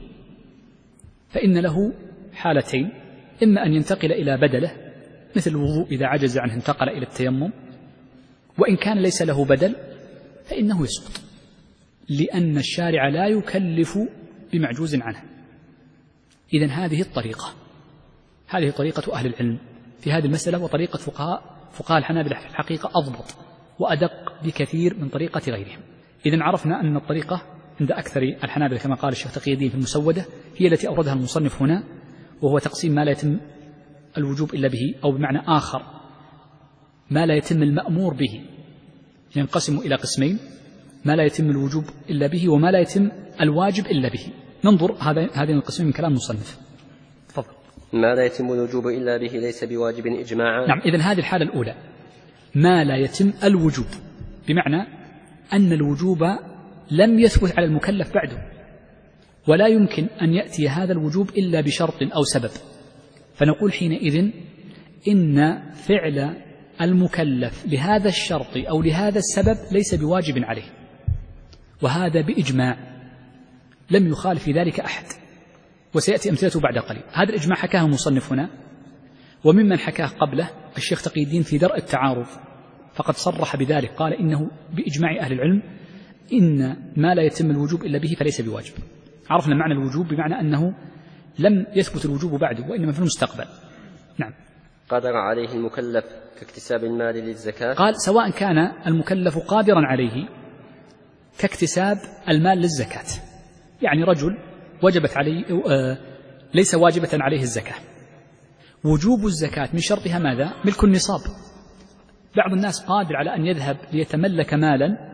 فإن له حالتين: إما أن ينتقل إلى بدله مثل الوضوء إذا عجز عنه انتقل إلى التيمم، وإن كان ليس له بدل فإنه يسقط، لأن الشارع لا يكلف بمعجوز عنه. إذن هذه الطريقة هذه طريقة أهل العلم في هذه المسألة، وطريقة فقهاء فقهاء الحنابلة في الحقيقة أضبط وأدق بكثير من طريقة غيرهم. إذن عرفنا أن الطريقة عند أكثر الحنابلة كما قال الشيخ تقي الدين في المسودة هي التي أوردها المصنف هنا، وهو تقسيم ما لا يتم الوجوب إلا به، أو بمعنى آخر ما لا يتم المأمور به ينقسم إلى قسمين: ما لا يتم الوجوب إلا به وما لا يتم الواجب إلا به. ننظر هذين القسمين من كلام المصنف. تفضل. ما لا يتم الوجوب إلا به ليس بواجب إجماعا. نعم، إذن هذه الحالة الأولى ما لا يتم الوجوب، بمعنى أن الوجوب لم يثبت على المكلف بعده، ولا يمكن أن يأتي هذا الوجوب إلا بشرط أو سبب، فنقول حينئذ إن فعل المكلف لهذا الشرط أو لهذا السبب ليس بواجب عليه، وهذا بإجماع لم يخالف في ذلك أحد، وسيأتي أمثلته بعد قليل. هذا الإجماع حكاه المصنف هنا، وممن حكاه قبله الشيخ تقي الدين في درء التعارض، فقد صرح بذلك، قال إنه بإجماع أهل العلم إن ما لا يتم الوجوب إلا به فليس بواجب. عرفنا معنى الوجوب بمعنى أنه لم يثبت الوجوب بعده وإنما في المستقبل. نعم. قدر عليه المكلف كاكتساب المال للزكاة. قال سواء كان المكلف قادرا عليه كاكتساب المال للزكاة، يعني رجل وجبت عليه ليس واجبة عليه الزكاة، وجوب الزكاة من شرطها ماذا؟ ملك النصاب. بعض الناس قادر على أن يذهب ليتملك مالا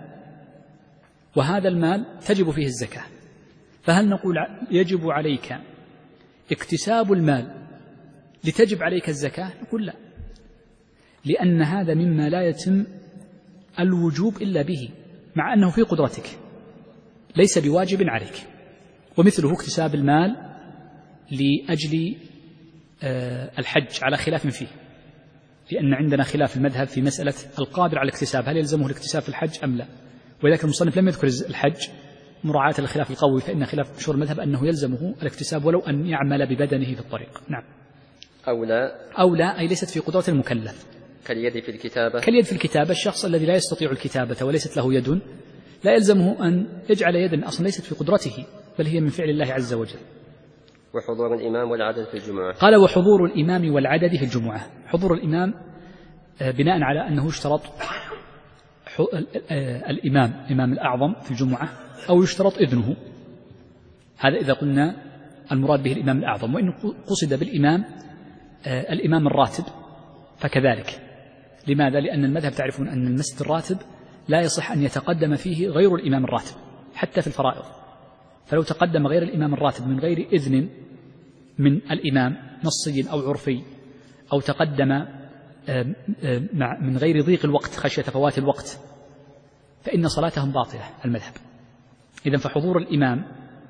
وهذا المال تجب فيه الزكاة، فهل نقول يجب عليك اكتساب المال لتجب عليك الزكاة؟ نقول لا، لأن هذا مما لا يتم الوجوب إلا به، مع أنه في قدرتك ليس بواجب عليك. ومثله اكتساب المال لأجل الحج على خلاف فيه، لأن عندنا خلاف المذهب في مسألة القادر على الاكتساب هل يلزمه الاكتساب في الحج أم لا. ولكن المصنف لم يذكر الحج مراعاة الخلاف القوي، فإن خلاف مشهور المذهب أنه يلزمه الاكتساب ولو أن يعمل ببدنه في الطريق. نعم. أو لا أو لا أي ليست في قدرة المكلف، كاليد في الكتابة. كاليد في الكتابة، الشخص الذي لا يستطيع الكتابة وليست له يد لا يلزمه أن يجعل يدا أصلا ليست في قدرته، بل هي من فعل الله عز وجل. وحضور الإمام والعدد في الجمعة. قال وحضور الإمام والعدد في الجمعة. حضور الإمام بناء على أنه يشترط الإمام الإمام الأعظم في الجمعة أو يشترط إذنه، هذا إذا قلنا المراد به الإمام الأعظم. وإن قصد بالإمام الإمام الراتب فكذلك. لماذا؟ لأن المذهب تعرفون أن المسجد الراتب لا يصح أن يتقدم فيه غير الإمام الراتب حتى في الفرائض، فلو تقدم غير الإمام الراتب من غير إذن من الإمام نصي أو عرفي، أو تقدم من غير ضيق الوقت خشية فوات الوقت، فإن صلاتهم باطلة المذهب. إذن فحضور الإمام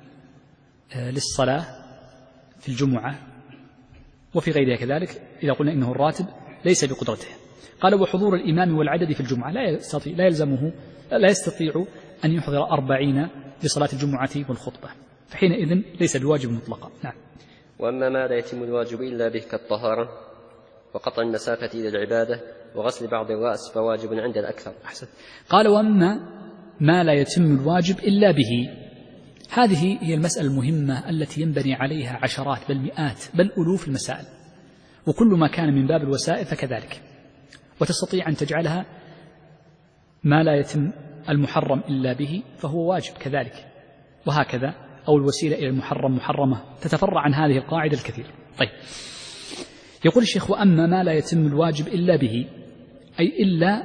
للصلاة في الجمعة وفي غيرها كذلك إذا قلنا إنه الراتب ليس بقدرته. قال وحضور الإمام والعدد في الجمعة لا يستطيع لا يلزمه لا يستطيع أن يحضر أربعين لصلاة الجمعة والخطبة، فحينئذ ليس بواجب مطلقا. نعم. وأما ما لا يتم الواجب إلا به كالطهارة وقطع المسافة إلى العبادة وغسل بعض الرأس فواجب عند الأكثر. أحسن. قال وأما ما لا يتم الواجب إلا به، هذه هي المسألة المهمة التي ينبني عليها عشرات بل مئات بل ألوف المسائل، وكل ما كان من باب الوسائل فكذلك، وتستطيع أن تجعلها ما لا يتم المحرم إلا به فهو واجب كذلك، وهكذا، أو الوسيلة إلى المحرم محرمة، تتفرع عن هذه القاعدة الكثير. طيب، يقول الشيخ وأما ما لا يتم الواجب إلا به أي إلا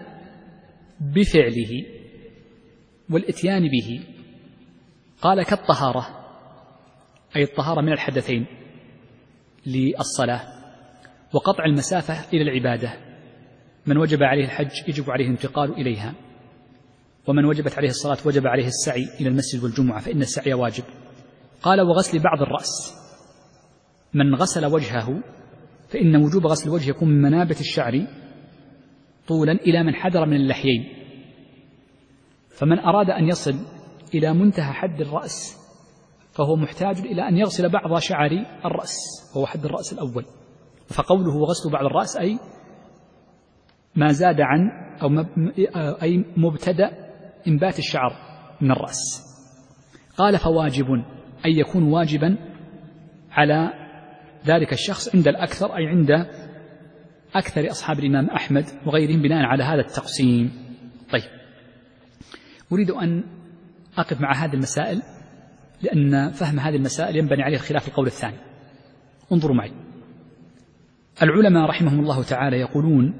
بفعله والإتيان به، قال كالطهارة أي الطهارة من الحدثين للصلاة، وقطع المسافة إلى العبادة، من وجب عليه الحج يجب عليه الانتقال إليها، ومن وجبت عليه الصلاة وجب عليه السعي إلى المسجد والجمعة فإن السعي واجب. قال وغسل بعض الرأس، من غسل وجهه فإن وجوب غسل الوجه يكون من منابت الشعر طولا إلى من حدر من اللحيين، فمن أراد أن يصل إلى منتهى حد الرأس فهو محتاج إلى أن يغسل بعض شعر الرأس وهو حد الرأس الأول. فقوله وغسل بعض الرأس أي ما زاد عن أو أي مبتدأ إنبات الشعر من الرأس. قال فواجب أي يكون واجبا على ذلك الشخص عند الأكثر أي عند أكثر أصحاب الإمام أحمد وغيرهم بناء على هذا التقسيم. طيب، أريد أن أقف مع هذه المسائل لأن فهم هذه المسائل ينبني عليه خلاف القول الثاني. انظروا معي، العلماء رحمهم الله تعالى يقولون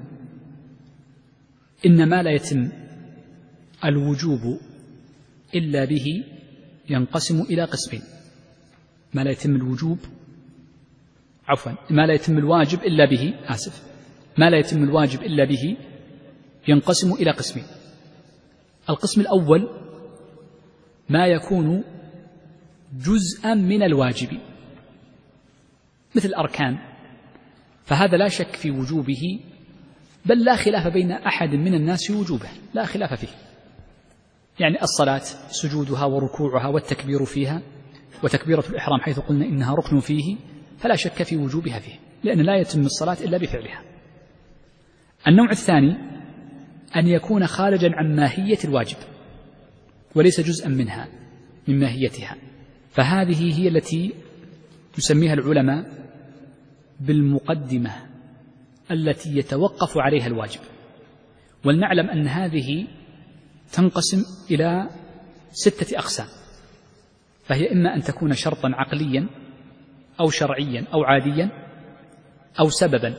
إن ما لا يتم الوجوب إلا به ينقسم إلى قسمين. ما لا يتم الوجوب عفوا ما لا يتم الواجب إلا به آسف ما لا يتم الواجب إلا به ينقسم إلى قسمين. القسم الأول ما يكون جزءا من الواجب مثل الأركان، فهذا لا شك في وجوبه، بل لا خلاف بين أحد من الناس في وجوبه، لا خلاف فيه. يعني الصلاة سجودها وركوعها والتكبير فيها وتكبيرة الإحرام حيث قلنا إنها ركن فيه، فلا شك في وجوبها فيه، لأن لا يتم الصلاة إلا بفعلها. النوع الثاني أن يكون خارجا عن ماهية الواجب وليس جزءا منها من ماهيتها، فهذه هي التي يسميها العلماء بالمقدمة التي يتوقف عليها الواجب. ولنعلم أن هذه تنقسم إلى ستة أقسام، فهي إما أن تكون شرطا عقليا أو شرعيا أو عاديا أو سببا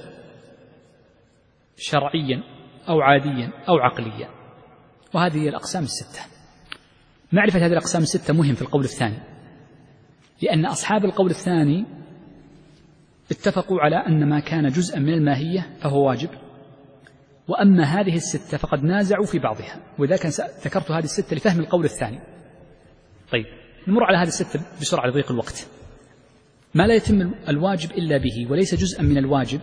شرعيا أو عاديا أو عقليا، وهذه هي الأقسام الستة. معرفة هذه الأقسام الستة مهم في القول الثاني، لأن أصحاب القول الثاني اتفقوا على أن ما كان جزءا من الماهية فهو واجب، وأما هذه الستة فقد نازعوا في بعضها، وإذا كان ذكرت هذه الستة لفهم القول الثاني. طيب نمر على هذه الستة بسرعة لضيق الوقت. ما لا يتم الواجب إلا به وليس جزءا من الواجب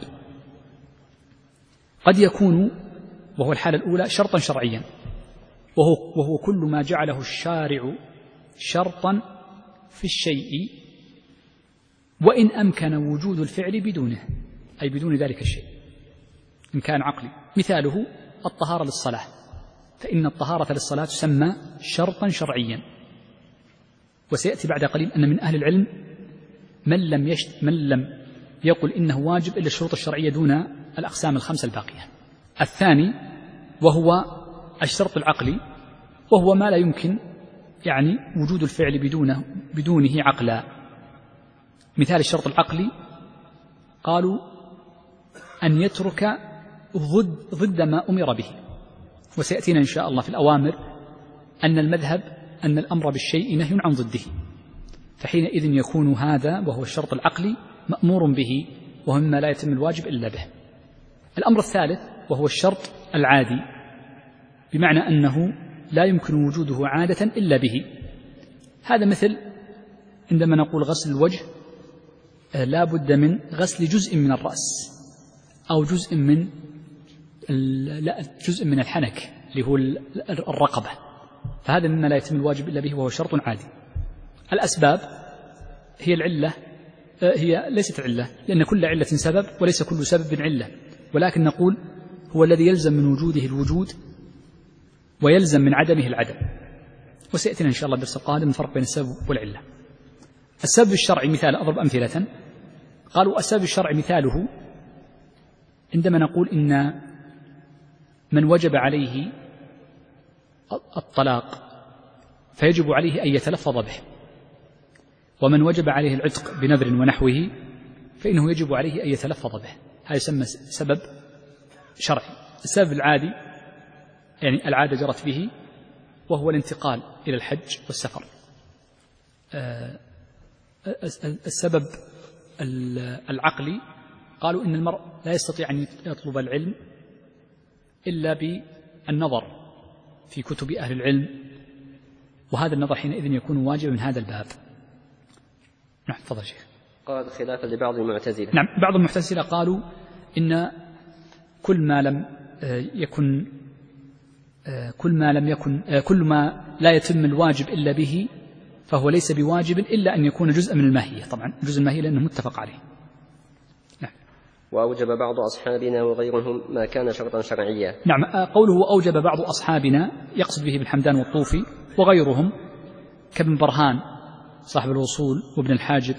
قد يكون، وهو الحالة الأولى، شرطا شرعيا، وهو, وهو كل ما جعله الشارع شرطا في الشيء وإن أمكن وجود الفعل بدونه، أي بدون ذلك الشيء إن كان عقلي. مثاله الطهارة للصلاة، فإن الطهارة للصلاة تسمى شرطا شرعيا. وسيأتي بعد قليل أن من أهل العلم من لم, يشت من لم يقل إنه واجب إلا الشروط الشرعية دون الأقسام الخمسة الباقية. الثاني وهو الشرط العقلي، وهو ما لا يمكن يعني وجود الفعل بدونه, بدونه عقلا. مثال الشرط العقلي قالوا أن يترك ضد, ضد ما أمر به، وسيأتينا إن شاء الله في الأوامر أن المذهب أن الأمر بالشيء نهي عن ضده، فحينئذ يكون هذا وهو الشرط العقلي مأمور به، وهو مما لا يتم الواجب إلا به. الأمر الثالث وهو الشرط العادي، بمعنى أنه لا يمكن وجوده عادة إلا به. هذا مثل عندما نقول غسل الوجه لا بد من غسل جزء من الرأس أو جزء من لا جزء من الحنك اللي هو الرقبة، فهذا مما لا يتم الواجب إلا به وهو شرط عادي. الأسباب هي العلة، هي ليست علة، لأن كل علة سبب وليس كل سبب علة، ولكن نقول هو الذي يلزم من وجوده الوجود ويلزم من عدمه العدم. وسيأتينا إن شاء الله الدرس القادم الفرق بين السبب والعلة. السبب الشرعي مثال، أضرب أمثلة. قالوا السبب الشرعي مثاله عندما نقول إن من وجب عليه الطلاق فيجب عليه أن يتلفظ به، ومن وجب عليه العتق بنذر ونحوه فإنه يجب عليه أن يتلفظ به. هذا يسمى سبب شرعي. السبب العادي يعني العادة جرت به، وهو الانتقال إلى الحج والسفر. السبب العقلي قالوا إن المرء لا يستطيع أن يطلب العلم إلا بالنظر في كتب أهل العلم، وهذا النظر حينئذ يكون واجبا من هذا الباب. نعم تفضل شيخ. قال خلافا لبعض المعتزلة. نعم بعض المعتزلة قالوا إن كل ما لم يكن كل ما لم يكن كل ما لا يتم الواجب إلا به فهو ليس بواجب إلا أن يكون جزءا من الماهية. طبعا جزء الماهية لأنه متفق عليه. نعم. وأوجب بعض أصحابنا وغيرهم ما كان شرطا شرعيا. نعم قوله أوجب بعض أصحابنا يقصد به ابن حمدان والطوفي وغيرهم كابن برهان صاحب الوصول وابن الحاجب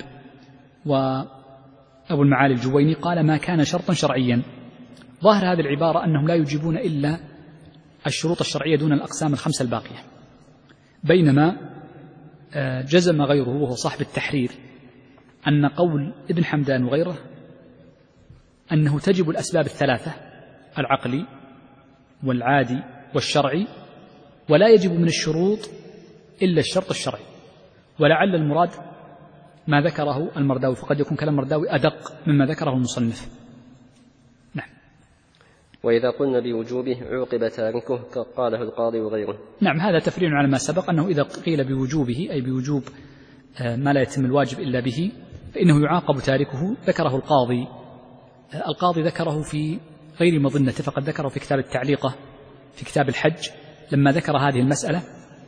وأبو المعالي الجويني، قال ما كان شرطا شرعيا. ظاهر هذه العبارة أنهم لا يجيبون إلا الشروط الشرعية دون الأقسام الخمسة الباقية، بينما جزم غيره وهو صاحب التحرير أن قول ابن حمدان وغيره أنه تجب الأسباب الثلاثة العقلي والعادي والشرعي، ولا يجب من الشروط إلا الشرط الشرعي. ولعل المراد ما ذكره المرداوي، فقد يكون كلام المرداوي أدق مما ذكره المصنف. نعم. وإذا قلنا بوجوبه عوقب تاركه قاله القاضي وغيره. نعم هذا تفريع على ما سبق، أنه إذا قيل بوجوبه أي بوجوب ما لا يتم الواجب إلا به فإنه يعاقب تاركه. ذكره القاضي القاضي ذكره في غير مظنة، فقد ذكره في كتاب التعليقة في كتاب الحج لما ذكر هذه المسألة.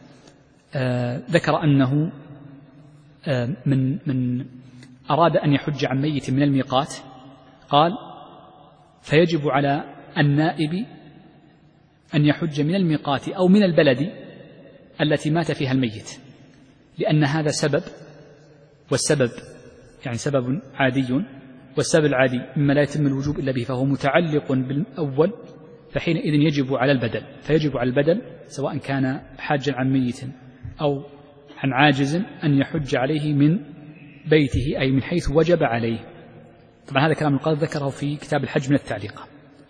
ذكر أنه من من أراد أن يحج عن ميت من الميقات، قال فيجب على النائب أن يحج من الميقات أو من البلد التي مات فيها الميت، لأن هذا سبب، والسبب يعني سبب عادي، والسبب العادي مما لا يتم الوجوب إلا به فهو متعلق بالأول، فحينئذ يجب على البدل، فيجب على البدل سواء كان حاجا عن ميت أو عن عاجز أن يحج عليه من بيته أي من حيث وجب عليه. طبعا هذا كلام القاضي ذكره في كتاب الحج من التعليق.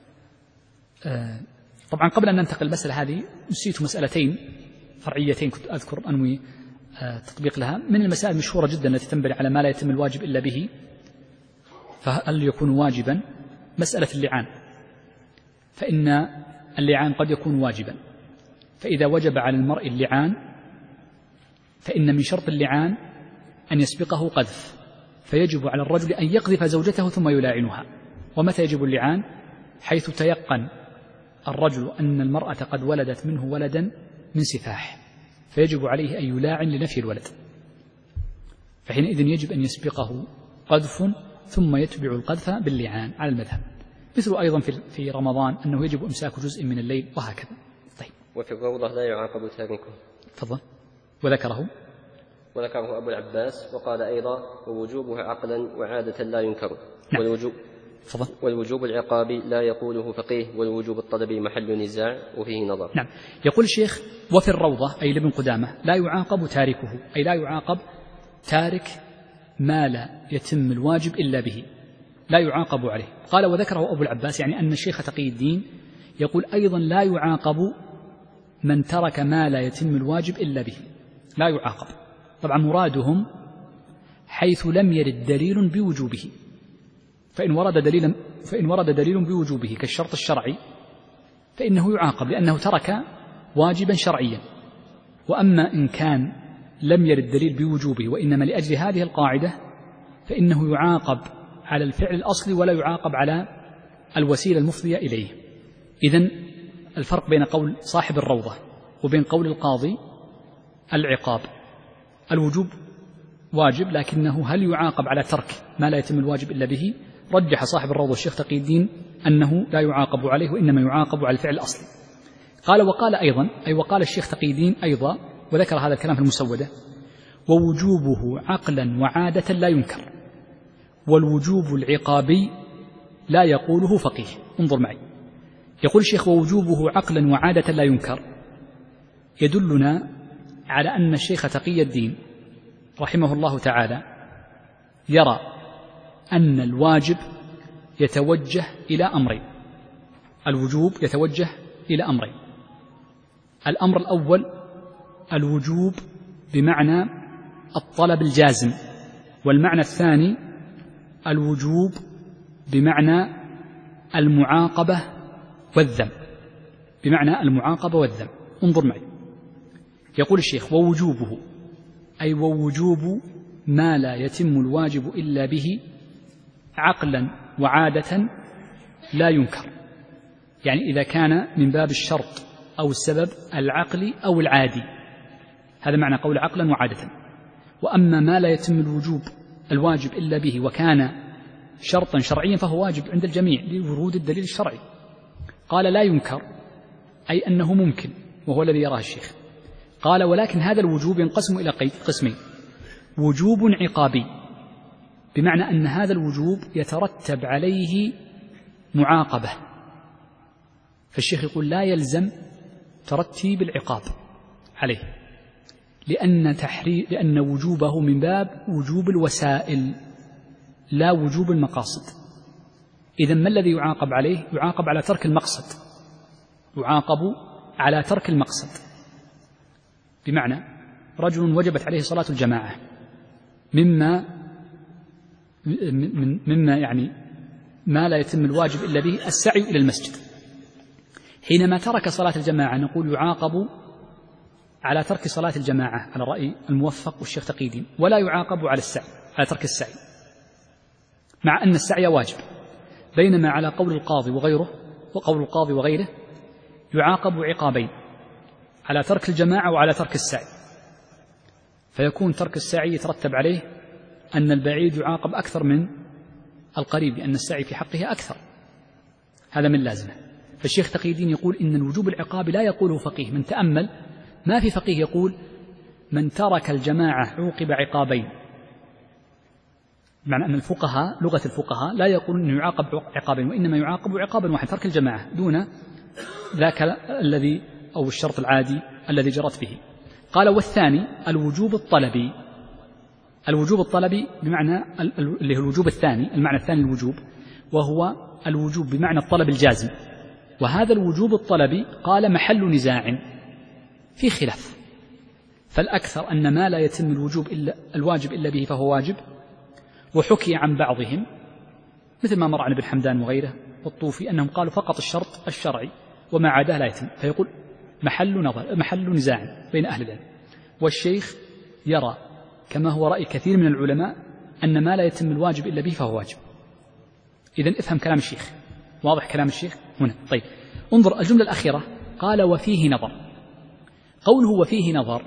طبعا قبل أن ننتقل المسألة هذه نسيت مسألتين فرعيتين كنت أذكر أنوي تطبيق لها. من المسائل المشهورة جدا التي تنبني على ما لا يتم الواجب إلا به فهل يكون واجبا مسألة اللعان. فإن اللعان قد يكون واجبا، فإذا وجب على المرء اللعان فإن من شرط اللعان أن يسبقه قذف، فيجب على الرجل أن يقذف زوجته ثم يلاعنها. ومتى يجب اللعان؟ حيث تيقن الرجل أن المرأة قد ولدت منه ولدا من سفاح، فيجب عليه أن يلاعن لنفي الولد، فحينئذ يجب أن يسبقه قذف ثم يتبع القذف باللعان على المذهب. مثل أيضا في رمضان أنه يجب إمساك جزء من الليل وهكذا. طيب. وفي الروضة لا يعاقب تاركه. تفضل. وذكره وذكره أبو العباس وقال أيضا ووجوبه عقلا وعادة لا ينكر. نعم. والوجوب فضل. والوجوب العقابي لا يقوله فقيه، والوجوب الطلبي محل نزاع وفيه نظر. نعم. يقول الشيخ وفي الروضة أي لابن قدامة لا يعاقب تاركه، أي لا يعاقب تارك ما لا يتم الواجب إلا به، لا يعاقب عليه. قال وذكره أبو العباس، يعني أن الشيخ تقي الدين يقول أيضا لا يعاقب من ترك ما لا يتم الواجب إلا به، لا يعاقب. طبعا مرادهم حيث لم يرد دليل بوجوبه، فإن ورد دليل فإن ورد دليل بوجوبه كالشرط الشرعي فإنه يعاقب لأنه ترك واجبا شرعيا. وأما إن كان لم يرد دليل بوجوبه وإنما لأجل هذه القاعدة فإنه يعاقب على الفعل الأصلي ولا يعاقب على الوسيلة المفضية إليه. إذن الفرق بين قول صاحب الروضة وبين قول القاضي العقاب. الوجوب واجب، لكنه هل يعاقب على ترك ما لا يتم الواجب إلا به؟ رجح صاحب الروضة الشيخ تقي الدين أنه لا يعاقب عليه وإنما يعاقب على الفعل الأصلي. قال وقال أيضا أي وقال الشيخ تقي الدين أيضا وذكر هذا الكلام في المسودة ووجوبه عقلا وعادة لا ينكر، والوجوب العقابي لا يقوله فقيه. انظر معي، يقول الشيخ ووجوبه عقلا وعادة لا ينكر، يدلنا على أن الشيخ تقي الدين رحمه الله تعالى يرى أن الواجب يتوجه إلى أمرين. الوجوب يتوجه إلى أمرين. الأمر الأول الوجوب بمعنى الطلب الجازم، والمعنى الثاني الوجوب بمعنى المعاقبة والذم، بمعنى المعاقبة والذم. انظر معي، يقول الشيخ ووجوبه أي ووجوب ما لا يتم الواجب إلا به عقلا وعادة لا ينكر، يعني إذا كان من باب الشرط أو السبب العقلي أو العادي، هذا معنى قول عقلا وعادة. وأما ما لا يتم الوجوب الواجب إلا به وكان شرطا شرعيا فهو واجب عند الجميع لورود الدليل الشرعي. قال لا ينكر أي أنه ممكن، وهو الذي يراه الشيخ. قال ولكن هذا الوجوب ينقسم إلى قسمين: وجوب عقابي بمعنى أن هذا الوجوب يترتب عليه معاقبة، فالشيخ يقول لا يلزم ترتيب العقاب عليه، لأن, تحري لأن وجوبه من باب وجوب الوسائل لا وجوب المقاصد. إذن ما الذي يعاقب عليه؟ يعاقب على ترك المقصد، يعاقب على ترك المقصد. بمعنى رجل وجبت عليه صلاة الجماعة مما مما يعني ما لا يتم الواجب إلا به السعي إلى المسجد، حينما ترك صلاة الجماعة نقول يعاقب على ترك صلاة الجماعة على رأي الموفق والشيخ تقي الدين، ولا يعاقب على السعي على ترك السعي، مع أن السعي واجب. بينما على قول القاضي وغيره وقول القاضي وغيره يعاقب عقابين: على ترك الجماعة وعلى ترك السعي، فيكون ترك السعي يترتب عليه أن البعيد يعاقب أكثر من القريب لأن السعي في حقه أكثر، هذا من لازمه. فالشيخ تقي الدين يقول إن الوجوب العقابي لا يقوله فقيه. من تأمل ما في فقيه يقول من ترك الجماعة عوقب عقابين، معنى أن الفقهاء لغة الفقهاء لا يقولون أنه يعاقب عقابين، وإنما يعاقب عقابا واحد، ترك الجماعة دون ذاك الذي أو الشرط العادي الذي جرت به. قال والثاني الوجوب الطلبي. الوجوب الطلبي بمعنى اللي هو الوجوب الثاني، المعنى الثاني الوجوب، وهو الوجوب بمعنى الطلب الجازم. وهذا الوجوب الطلبي قال محل نزاع في خلاف، فالأكثر أن ما لا يتم الوجوب إلا الواجب إلا به فهو واجب، وحكي عن بعضهم مثل ما مر عن ابن حمدان وغيره والطوفي أنهم قالوا فقط الشرط الشرعي وما عداه لا يتم، فيقول محل نظر محل نزاع بين أهل العلم. والشيخ يرى كما هو رأي كثير من العلماء أن ما لا يتم الواجب إلا به فهو واجب. إذن افهم كلام الشيخ، واضح كلام الشيخ هنا. طيب انظر الجملة الأخيرة، قال وفيه نظر. قوله وفيه نظر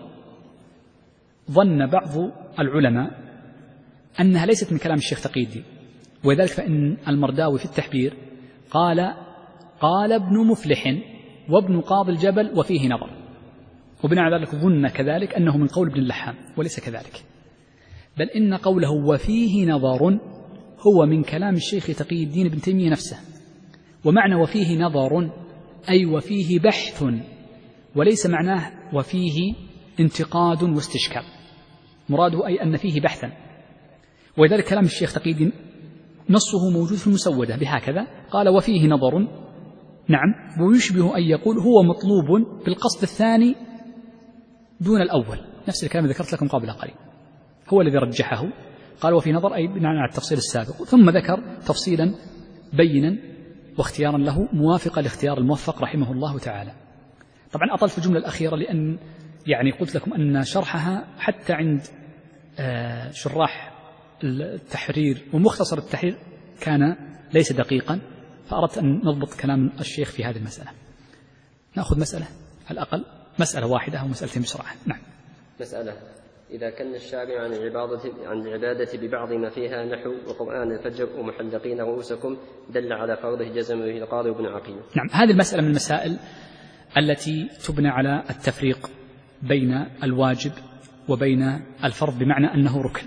ظن بعض العلماء أنها ليست من كلام الشيخ تقي الدين، وذلك فإن المرداوي في التحبير قال قال ابن مفلح وابن قاضي الجبل وفيه نظر، وبناء على ذلك ظن كذلك أنه من قول ابن اللحام، وليس كذلك، بل إن قوله وفيه نظر هو من كلام الشيخ تقي الدين ابن تيمية نفسه. ومعنى وفيه نظر أي وفيه بحث، وليس معناه وفيه انتقاد واستشكال، مراده أي أن فيه بحثا. ولذلك كلام الشيخ تقي الدين نصه موجود في المسودة بهكذا، قال وفيه نظر، نعم، ويشبه أن يقول هو مطلوب بالقصد الثاني دون الأول، نفس الكلام ذكرت لكم قبل قليل، هو الذي رجحه، قال وفي نظر أي بناء على التفصيل السابق، ثم ذكر تفصيلا بينا واختيارا له موافقا لاختيار الموفق رحمه الله تعالى. طبعا أطلت في الجملة الأخيرة لأن يعني قلت لكم أن شرحها حتى عند آه شراح التحرير ومختصر التحرير كان ليس دقيقا، فأردت أن نضبط كلام الشيخ في هذه المسألة. نأخذ مسألة على الأقل مسألة واحدة أو مسألتين بسرعة. نعم. مسألة: إذا كان الشارع عن العبادة, عن العبادة ببعض ما فيها نحو وقرآن الفجر ومحلقين رؤوسكم دل على فرضه جزم به القاضي وابن عقيل. نعم، هذه المسألة من المسائل التي تبنى على التفريق بين الواجب وبين الفرض، بمعنى أنه ركن.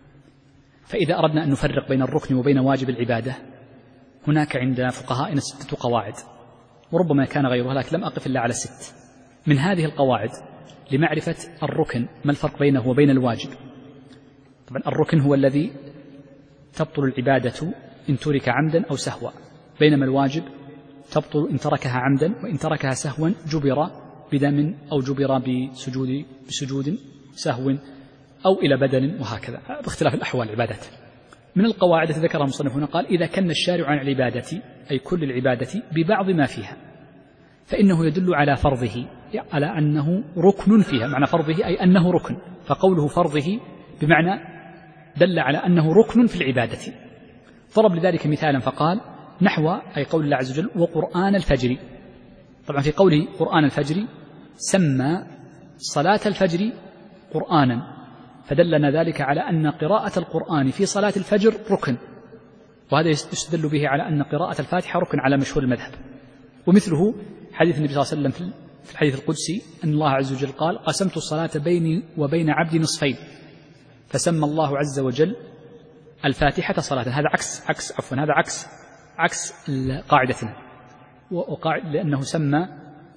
فإذا أردنا أن نفرق بين الركن وبين واجب العبادة، هناك عند فقهائنا ستة قواعد، وربما كان غيرها لكن لم أقف إلا على ست من هذه القواعد لمعرفة الركن، ما الفرق بينه وبين الواجب. طبعا الركن هو الذي تبطل العبادة إن ترك عمدا أو سهوا، بينما الواجب تبطل إن تركها عمدا، وإن تركها سهوا جبر بدم أو جبر بسجود, بسجود سهو أو إلى بدل، وهكذا باختلاف الأحوال العبادات. من القواعد التي ذكرها المصنف هنا قال: إذا كان الشارع عن العبادة أي كل العبادة ببعض ما فيها فإنه يدل على فرضه، على أنه ركن فيها، معنى فرضه أي أنه ركن، فقوله فرضه بمعنى دل على أنه ركن في العبادة. ضرب لذلك مثالا فقال نحو أي قول الله عز وجل وقرآن الفجر. طبعا في قوله قرآن الفجر سمى صلاة الفجر قرآنا، فدلنا ذلك على أن قراءة القرآن في صلاة الفجر ركن، وهذا يستدل به على أن قراءة الفاتحة ركن على مشهور المذهب. ومثله حديث النبي صلى الله عليه وسلم في الحديث القدسي أن الله عز وجل قال قسمت الصلاة بيني وبين عبدي نصفين، فسمى الله عز وجل الفاتحة صلاة. هذا عكس عكس عفوا هذا عكس عكس قاعدتنا، وقاعد لأنه سمى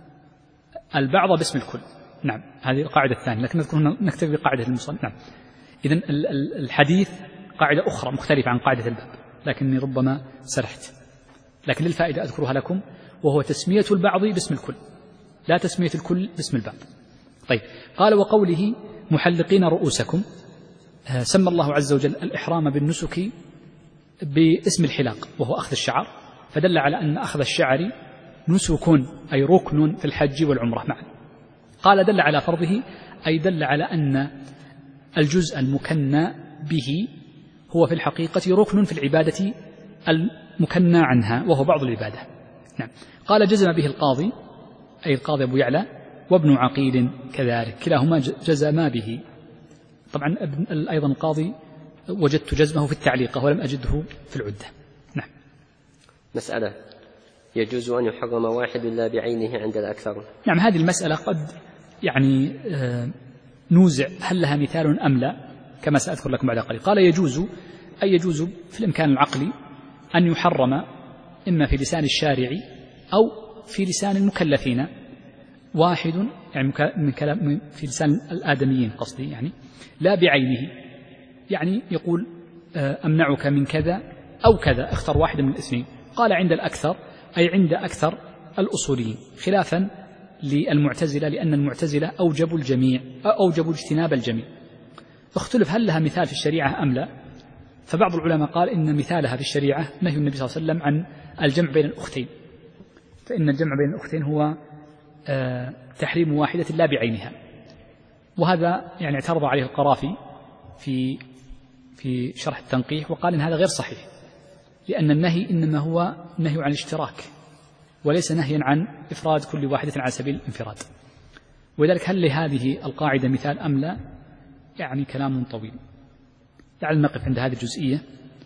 البعض باسم الكل. نعم، هذه القاعدة الثانية، لكن نذكر نكتفي بقاعدة المصنف. نعم، إذن الحديث قاعدة أخرى مختلفة عن قاعدة الباب، لكني ربما سرحت، لكن للفائدة أذكرها لكم، وهو تسمية البعض باسم الكل، لا تسمية الكل باسم البعض. طيب، قال وقوله محلقين رؤوسكم، سمى الله عز وجل الإحرام بالنسك باسم الحلاق وهو أخذ الشعر، فدل على أن أخذ الشعر نسك أي ركن في الحج والعمرة معا. قال دل على فرضه أي دل على أن الجزء المكنى به هو في الحقيقة ركن في العبادة المكنى عنها وهو بعض العبادة. نعم. قال جزم به القاضي أي القاضي أبو يعلى وابن عقيل كذلك، كلاهما جزما به. طبعا أيضا القاضي وجدت جزمه في التعليقة ولم أجده في العدة. نعم. مسألة: يجوز أن يحرم واحد لا بعينه عند الأكثر. نعم، هذه المسألة قد يعني نوزع هل لها مثال أم لا، كما سأذكر لكم بعد قليل. قال يجوز أي يجوز في الإمكان العقلي أن يحرم إما في لسان الشارع أو في لسان المكلفين واحد، يعني من كلام في لسان الآدميين قصدي، يعني لا بعينه، يعني يقول أمنعك من كذا أو كذا، اختر واحد من الاثنين. قال عند الأكثر أي عند أكثر الأصوليين، خلافا للمعتزلة، لأن المعتزلة أوجبوا الجميع أو أوجبوا اجتناب الجميع. اختلف هل لها مثال في الشريعة أم لا، فبعض العلماء قال إن مثالها في الشريعة نهي النبي صلى الله عليه وسلم عن الجمع بين الأختين، فإن الجمع بين الأختين هو تحريم واحدة لا بعينها، وهذا يعني اعترض عليه القرافي في في شرح التنقيح وقال إن هذا غير صحيح، لأن النهي إنما هو نهي عن الاشتراك وليس نهيا عن إفراد كل واحدة على سبيل الانفراد. ولذلك هل لهذه القاعدة مثال أم لا؟ يعني كلام طويل، لعل نقف عند هذه الجزئية.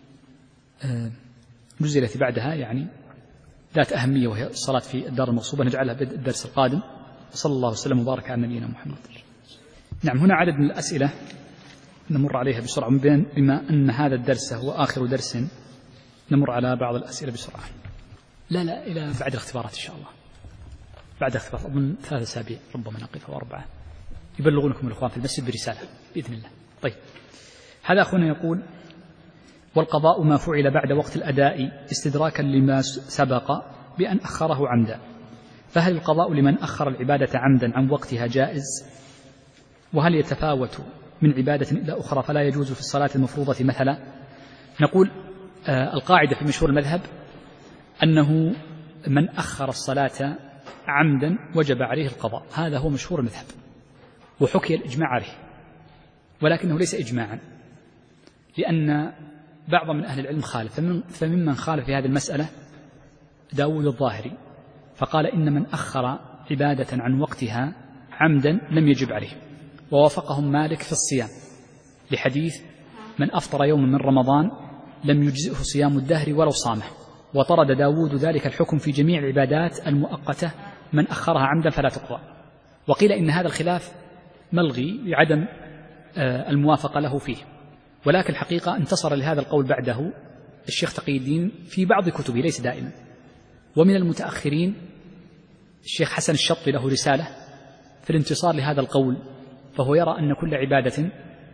الجزئية التي بعدها يعني ذات أهمية وهي الصلاة في الدار المغصوبة نجعلها بالدرس القادم. وصلى الله وسلم وبارك على نبينا محمد. نعم، هنا عدد من الأسئلة نمر عليها بسرعة، بما أن هذا الدرس هو آخر درس نمر على بعض الأسئلة بسرعة. لا لا إلى بعد الاختبارات إن شاء الله، بعد الاختبارات من ثلاثة أسابيع ربما نقف أو أربعة، يبلغونكم الإخوان في المسجد برسالة بإذن الله. طيب، هذا أخونا يقول: والقضاء ما فعل بعد وقت الأداء استدراكا لما سبق بأن أخره عمدا، فهل القضاء لمن أخر العبادة عمدا عن وقتها جائز؟ وهل يتفاوت من عبادة إلى أخرى فلا يجوز في الصلاة المفروضة مثلا؟ نقول آه القاعدة في مشهور المذهب أنه من أخر الصلاة عمدا وجب عليه القضاء، هذا هو مشهور المذهب، وحكي الإجماع عليه، ولكنه ليس إجماعا، لأن بعض من أهل العلم خالف، فممن خالف في هذه المسألة داود الظاهري، فقال إن من أخر عبادة عن وقتها عمدا لم يجب عليه، ووافقهم مالك في الصيام لحديث من أفطر يوما من رمضان لم يجزئه صيام الدهر ولو صامه، وطرد داود ذلك الحكم في جميع العبادات المؤقتة من أخرها عمدا فلا تقضى. وقيل إن هذا الخلاف ملغي لعدم الموافقة له فيه، ولكن الحقيقة انتصر لهذا القول بعده الشيخ تقي الدين في بعض كتبه ليس دائما، ومن المتأخرين الشيخ حسن الشطي له رسالة في الانتصار لهذا القول، فهو يرى أن كل عبادة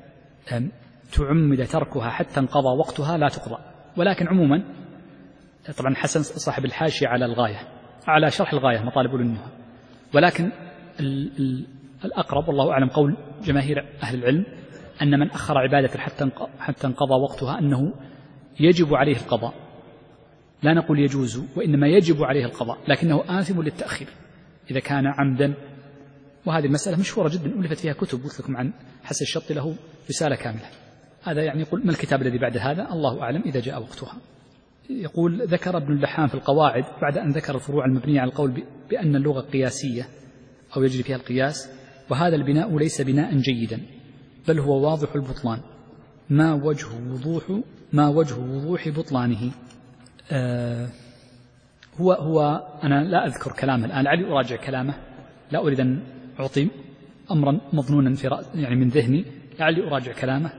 تعمد تركها حتى انقضى وقتها لا تقضى. ولكن عموما طبعا حسن صاحب الحاشية على الغاية على شرح الغاية مطالب النهى، ولكن الأقرب والله أعلم قول جماهير أهل العلم أن من أخر عبادة حتى انقضى وقتها أنه يجب عليه القضاء، لا نقول يجوز وإنما يجب عليه القضاء، لكنه آثم للتأخير إذا كان عمدا. وهذه المسألة مشهورة جدا ألفت فيها كتب، قلت لكم عن حسن الشطي له رسالة كاملة. هذا يعني يقول ما الكتاب الذي بعد هذا؟ الله أعلم إذا جاء وقتها. يقول: ذكر ابن اللحام في القواعد بعد أن ذكر الفروع المبنية على القول بأن اللغة قياسية أو يجري فيها القياس، وهذا البناء ليس بناء جيدا بل هو واضح البطلان، ما وجه وضوح ما وجه وضوح بطلانه؟ آه هو هو أنا لا أذكر كلامه الآن، لعلي أراجع كلامه، لا أريد أن أعطي أمرا مظنونا في رأس يعني من ذهني، لعلي أراجع كلامه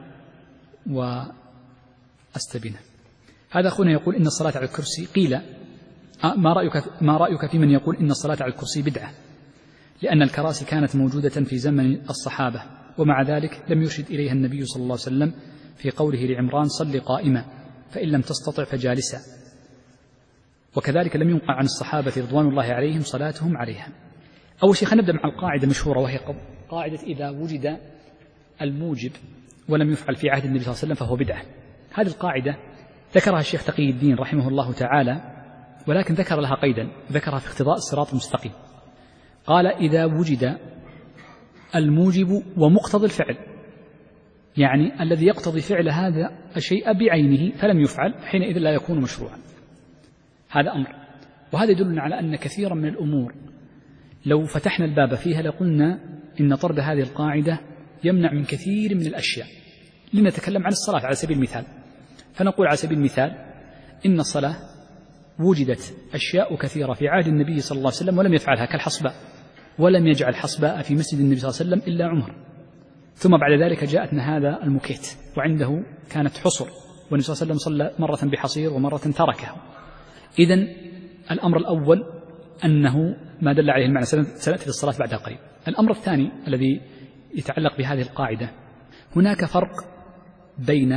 وأستبينه. هذا أخونا يقول إن الصلاة على الكرسي قيل ما رأيك ما رأيك في من يقول إن الصلاة على الكرسي بدعة، لأن الكراسي كانت موجودة في زمن الصحابة، ومع ذلك لم يرشد إليها النبي صلى الله عليه وسلم في قوله لعمران: صل قائما فإن لم تستطع فجالسا، وكذلك لم ينقع عن الصحابة رضوان الله عليهم صلاتهم عليها. أول شيء خلينا نبدأ مع القاعدة المشهورة، وهي قاعدة إذا وجد الموجب ولم يفعل في عهد النبي صلى الله عليه وسلم فهو بدعة. هذه القاعدة ذكرها الشيخ تقي الدين رحمه الله تعالى، ولكن ذكر لها قيدا، ذكرها في اقتضاء الصراط المستقيم. قال: إذا وجد الموجب ومقتضي الفعل، يعني الذي يقتضي فعل هذا الشيء بعينه فلم يفعل، حينئذ لا يكون مشروعا. هذا أمر، وهذا يدلنا على أن كثيرا من الأمور لو فتحنا الباب فيها لقلنا إن طرد هذه القاعدة يمنع من كثير من الأشياء. لنتكلم عن الصلاة على سبيل المثال، فنقول على سبيل المثال إن الصلاة وجدت أشياء كثيرة في عهد النبي صلى الله عليه وسلم ولم يفعلها، كالحصباء، ولم يجعل حصباء في مسجد النبي صلى الله عليه وسلم إلا عمر، ثم بعد ذلك جاءتنا هذا المكيت وعنده كانت حصر، والنبي صلى الله عليه وسلم صلى مرة بحصير ومرة تركه. إذن الأمر الأول أنه ما دل عليه المعنى، سنأتي للصلاة بعدها قريب. الأمر الثاني الذي يتعلق بهذه القاعدة، هناك فرق بين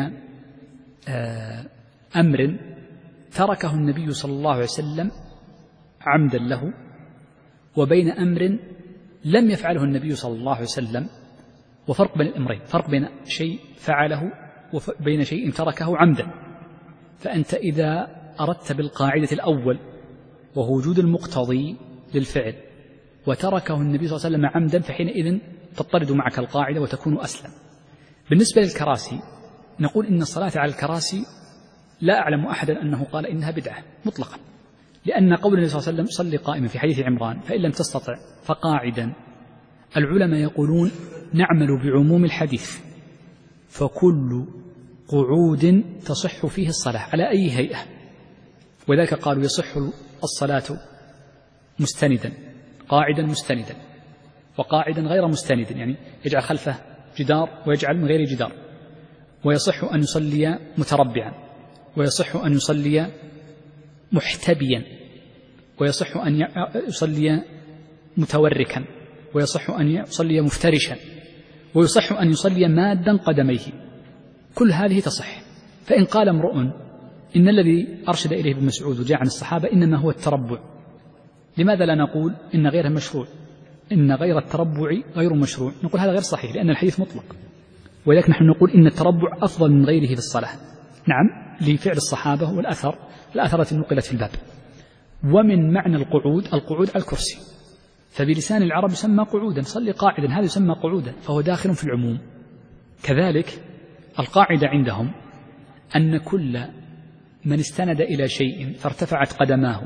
أمر تركه النبي صلى الله عليه وسلم عمدا له، وبين أمر لم يفعله النبي صلى الله عليه وسلم، وفرق بين الأمرين، فرق بين شيء فعله وبين شيء تركه عمدا. فأنت إذا أردت بالقاعدة الأول وهو وجود المقتضي للفعل وتركه النبي صلى الله عليه وسلم عمدا فحينئذ تضطرد معك القاعدة وتكون أسلم. بالنسبة للكراسي نقول إن الصلاة على الكراسي لا أعلم أحدا أنه قال إنها بدعة مطلقا، لأن قول النبي صلى الله عليه وسلم صل قائما في حديث عمران فإن لم تستطع فقاعدا. العلماء يقولون نعمل بعموم الحديث، فكل قعود تصح فيه الصلاة على أي هيئة، وذلك قالوا يصح الصلاة مستندا قاعدا مستندا وقاعدا غير مستند، يعني يجعل خلفه جدار ويجعل من غير جدار، ويصح أن يصلي متربعا، ويصح أن يصلي محتبيا، ويصح أن يصلي متوركا، ويصح أن يصلي مفترشا، ويصح أن يصلي مادا قدميه. كل هذه تصح. فإن قال امرؤ إن الذي أرشد إليه ابن مسعود وجاء عن الصحابة إنما هو التربع، لماذا لا نقول إن غيره مشروع، إن غير التربع غير مشروع؟ نقول هذا غير صحيح لأن الحديث مطلق، ولذلك نحن نقول إن التربع أفضل من غيره في الصلاة. نعم، لفعل الصحابة والأثر الأثر التي نقلت في الباب. ومن معنى القعود القعود على الكرسي، فبلسان العرب يسمى قعودا، صلي قاعدا، هذا يسمى قعودا، فهو داخل في العموم. كذلك القاعدة عندهم أن كل من استند إلى شيء فارتفعت قدماه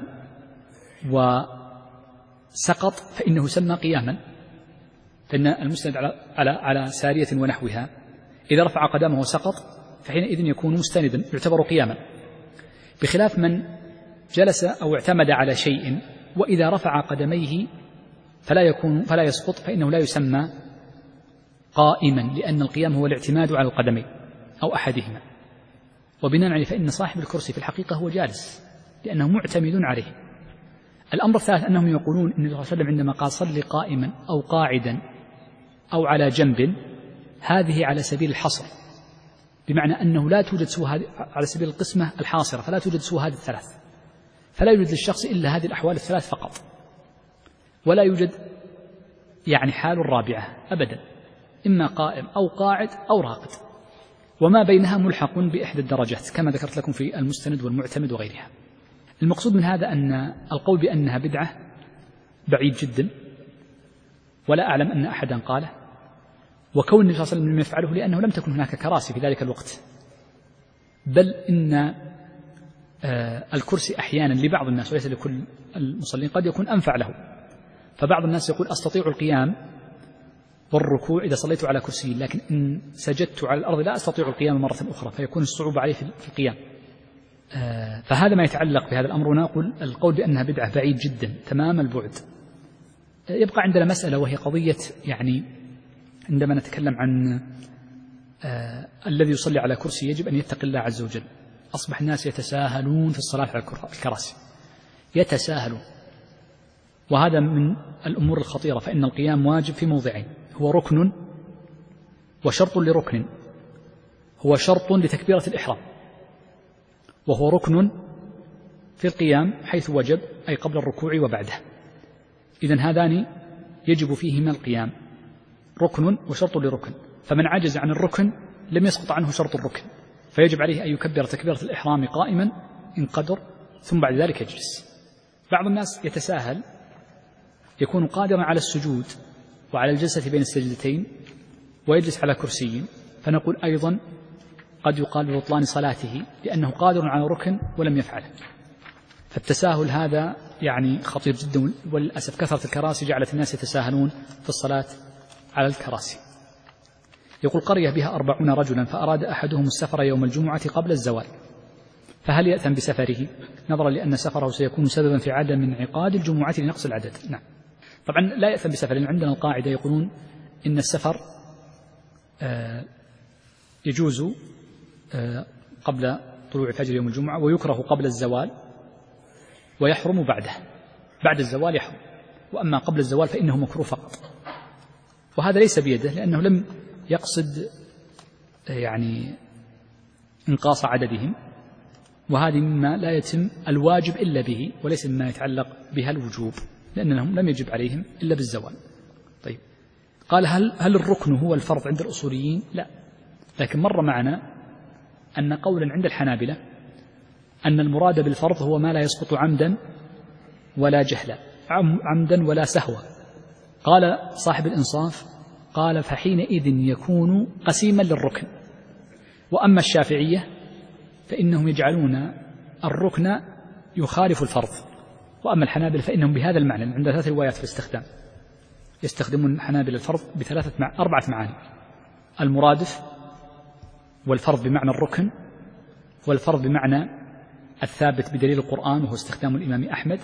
وسقط فإنه يسمى قياما، فإن المستند على, على, على سارية ونحوها إذا رفع قدمه وسقط فحينئذ يكون مستندا يعتبر قياما، بخلاف من جلس أو اعتمد على شيء وإذا رفع قدميه فلا يكون فلا يسقط فإنه لا يسمى قائما، لأن القيام هو الاعتماد على القدمين أو أحدهما. وبناء عليه فإن صاحب الكرسي في الحقيقة هو جالس لأنه معتمد عليه. الأمر الثالث أنهم يقولون إن النبي صلى الله عليه وسلم عندما قال صل قائما أو قاعدا أو على جنب، هذه على سبيل الحصر، بمعنى أنه لا توجد سوى هذه، على سبيل القسمة الحاصرة، فلا توجد سوى هذه الثلاث، فلا يوجد للشخص إلا هذه الأحوال الثلاث فقط، ولا يوجد يعني حال الرابعة أبدا، إما قائم أو قاعد أو راقد، وما بينها ملحق بإحدى الدرجات كما ذكرت لكم في المستند والمعتمد وغيرها. المقصود من هذا أن القول بأنها بدعة بعيد جدا، ولا أعلم أن أحدا قاله، وكون النبي صلى الله عليه وسلم لم يفعله لأنه لم تكن هناك كراسي في ذلك الوقت، بل إن الكرسي أحيانا لبعض الناس وليس لكل المصلين قد يكون أنفع له، فبعض الناس يقول أستطيع القيام والركوع إذا صليت على كرسي، لكن إن سجدت على الأرض لا أستطيع القيام مرة أخرى، فيكون الصعوبة عليه في القيام. فهذا ما يتعلق بهذا الأمر، ونقول القول بأنها بدعة بعيد جدا تمام البعد. يبقى عندنا مسألة وهي قضية، يعني عندما نتكلم عن الذي يصلي على كرسي يجب أن يتقي الله عز وجل. أصبح الناس يتساهلون في الصلاة على الكراسي، يتساهلون، وهذا من الأمور الخطيرة، فإن القيام واجب في موضعين، هو ركن وشرط لركن، هو شرط لتكبيرة الإحرام، وهو ركن في القيام حيث وجب أي قبل الركوع وبعده. إذن هذان يجب فيهما القيام، ركن وشرط لركن، فمن عجز عن الركن لم يسقط عنه شرط الركن، فيجب عليه أن يكبر تكبيرة الإحرام قائما إن قدر، ثم بعد ذلك يجلس. بعض الناس يتساهل، يكون قادرا على السجود وعلى الجلسة بين السجدتين ويجلس على كرسي، فنقول أيضا قد يقال ببطلان صلاته لأنه قادر على ركن ولم يفعله. فالتساهل هذا يعني خطير جدا، وللأسف كثرة الكراسي جعلت الناس يتساهلون في الصلاة على الكراسي. يقول قرية بها أربعون رجلا فأراد أحدهم السفر يوم الجمعة قبل الزوال، فهل يأثم بسفره نظرا لأن سفره سيكون سببا في عدم انعقاد الجمعة لنقص العدد؟ نعم طبعا لا يأثم بسفر، لأن عندنا القاعدة يقولون إن السفر يجوز قبل طلوع الفجر يوم الجمعة، ويكره قبل الزوال، ويحرم بعده، بعد الزوال يحرم، وأما قبل الزوال فإنه مكروه فقط. وهذا ليس بيده لأنه لم يقصد يعني انقاص عددهم، وهذه مما لا يتم الواجب إلا به، وليس مما يتعلق بها الوجوب، لأنهم لم يجب عليهم إلا بالزوال. طيب قال هل, هل الركن هو الفرض عند الأصوليين؟ لا، لكن مر معنا أن قولا عند الحنابلة أن المراد بالفرض هو ما لا يسقط عمدا ولا جهلا، عمدا ولا سهوا. قال صاحب الإنصاف قال فحينئذ يكون قسيما للركن. وأما الشافعية فإنهم يجعلون الركن يخالف الفرض، وأما الحنابلة فإنهم بهذا المعنى عند ثلاث روايات في الاستخدام يستخدمون الحنابلة الفرض بثلاثة مع أربعة معاني: المرادف، والفرض بمعنى الركن، والفرض بمعنى الثابت بدليل القرآن وهو استخدام الإمام أحمد.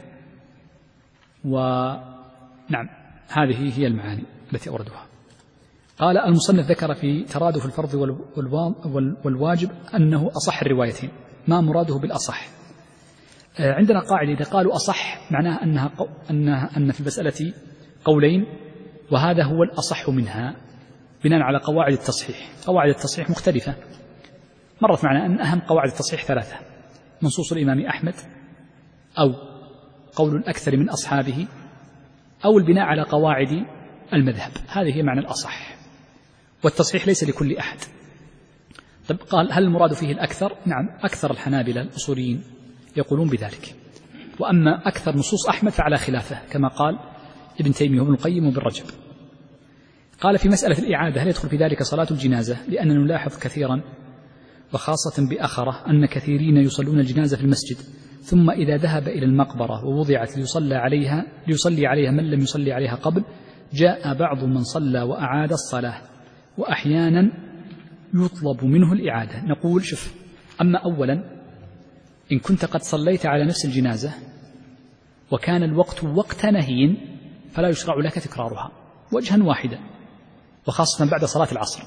ونعم هذه هي المعاني التي أوردها. قال المصنف ذكر في ترادف الفرض والواجب أنه أصح الروايتين. ما مراده بالأصح؟ عندنا قاعدة إذا قالوا أصح معناها أنها أنها أن في المسألة قولين وهذا هو الأصح منها بناء على قواعد التصحيح. قواعد التصحيح مختلفة، مرت معنا أن أهم قواعد التصحيح ثلاثة: منصوص الإمام أحمد، أو قول الأكثر من أصحابه، أو البناء على قواعد المذهب. هذه هي معنى الأصح، والتصحيح ليس لكل أحد. طب قال هل المراد فيه الأكثر؟ نعم، أكثر الحنابلة الأصوليين يقولون بذلك، وأما أكثر نصوص أحمد فعلى خلافه كما قال ابن تيمية وابن القيم وابن رجب. قال في مسألة الإعادة هل يدخل في ذلك صلاة الجنازة؟ لأننا نلاحظ كثيرا وخاصة بأخرة أن كثيرين يصلون الجنازة في المسجد، ثم إذا ذهب إلى المقبرة ووضعت ليصلى عليها ليصلي عليها من لم يصلي عليها قبل، جاء بعض من صلى وأعاد الصلاة، وأحيانا يطلب منه الإعادة. نقول شوف، أما أولا إن كنت قد صليت على نفس الجنازة وكان الوقت وقت نهي فلا يشرع لك تكرارها وجها واحدا، وخاصة بعد صلاة العصر.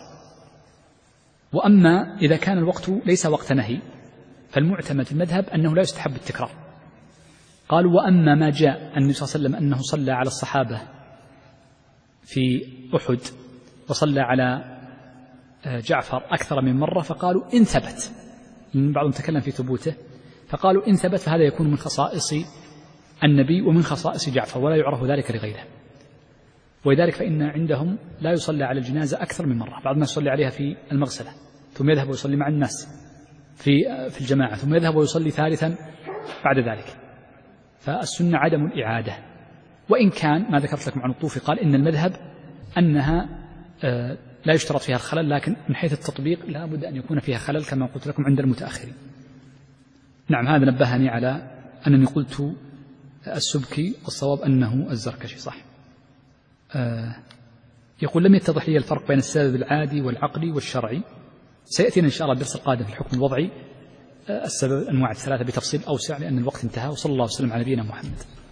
وأما إذا كان الوقت ليس وقت نهي فالمعتمد في المذهب أنه لا يستحب التكرار. قالوا وأما ما جاء النبي صلى الله عليه وسلم أنه صلى على الصحابة في أحد وصلى على جعفر أكثر من مرة فقالوا إن ثبت، بعضهم تكلم في ثبوته، فقالوا إن ثبت فهذا يكون من خصائص النبي ومن خصائص جعفر ولا يعرف ذلك لغيره. ولذلك فإن عندهم لا يصلى على الجنازة أكثر من مرة، بعض ما يصلي عليها في المغسلة ثم يذهب ويصلي مع الناس في في الجماعة ثم يذهب ويصلي ثالثا بعد ذلك. فالسنة عدم الإعادة، وإن كان ما ذكرت لكم عن الطوفي قال إن المذهب أنها لا يشترط فيها الخلل، لكن من حيث التطبيق لا بد أن يكون فيها خلل كما قلت لكم عند المتأخرين. نعم، هذا نبهني على أنني قلت السبكي، والصواب أنه الزركشي صح. آه يقول لم يتضح لي الفرق بين السبب العادي والعقلي والشرعي. سيأتينا إن شاء الله الدرس القادم في الحكم الوضعي آه السبب أنواع الثلاثة بتفصيل أوسع لأن الوقت انتهى. وصلى الله وسلم على نبينا محمد.